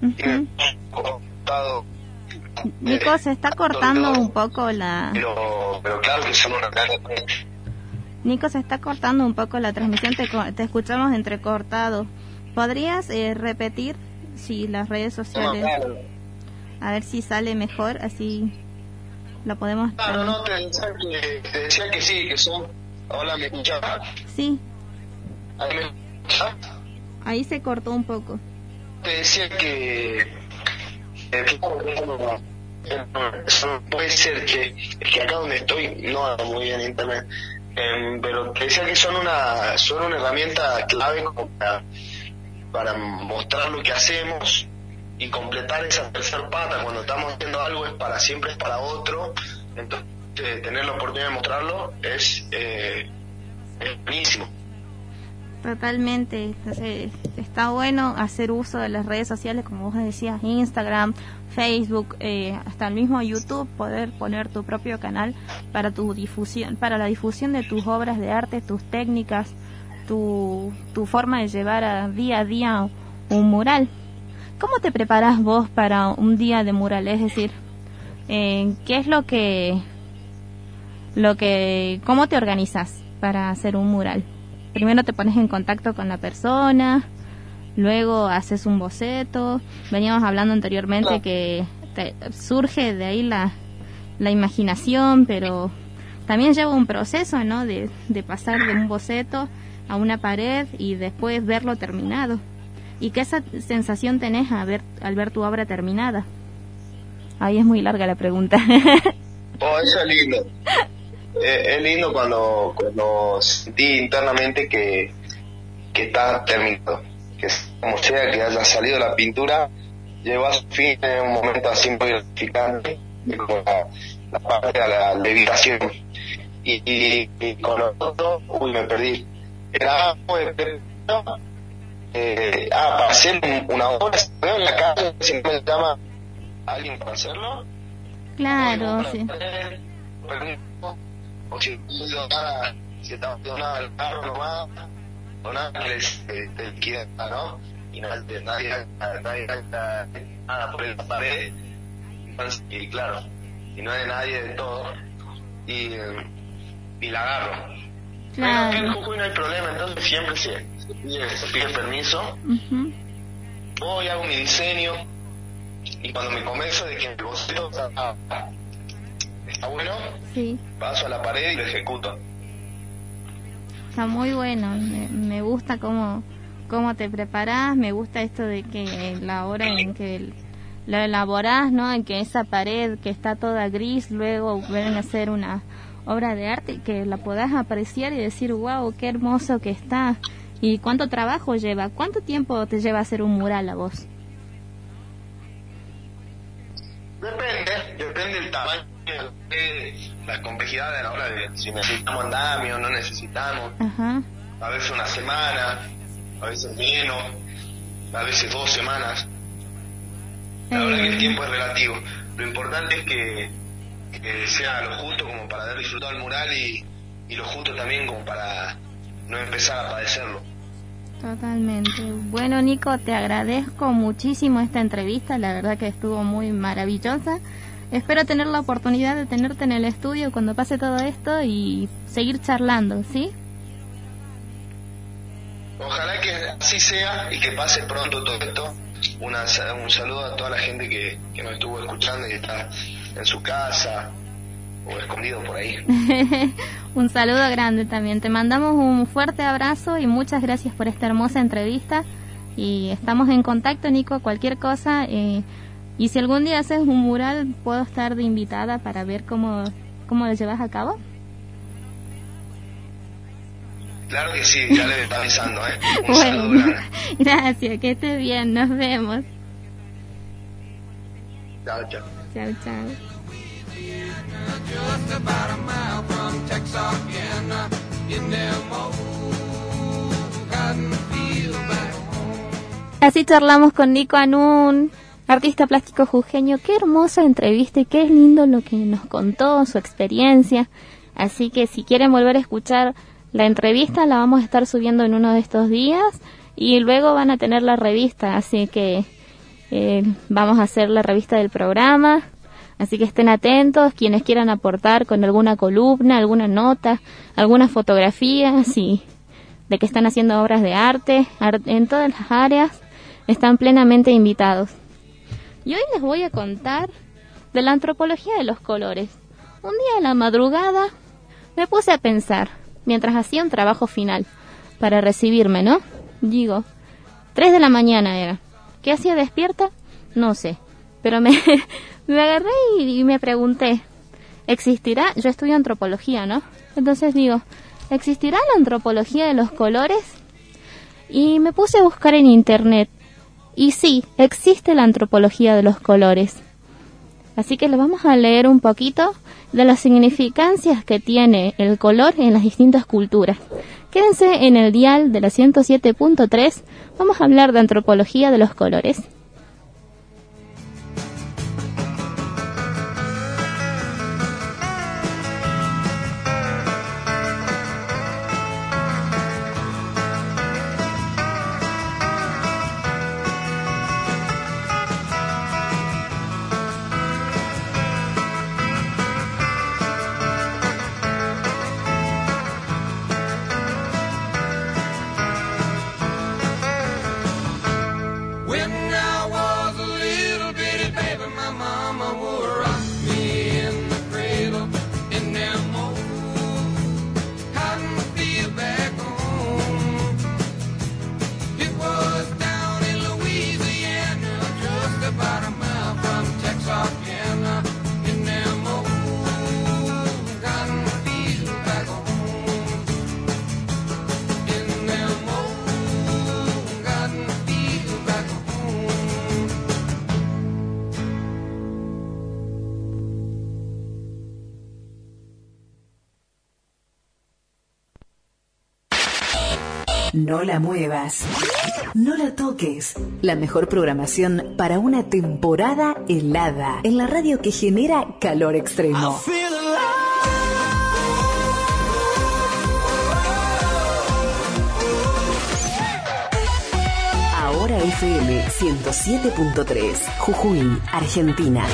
Nico, se está cortando un poco pero claro que son una Nico, se está cortando un poco la transmisión, te escuchamos entrecortado. ¿Podrías repetir si las redes sociales, a ver si sale mejor, así lo podemos... Claro, no, te decía que sí, que son... Hola, ¿me escuchas? Sí. ¿Ahí me escuchas? Ahí se cortó un poco. Te decía que puede ser que acá donde estoy no ando muy bien internet, pero te decía que son una herramienta clave como para mostrar lo que hacemos y completar esa tercer pata. Cuando estamos haciendo algo siempre es para otro, entonces tener la oportunidad de mostrarlo es buenísimo. Totalmente. Entonces está bueno hacer uso de las redes sociales, como vos decías, Instagram, Facebook, hasta el mismo YouTube, poder poner tu propio canal para tu difusión, para la difusión de tus obras de arte, tus técnicas, tu forma de llevar día a día un mural. ¿Cómo te preparas vos para un día de mural? Es decir, ¿qué es cómo te organizas para hacer un mural? Primero te pones en contacto con la persona, luego haces un boceto. Veníamos hablando anteriormente que surge de ahí la imaginación, pero también lleva un proceso, ¿no? De pasar de un boceto a una pared y después verlo terminado. ¿Y qué sensación tenés al ver tu obra terminada? Ahí es muy larga la pregunta. Eso es lindo. Es lindo cuando sentí internamente que está terminado, que como sea que haya salido la pintura, llegó a su fin en un momento así muy gratificante, como la parte de la levitación. Y con lo otro, me perdí. Era para hacer una obra, si veo en la calle, si no me llama alguien para hacerlo. Claro, sí. O si estaba donado el carro nomás, donar te liquida, ¿no? Y nadie nada por la pared. Entonces, y claro, y no es de nadie de todo, y la agarro. Claro. Pero en Jujuy no hay problema, entonces siempre se pide permiso. Voy, hago mi diseño, y cuando me convenzo de que el boceto está bueno, sí, paso a la pared y lo ejecuto. Está muy bueno, me gusta cómo te preparás, me gusta esto de que la hora en que lo elaborás, ¿no? En que esa pared que está toda gris, luego ven a hacer una obra de arte y que la podás apreciar y decir, wow, qué hermoso que está. ¿Y cuánto trabajo lleva? ¿Cuánto tiempo te lleva hacer un mural a vos? Depende del tamaño, la complejidad de la obra, de si necesitamos andamio o no necesitamos. Ajá. A veces una semana, a veces menos, a veces 2 semanas. La verdad que el tiempo es relativo. Lo importante es que sea lo justo como para haber disfrutado el mural y lo justo también como para no empezar a padecerlo. Totalmente. Bueno, Nico, te agradezco muchísimo esta entrevista, la verdad que estuvo muy maravillosa. Espero tener la oportunidad de tenerte en el estudio cuando pase todo esto y seguir charlando, ¿sí? Ojalá que así sea y que pase pronto todo esto. Un saludo a toda la gente que nos estuvo escuchando y está en su casa, escondido por ahí. Un saludo grande también. Te mandamos un fuerte abrazo y muchas gracias por esta hermosa entrevista. Y estamos en contacto, Nico, cualquier cosa. Y si algún día haces un mural, puedo estar de invitada para ver cómo lo llevas a cabo. Claro que sí, ya le está avisando, Un saludo grande. Gracias, que estés bien, nos vemos. Chao, chao. Chao, chao. Así charlamos con Nico Anún, artista plástico jujeño. Qué hermosa entrevista y qué lindo lo que nos contó, su experiencia. Así que si quieren volver a escuchar la entrevista, la vamos a estar subiendo en uno de estos días y luego van a tener la revista. Así que vamos a hacer la revista del programa. Así que estén atentos, quienes quieran aportar con alguna columna, alguna nota, alguna fotografía, así, de que están haciendo obras de arte en todas las áreas, están plenamente invitados. Y hoy les voy a contar de la antropología de los colores. Un día a la madrugada me puse a pensar, mientras hacía un trabajo final, para recibirme, ¿no? Digo, 3 de la mañana era. ¿Qué hacía despierta? No sé, pero me agarré y me pregunté, ¿existirá? Yo estudio antropología, ¿no? Entonces digo, ¿existirá la antropología de los colores? Y me puse a buscar en internet. Y sí, existe la antropología de los colores. Así que les vamos a leer un poquito de las significancias que tiene el color en las distintas culturas. Quédense en el dial de la 107.3. Vamos a hablar de antropología de los colores. No la muevas, no la toques. La mejor programación para una temporada helada en la radio que genera calor extremo. Ahora FM 107.3, Jujuy, Argentina.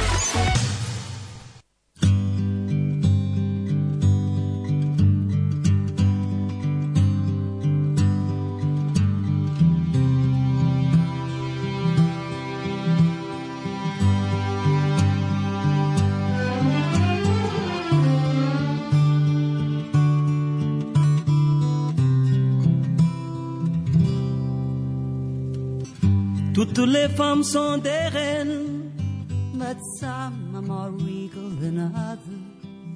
Toutes les femmes sont des reines, but some are more regal than others.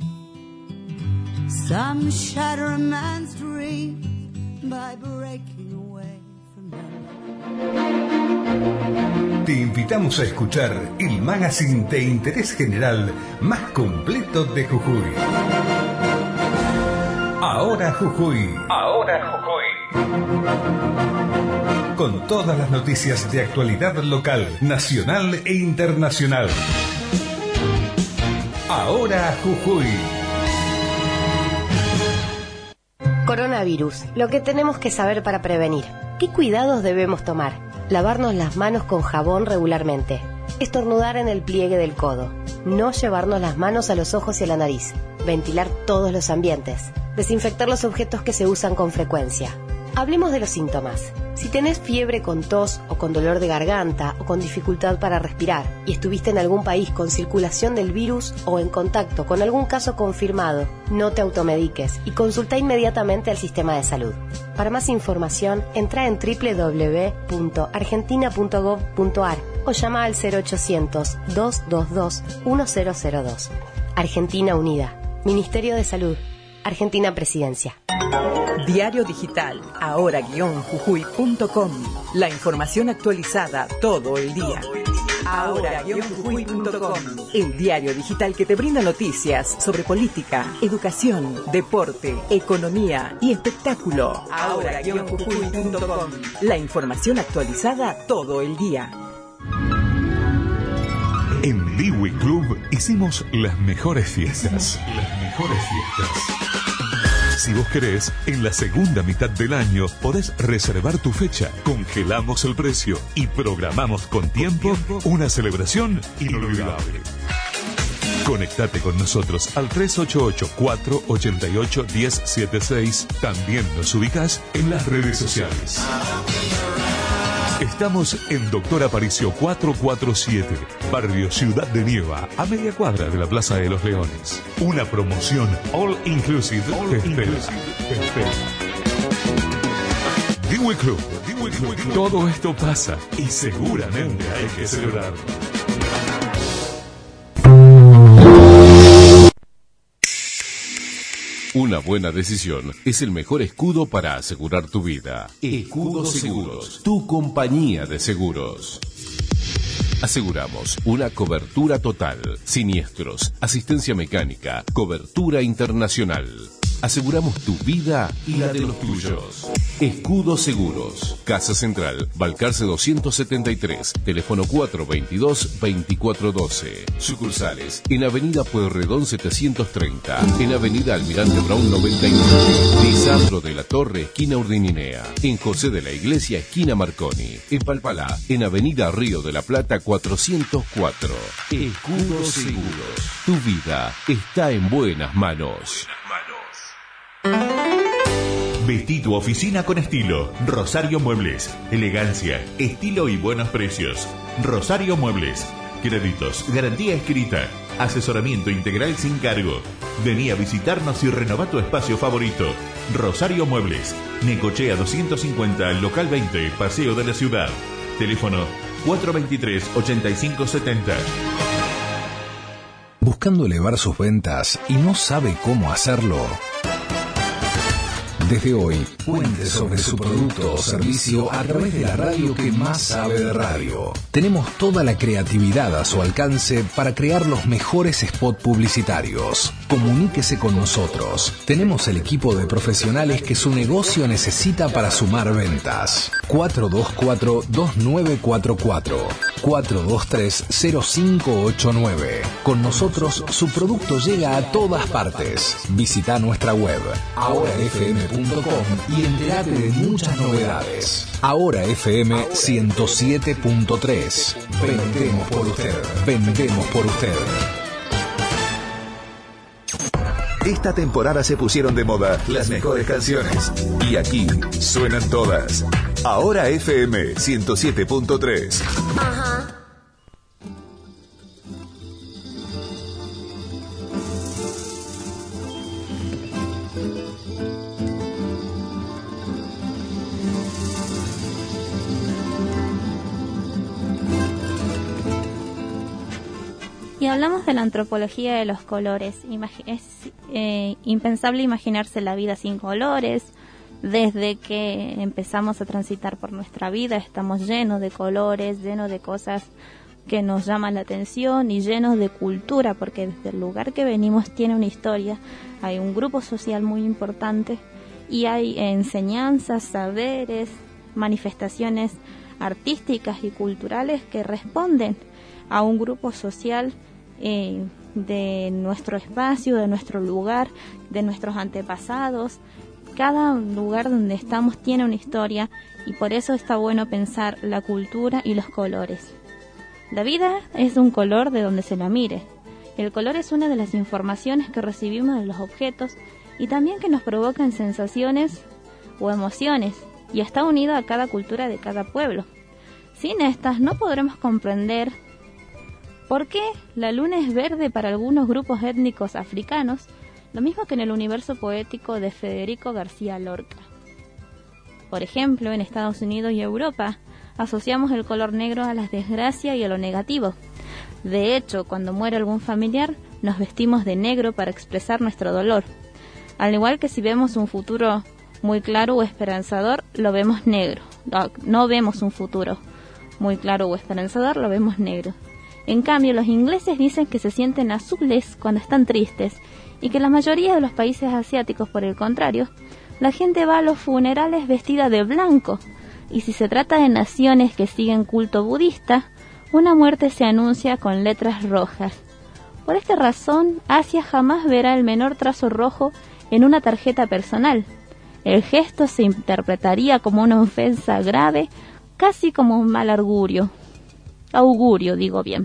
Some shatter a man's dream by breaking away from them. Te invitamos a escuchar el magazine de interés general más completo de Jujuy. Ahora Jujuy. Ahora Jujuy. Con todas las noticias de actualidad local, nacional e internacional. Ahora Jujuy. Coronavirus. Lo que tenemos que saber para prevenir. ¿Qué cuidados debemos tomar? Lavarnos las manos con jabón regularmente. Estornudar en el pliegue del codo. No llevarnos las manos a los ojos y a la nariz. Ventilar todos los ambientes. Desinfectar los objetos que se usan con frecuencia. Hablemos de los síntomas. Si tenés fiebre con tos o con dolor de garganta o con dificultad para respirar y estuviste en algún país con circulación del virus o en contacto con algún caso confirmado, no te automediques y consulta inmediatamente al sistema de salud. Para más información, entra en www.argentina.gov.ar o llama al 0800-222-1002. Argentina Unida. Ministerio de Salud. Argentina Presidencia. Diario Digital, ahora-jujuy.com. La información actualizada todo el día. Ahora-jujuy.com. El diario digital que te brinda noticias sobre política, educación, deporte, economía y espectáculo. Ahora-jujuy.com. La información actualizada todo el día. En Liwi Club hicimos las mejores fiestas. Si vos querés, en la segunda mitad del año podés reservar tu fecha, congelamos el precio y programamos con tiempo una celebración inolvidable. Conectate con nosotros al 388-488-1076. También nos ubicás en las redes sociales. Estamos en Doctor Aparicio 447, barrio Ciudad de Nieva, a media cuadra de la Plaza de los Leones. Una promoción all inclusive te espera. Diwi Club. Todo esto pasa y seguramente hay que celebrarlo. Una buena decisión es el mejor escudo para asegurar tu vida. Escudo Seguros, tu compañía de seguros. Aseguramos una cobertura total, siniestros, asistencia mecánica, cobertura internacional. Aseguramos tu vida y la de los tuyos. Escudo Seguros. Casa Central, Balcarce 273, teléfono 422-2412. Sucursales, en Avenida Pueyrredón 730, en Avenida Almirante Brown 99, Lisandro de la Torre, esquina Urdininea, en José de la Iglesia, esquina Marconi, en Palpalá, en Avenida Río de la Plata 404. Escudo Seguros. Tu vida está en buenas manos. Vestí tu oficina con estilo. Rosario Muebles. Elegancia, estilo y buenos precios. Rosario Muebles. Créditos, garantía escrita, asesoramiento integral sin cargo. Vení a visitarnos y renová tu espacio favorito. Rosario Muebles. Necochea 250, local 20, Paseo de la Ciudad. Teléfono 423-8570. Buscando elevar sus ventas y no sabe cómo hacerlo. Desde hoy, cuente sobre su producto o servicio a través de la radio que más sabe de radio. Tenemos toda la creatividad a su alcance para crear los mejores spots publicitarios. Comuníquese con nosotros. Tenemos el equipo de profesionales que su negocio necesita para sumar ventas. 424-2944. 423-0589. Con nosotros, su producto llega a todas partes. Visita nuestra web, ahorafm.com, y entérate de muchas novedades. Ahora FM 107.3. Vendemos por usted. Vendemos por usted. Esta temporada se pusieron de moda las mejores canciones. Y aquí suenan todas. Ahora FM 107.3. Ajá. Y hablamos de la antropología de los colores. Es impensable imaginarse la vida sin colores. Desde que empezamos a transitar por nuestra vida estamos llenos de colores, llenos de cosas que nos llaman la atención y llenos de cultura, porque desde el lugar que venimos tiene una historia. Hay un grupo social muy importante y hay enseñanzas, saberes, manifestaciones artísticas y culturales que responden a un grupo social de nuestro espacio, de nuestro lugar, de nuestros antepasados. Cada lugar donde estamos tiene una historia y por eso está bueno pensar la cultura y los colores. La vida es un color de donde se la mire. El color es una de las informaciones que recibimos de los objetos y también que nos provocan sensaciones o emociones, y está unido a cada cultura de cada pueblo. Sin estas no podremos comprender por qué la luna es verde para algunos grupos étnicos africanos, lo mismo que en el universo poético de Federico García Lorca. Por ejemplo, en Estados Unidos y Europa asociamos el color negro a la desgracia y a lo negativo. De hecho, cuando muere algún familiar, nos vestimos de negro para expresar nuestro dolor. Al igual que si vemos un futuro muy claro o esperanzador, lo vemos negro. No vemos un futuro muy claro o esperanzador, lo vemos negro. En cambio, los ingleses dicen que se sienten azules cuando están tristes y que la mayoría de los países asiáticos, por el contrario, la gente va a los funerales vestida de blanco, y si se trata de naciones que siguen culto budista, una muerte se anuncia con letras rojas. Por esta razón, Asia jamás verá el menor trazo rojo en una tarjeta personal. El gesto se interpretaría como una ofensa grave, casi como un mal augurio. Digo bien.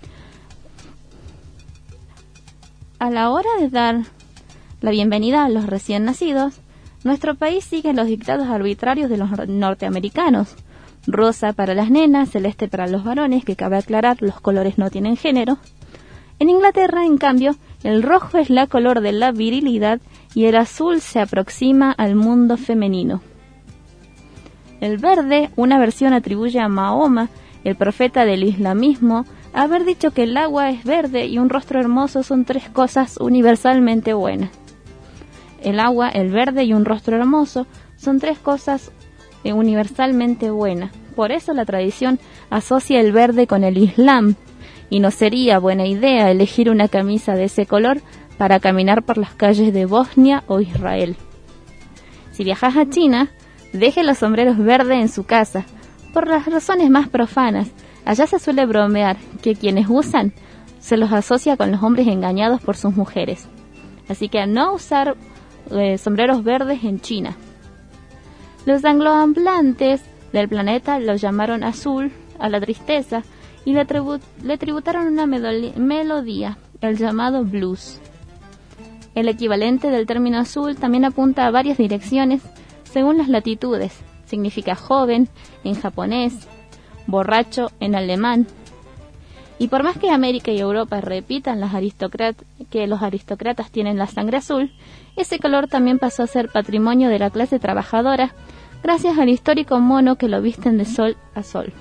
A la hora de dar la bienvenida a los recién nacidos, nuestro país sigue los dictados arbitrarios de los norteamericanos. Rosa para las nenas, celeste para los varones, que cabe aclarar, los colores no tienen género. En Inglaterra, en cambio, el rojo es la color de la virilidad y el azul se aproxima al mundo femenino. El verde, una versión atribuye a Mahoma, el profeta del islamismo, haber dicho que el agua es verde y un rostro hermoso son tres cosas universalmente buenas. El agua, el verde y un rostro hermoso son tres cosas universalmente buenas. Por eso la tradición asocia el verde con el Islam, y no sería buena idea elegir una camisa de ese color para caminar por las calles de Bosnia o Israel. Si viajas a China, deje los sombreros verdes en su casa, por las razones más profanas. Allá se suele bromear que quienes usan se los asocia con los hombres engañados por sus mujeres. Así que a no usar sombreros verdes en China. Los anglohablantes del planeta lo llamaron azul a la tristeza y le tributaron una melodía, el llamado blues. El equivalente del término azul también apunta a varias direcciones según las latitudes. Significa joven en japonés, borracho en alemán. Y por más que América y Europa repitan que los aristócratas tienen la sangre azul, ese color también pasó a ser patrimonio de la clase trabajadora gracias al histórico mono que lo visten de sol a sol.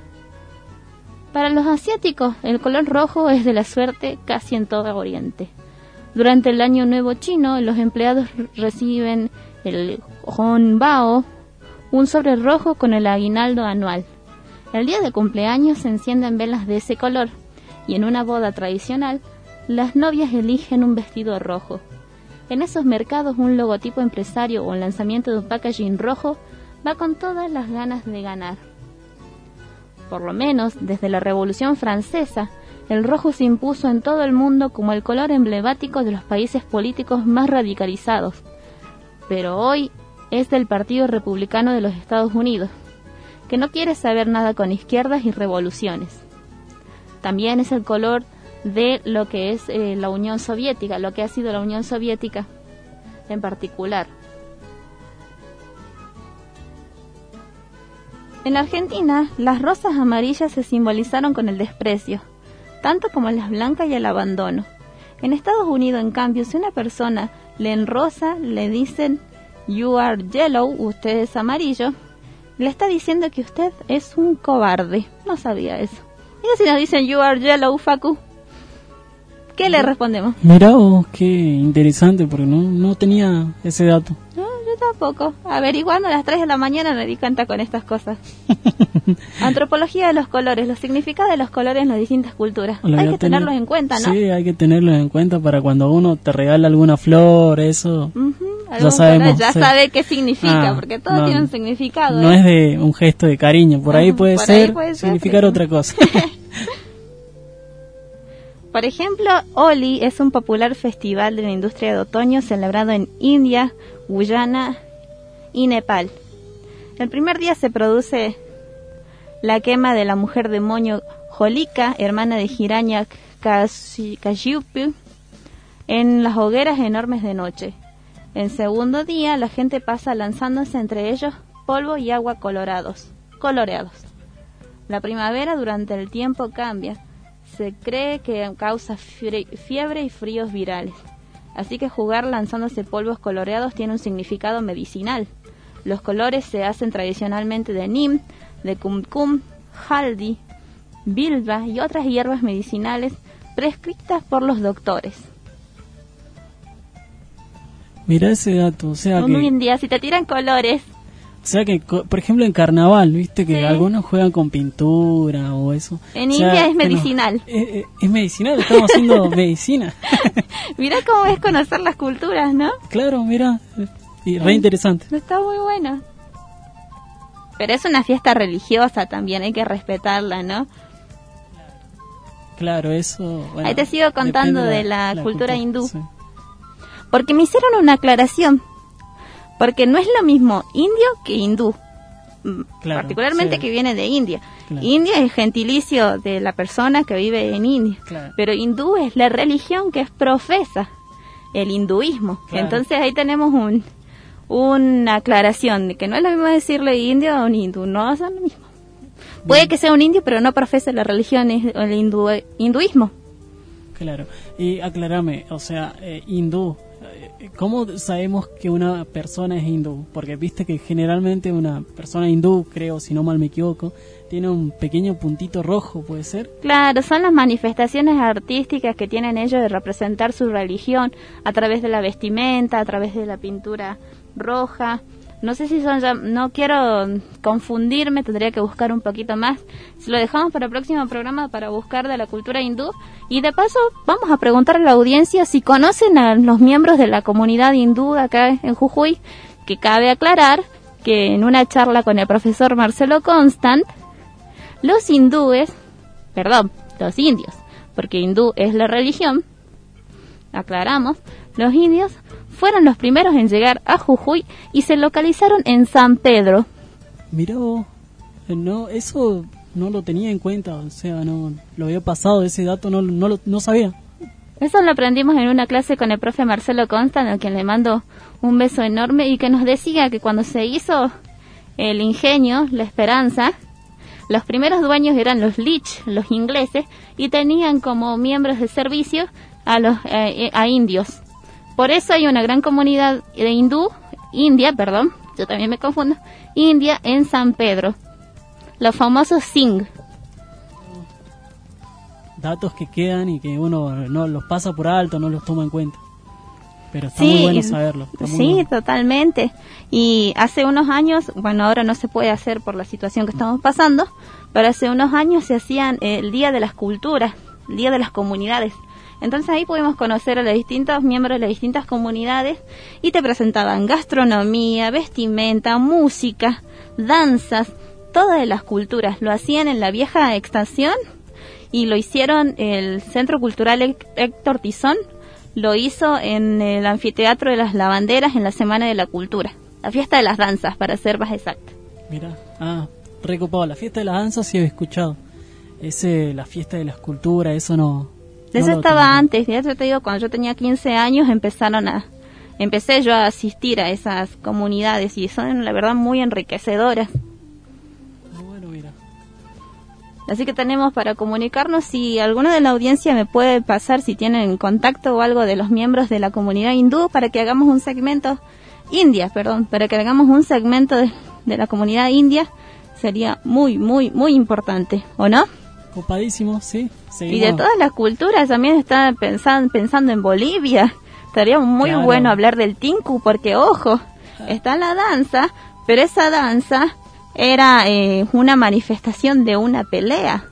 Para los asiáticos, el color rojo es de la suerte casi en todo Oriente. Durante el Año Nuevo chino, los empleados reciben el Hongbao, un sobre rojo con el aguinaldo anual. El día de cumpleaños se encienden velas de ese color, y en una boda tradicional, las novias eligen un vestido rojo. En esos mercados, un logotipo empresario o el lanzamiento de un packaging rojo va con todas las ganas de ganar. Por lo menos, desde la Revolución Francesa, el rojo se impuso en todo el mundo como el color emblemático de los países políticos más radicalizados. Pero hoy es del Partido Republicano de los Estados Unidos, que no quiere saber nada con izquierdas y revoluciones. También es el color de lo que es la Unión Soviética, lo que ha sido la Unión Soviética en particular. En Argentina, las rosas amarillas se simbolizaron con el desprecio, tanto como las blancas y el abandono. En Estados Unidos, en cambio, si una persona le enrosa, le dicen "You are yellow", usted es amarillo, le está diciendo que usted es un cobarde. No sabía eso. Y si nos dicen "You are yellow, Facu", ¿qué le respondemos? Mirá vos, qué interesante, porque no tenía ese dato. No, yo tampoco. Averiguando a las 3 de la mañana me di cuenta con estas cosas. Antropología de los colores, los significados de los colores en las distintas culturas. Hay que tenerlos en cuenta, ¿no? Sí, hay que tenerlos en cuenta para cuando uno te regala alguna flor, eso. Ya sabemos. Ya sabe qué significa, porque todo tiene un significado. No es de un gesto de cariño, por ahí puede significar otra cosa. Por ejemplo, Holi es un popular festival de la industria de otoño celebrado en India, Guyana y Nepal. El primer día se produce la quema de la mujer demonio Holika, hermana de Hiranyakashipu, en las hogueras enormes de noche. El segundo día la gente pasa lanzándose entre ellos polvo y agua coloreados. La primavera durante el tiempo cambia. Se cree que causa fiebre y fríos virales. Así que jugar lanzándose polvos coloreados tiene un significado medicinal. Los colores se hacen tradicionalmente de nim, de kumkum, haldi, bilba y otras hierbas medicinales prescritas por los doctores. Mira ese dato, o sea Hoy en día, si te tiran colores. O sea que, por ejemplo, en carnaval, viste que algunos juegan con pintura o eso. En India es medicinal. Es medicinal, estamos haciendo medicina. Mira cómo es conocer las culturas, ¿no? Claro, mira, y re interesante. Está muy bueno. Pero es una fiesta religiosa también, hay que respetarla, ¿no? Claro, eso... Bueno, ahí te sigo contando de la cultura hindú. Sí. Porque me hicieron una aclaración. Porque no es lo mismo indio que hindú. Claro, particularmente que viene de India. Claro. India es gentilicio de la persona que vive en India. Claro. Pero hindú es la religión que profesa el hinduismo. Claro. Entonces ahí tenemos una aclaración de que no es lo mismo decirle indio a un hindú. No son lo mismo. Puede que sea un indio, pero no profesa la religión, el hinduismo. Claro. Y aclárame, o sea, hindú. ¿Cómo sabemos que una persona es hindú? Porque viste que generalmente una persona hindú, creo, si no mal me equivoco, tiene un pequeño puntito rojo, ¿puede ser? Claro, son las manifestaciones artísticas que tienen ellos de representar su religión a través de la vestimenta, a través de la pintura roja. No sé si son ya, no quiero confundirme, tendría que buscar un poquito más. Si lo dejamos para el próximo programa para buscar de la cultura hindú. Y de paso vamos a preguntar a la audiencia si conocen a los miembros de la comunidad hindú acá en Jujuy, que cabe aclarar que en una charla con el profesor Marcelo Constant, los indios, porque hindú es la religión, aclaramos, los indios fueron los primeros en llegar a Jujuy y se localizaron en San Pedro. Mirá, no, eso no lo tenía en cuenta, o sea, no lo había pasado, ese dato no sabía. Eso lo aprendimos en una clase con el profe Marcelo Constant, a quien le mando un beso enorme, y que nos decía que cuando se hizo el ingenio, la Esperanza, los primeros dueños eran los Leech, los ingleses, y tenían como miembros de servicio a indios. Por eso hay una gran comunidad de India, yo también me confundo, India en San Pedro, los famosos Singh. Datos que quedan y que uno no los pasa por alto, no los toma en cuenta. Pero está muy bueno saberlo. Sí, totalmente. Y hace unos años, bueno, ahora no se puede hacer por la situación que estamos pasando, pero hace unos años se hacían el Día de las Culturas, el Día de las Comunidades. Entonces ahí pudimos conocer a los distintos miembros de las distintas comunidades y te presentaban gastronomía, vestimenta, música, danzas, todas de las culturas. Lo hacían en la vieja estación y lo hicieron el Centro Cultural Héctor Tizón, lo hizo en el Anfiteatro de las Lavanderas en la Semana de la Cultura, la fiesta de las danzas, para ser más exacta. Mira, recopado, la fiesta de las danzas sí he escuchado. La fiesta de las culturas, eso no... Eso estaba antes, ya te digo, cuando yo tenía 15 años empecé yo a asistir a esas comunidades y son la verdad muy enriquecedoras. Bueno, mira. Así que tenemos para comunicarnos, si alguno de la audiencia me puede pasar si tienen contacto o algo de los miembros de la comunidad hindú para que hagamos un segmento, para que hagamos un segmento de la comunidad india, sería muy, muy, muy importante, ¿o no? Copadísimo, sí. Seguimos. Y de todas las culturas, también estaba pensando en Bolivia. Estaría muy bueno hablar del tinku, porque ojo, está la danza, pero esa danza era una manifestación de una pelea.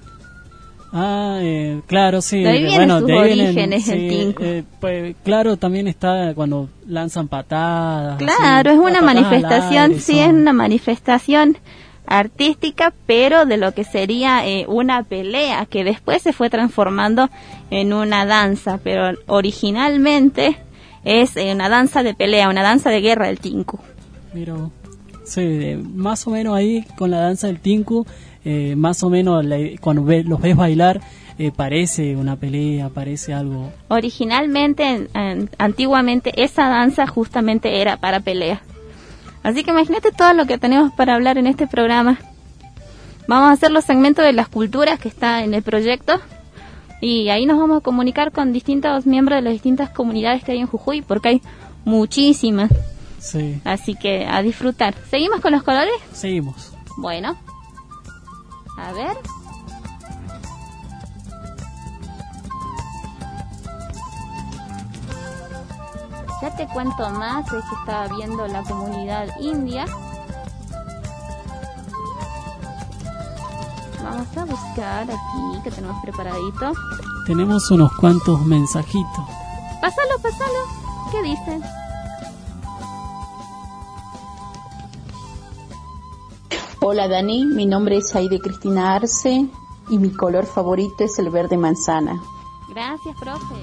Claro, sí. De ahí vienen sus orígenes, el tinku. Pues, claro, también está cuando lanzan patadas. Claro, es una manifestación, es una manifestación artística, pero de lo que sería una pelea, que después se fue transformando en una danza, pero originalmente es una danza de pelea, una danza de guerra del tinku. Mira, sí, más o menos ahí con la danza del tinku, más o menos cuando los ves bailar, parece una pelea, parece algo. Originalmente, antiguamente, esa danza justamente era para pelea. Así que imagínate todo lo que tenemos para hablar en este programa. Vamos a hacer los segmentos de las culturas que está en el proyecto y ahí nos vamos a comunicar con distintos miembros de las distintas comunidades que hay en Jujuy, porque hay muchísimas. Sí. Así que a disfrutar. ¿Seguimos con los colores? Seguimos. Bueno. A ver. Ya te cuento más, es que estaba viendo la comunidad india. Vamos a buscar aquí, que tenemos preparadito. Tenemos unos cuantos mensajitos. Pásalo. ¿Qué dicen? Hola Dani, mi nombre es Aide Cristina Arce y mi color favorito es el verde manzana. Gracias, profe.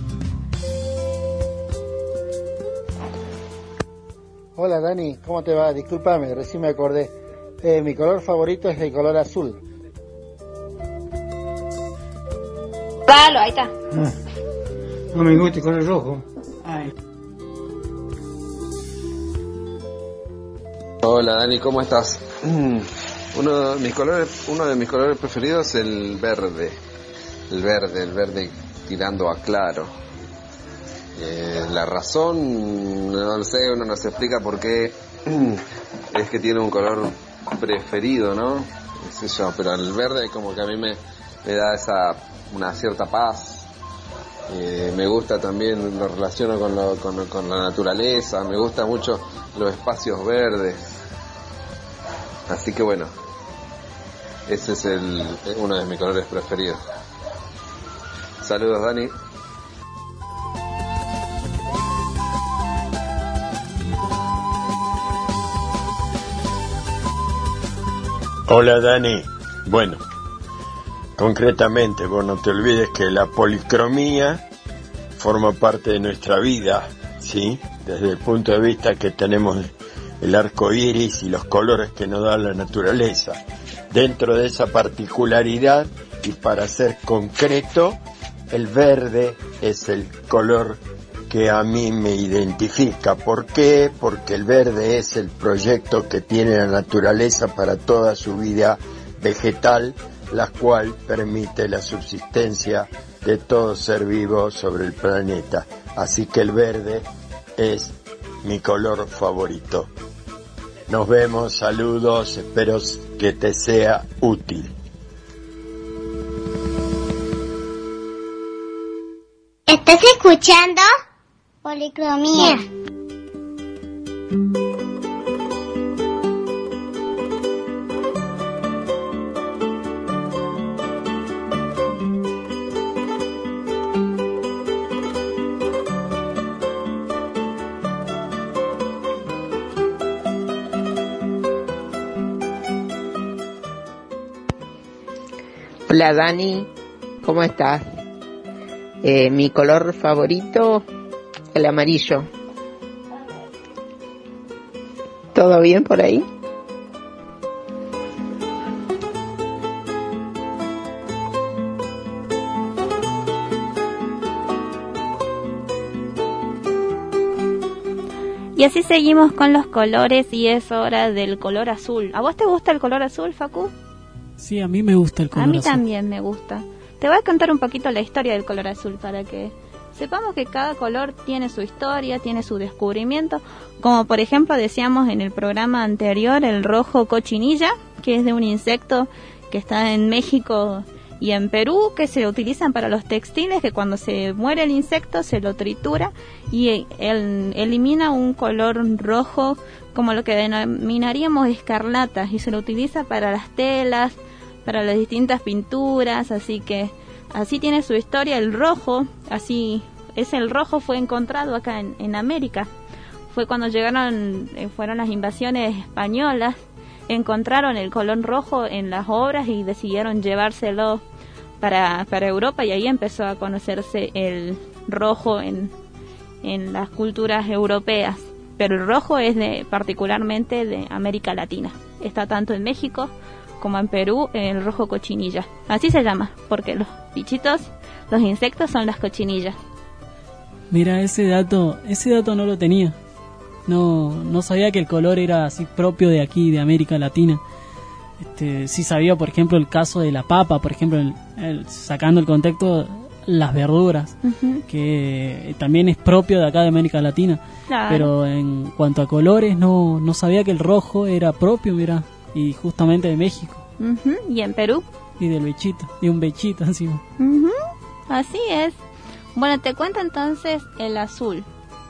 Hola Dani, ¿cómo te va? Discúlpame, recién me acordé. Mi color favorito es el color azul. Palo, ahí está. No me gusta el color rojo. Ay. Hola Dani, ¿cómo estás? Uno de mis colores preferidos es el verde. El verde tirando a claro. La razón, no lo sé, uno no se explica por qué es que tiene un color preferido, ¿no? No sé yo, pero el verde como que a mí me da una cierta paz. Me gusta también, lo relaciono con la naturaleza, me gusta mucho los espacios verdes. Así que bueno, ese es uno de mis colores preferidos. Saludos Dani. Hola Dani, bueno, concretamente vos no te olvides que la policromía forma parte de nuestra vida, ¿sí? Desde el punto de vista que tenemos el arco iris y los colores que nos da la naturaleza. Dentro de esa particularidad y para ser concreto, el verde es el color que a mí me identifica. ¿Por qué? Porque el verde es el proyecto que tiene la naturaleza para toda su vida vegetal, la cual permite la subsistencia de todo ser vivo sobre el planeta. Así que el verde es mi color favorito. Nos vemos, saludos, espero que te sea útil. ¿Estás escuchando? Policromía. Hola Dani, ¿cómo estás? Mi color favorito, el amarillo. ¿Todo bien por ahí? Y así seguimos con los colores y es hora del color azul. ¿A vos te gusta el color azul, Facu? Sí, a mí me gusta el color azul. A mí también me gusta. Te voy a contar un poquito la historia del color azul para que sepamos que cada color tiene su historia, tiene su descubrimiento. Como por ejemplo decíamos en el programa anterior, el rojo cochinilla, que es de un insecto que está en México y en Perú, que se utilizan para los textiles, que cuando se muere el insecto se lo tritura y elimina un color rojo como lo que denominaríamos escarlata, y se lo utiliza para las telas, para las distintas pinturas, así que así tiene su historia el rojo. Así es, el rojo fue encontrado acá en América. Fue cuando fueron las invasiones españolas, encontraron el color rojo en las obras y decidieron llevárselo para Europa, y ahí empezó a conocerse el rojo en las culturas europeas. Pero el rojo es particularmente de América Latina. Está tanto en México como en Perú, el rojo cochinilla. Así se llama, porque los bichitos, los insectos son las cochinillas. Mira, ese dato no lo tenía. No sabía que el color era así propio de aquí, de América Latina. Sí sabía, por ejemplo, el caso de la papa, por ejemplo, sacando el contexto, las verduras, que también es propio de acá de América Latina. Claro. Pero en cuanto a colores, no sabía que el rojo era propio, mira, y justamente de México. ¿Y en Perú? Y del bechito, y un bechito encima. Así es. Bueno, te cuento entonces el azul.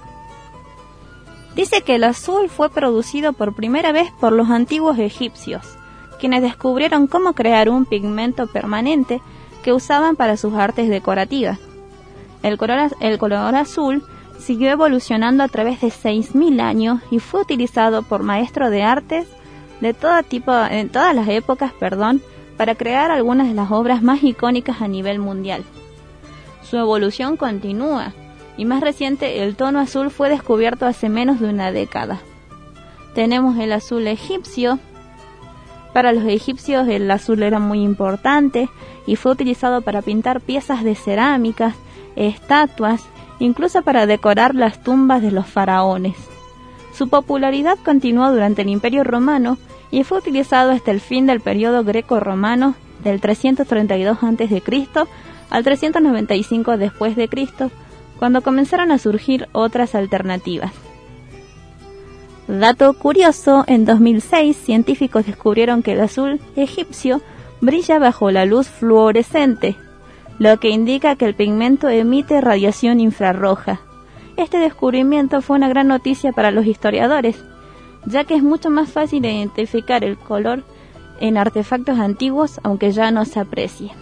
Dice que el azul fue producido por primera vez por los antiguos egipcios, quienes descubrieron cómo crear un pigmento permanente que usaban para sus artes decorativas. El color azul siguió evolucionando a través de 6.000 años y fue utilizado por maestros de artes de todo tipo, en todas las épocas, para crear algunas de las obras más icónicas a nivel mundial. Su evolución continúa, y más reciente el tono azul fue descubierto hace menos de una década. Tenemos el azul egipcio. Para los egipcios el azul era muy importante y fue utilizado para pintar piezas de cerámicas, estatuas, incluso para decorar las tumbas de los faraones. Su popularidad continuó durante el Imperio Romano y fue utilizado hasta el fin del periodo greco-romano del 332 a.C. al 395 después de Cristo, cuando comenzaron a surgir otras alternativas. Dato curioso, en 2006 científicos descubrieron que el azul egipcio brilla bajo la luz fluorescente, lo que indica que el pigmento emite radiación infrarroja. Este descubrimiento fue una gran noticia para los historiadores, ya que es mucho más fácil identificar el color en artefactos antiguos, aunque ya no se aprecie.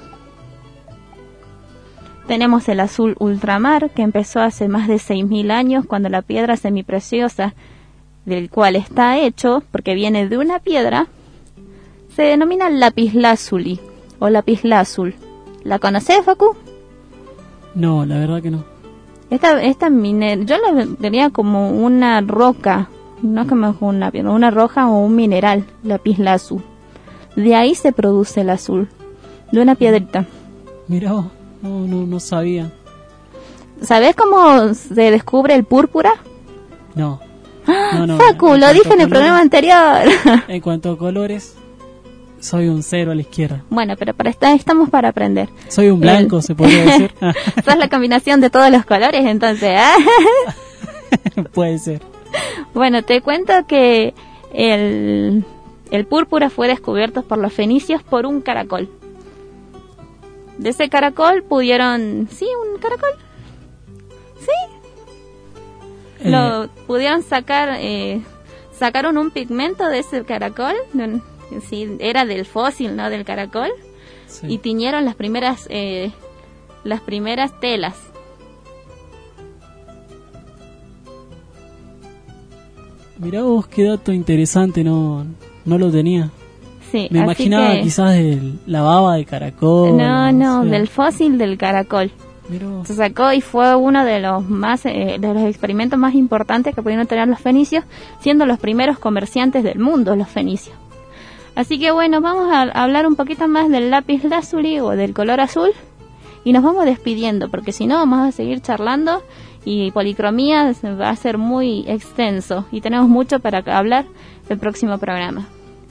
Tenemos el azul ultramar, que empezó hace más de 6.000 años, cuando la piedra semipreciosa del cual está hecho, porque viene de una piedra, se denomina lapislázuli o lapislázul. ¿La conoces, Facu? No, la verdad que no. Esta yo la vería como una roca, no es como una piedra, una roca o un mineral, lapislázuli. De ahí se produce el azul, de una piedrita. Mirá, no sabía. ¿Sabés cómo se descubre el púrpura? No. Facu, lo dije en el programa anterior. En cuanto a colores, soy un 0 a la izquierda. Bueno, pero estamos para aprender. Soy un blanco, se podría decir. Sos la combinación de todos los colores, entonces. Puede ser. Bueno, te cuento que el púrpura fue descubierto por los fenicios por un caracol. De ese caracol pudieron... ¿Sí? ¿Un caracol? ¿Sí? Lo pudieron sacar, sacaron un pigmento de ese caracol, sí, era del fósil, ¿no? Del caracol, sí. Y tiñeron las primeras telas. Mirá vos, qué dato interesante, no lo tenía. Sí, me imaginaba que... quizás la baba de caracol. No, del fósil del caracol. Se sacó y fue uno de los experimentos más importantes que pudieron tener los fenicios, siendo los primeros comerciantes del mundo los fenicios. Así que bueno, vamos a hablar un poquito más del lapislázuli o del color azul y nos vamos despidiendo, porque si no vamos a seguir charlando y policromía va a ser muy extenso y tenemos mucho para hablar el próximo programa.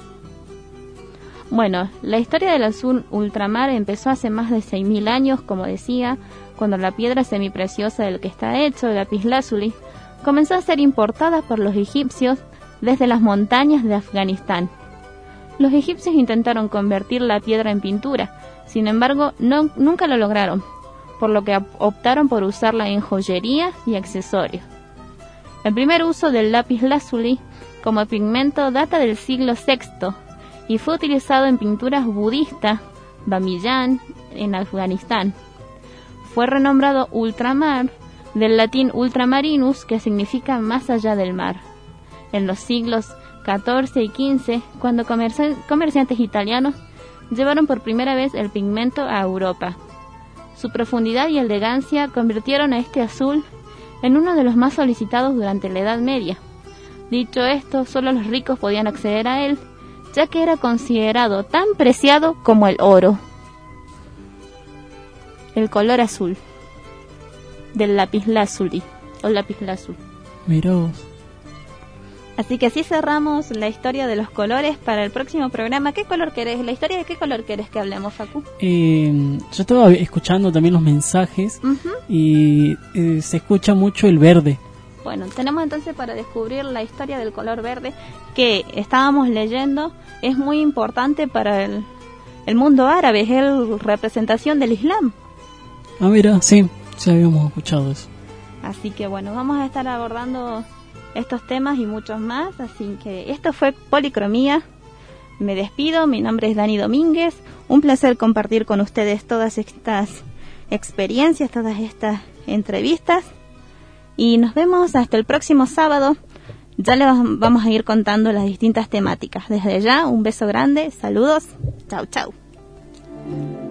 Bueno, la historia del azul ultramar empezó hace más de 6.000 años, como decía, cuando la piedra semipreciosa del que está hecho, el lapislázuli, comenzó a ser importada por los egipcios desde las montañas de Afganistán. Los egipcios intentaron convertir la piedra en pintura, sin embargo, nunca lo lograron, por lo que optaron por usarla en joyería y accesorios. El primer uso del lapislázuli como pigmento data del siglo VI, y fue utilizado en pinturas budistas, Bamiyan, en Afganistán. Fue renombrado ultramar, del latín ultramarinus, que significa más allá del mar. En los siglos XIV y XV, cuando comerciantes italianos llevaron por primera vez el pigmento a Europa. Su profundidad y elegancia convirtieron a este azul en uno de los más solicitados durante la Edad Media. Dicho esto, solo los ricos podían acceder a él, ya que era considerado tan preciado como el oro. El color azul del lapislázuli o lapislázuli. Mirá vos. Así que así cerramos la historia de los colores. Para el próximo programa, ¿qué color querés? ¿La historia de qué color querés que hablemos, Facu? Yo estaba escuchando también los mensajes y se escucha mucho el verde. Bueno, tenemos entonces para descubrir la historia del color verde que estábamos leyendo. Es muy importante para el mundo árabe, es la representación del Islam. Ah, mira, sí habíamos escuchado eso. Así que bueno, vamos a estar abordando estos temas y muchos más. Así que esto fue Policromía. Me despido, mi nombre es Dani Domínguez. Un placer compartir con ustedes todas estas experiencias, todas estas entrevistas. Y nos vemos hasta el próximo sábado. Ya les vamos a ir contando las distintas temáticas. Desde ya, un beso grande, saludos, chau chau.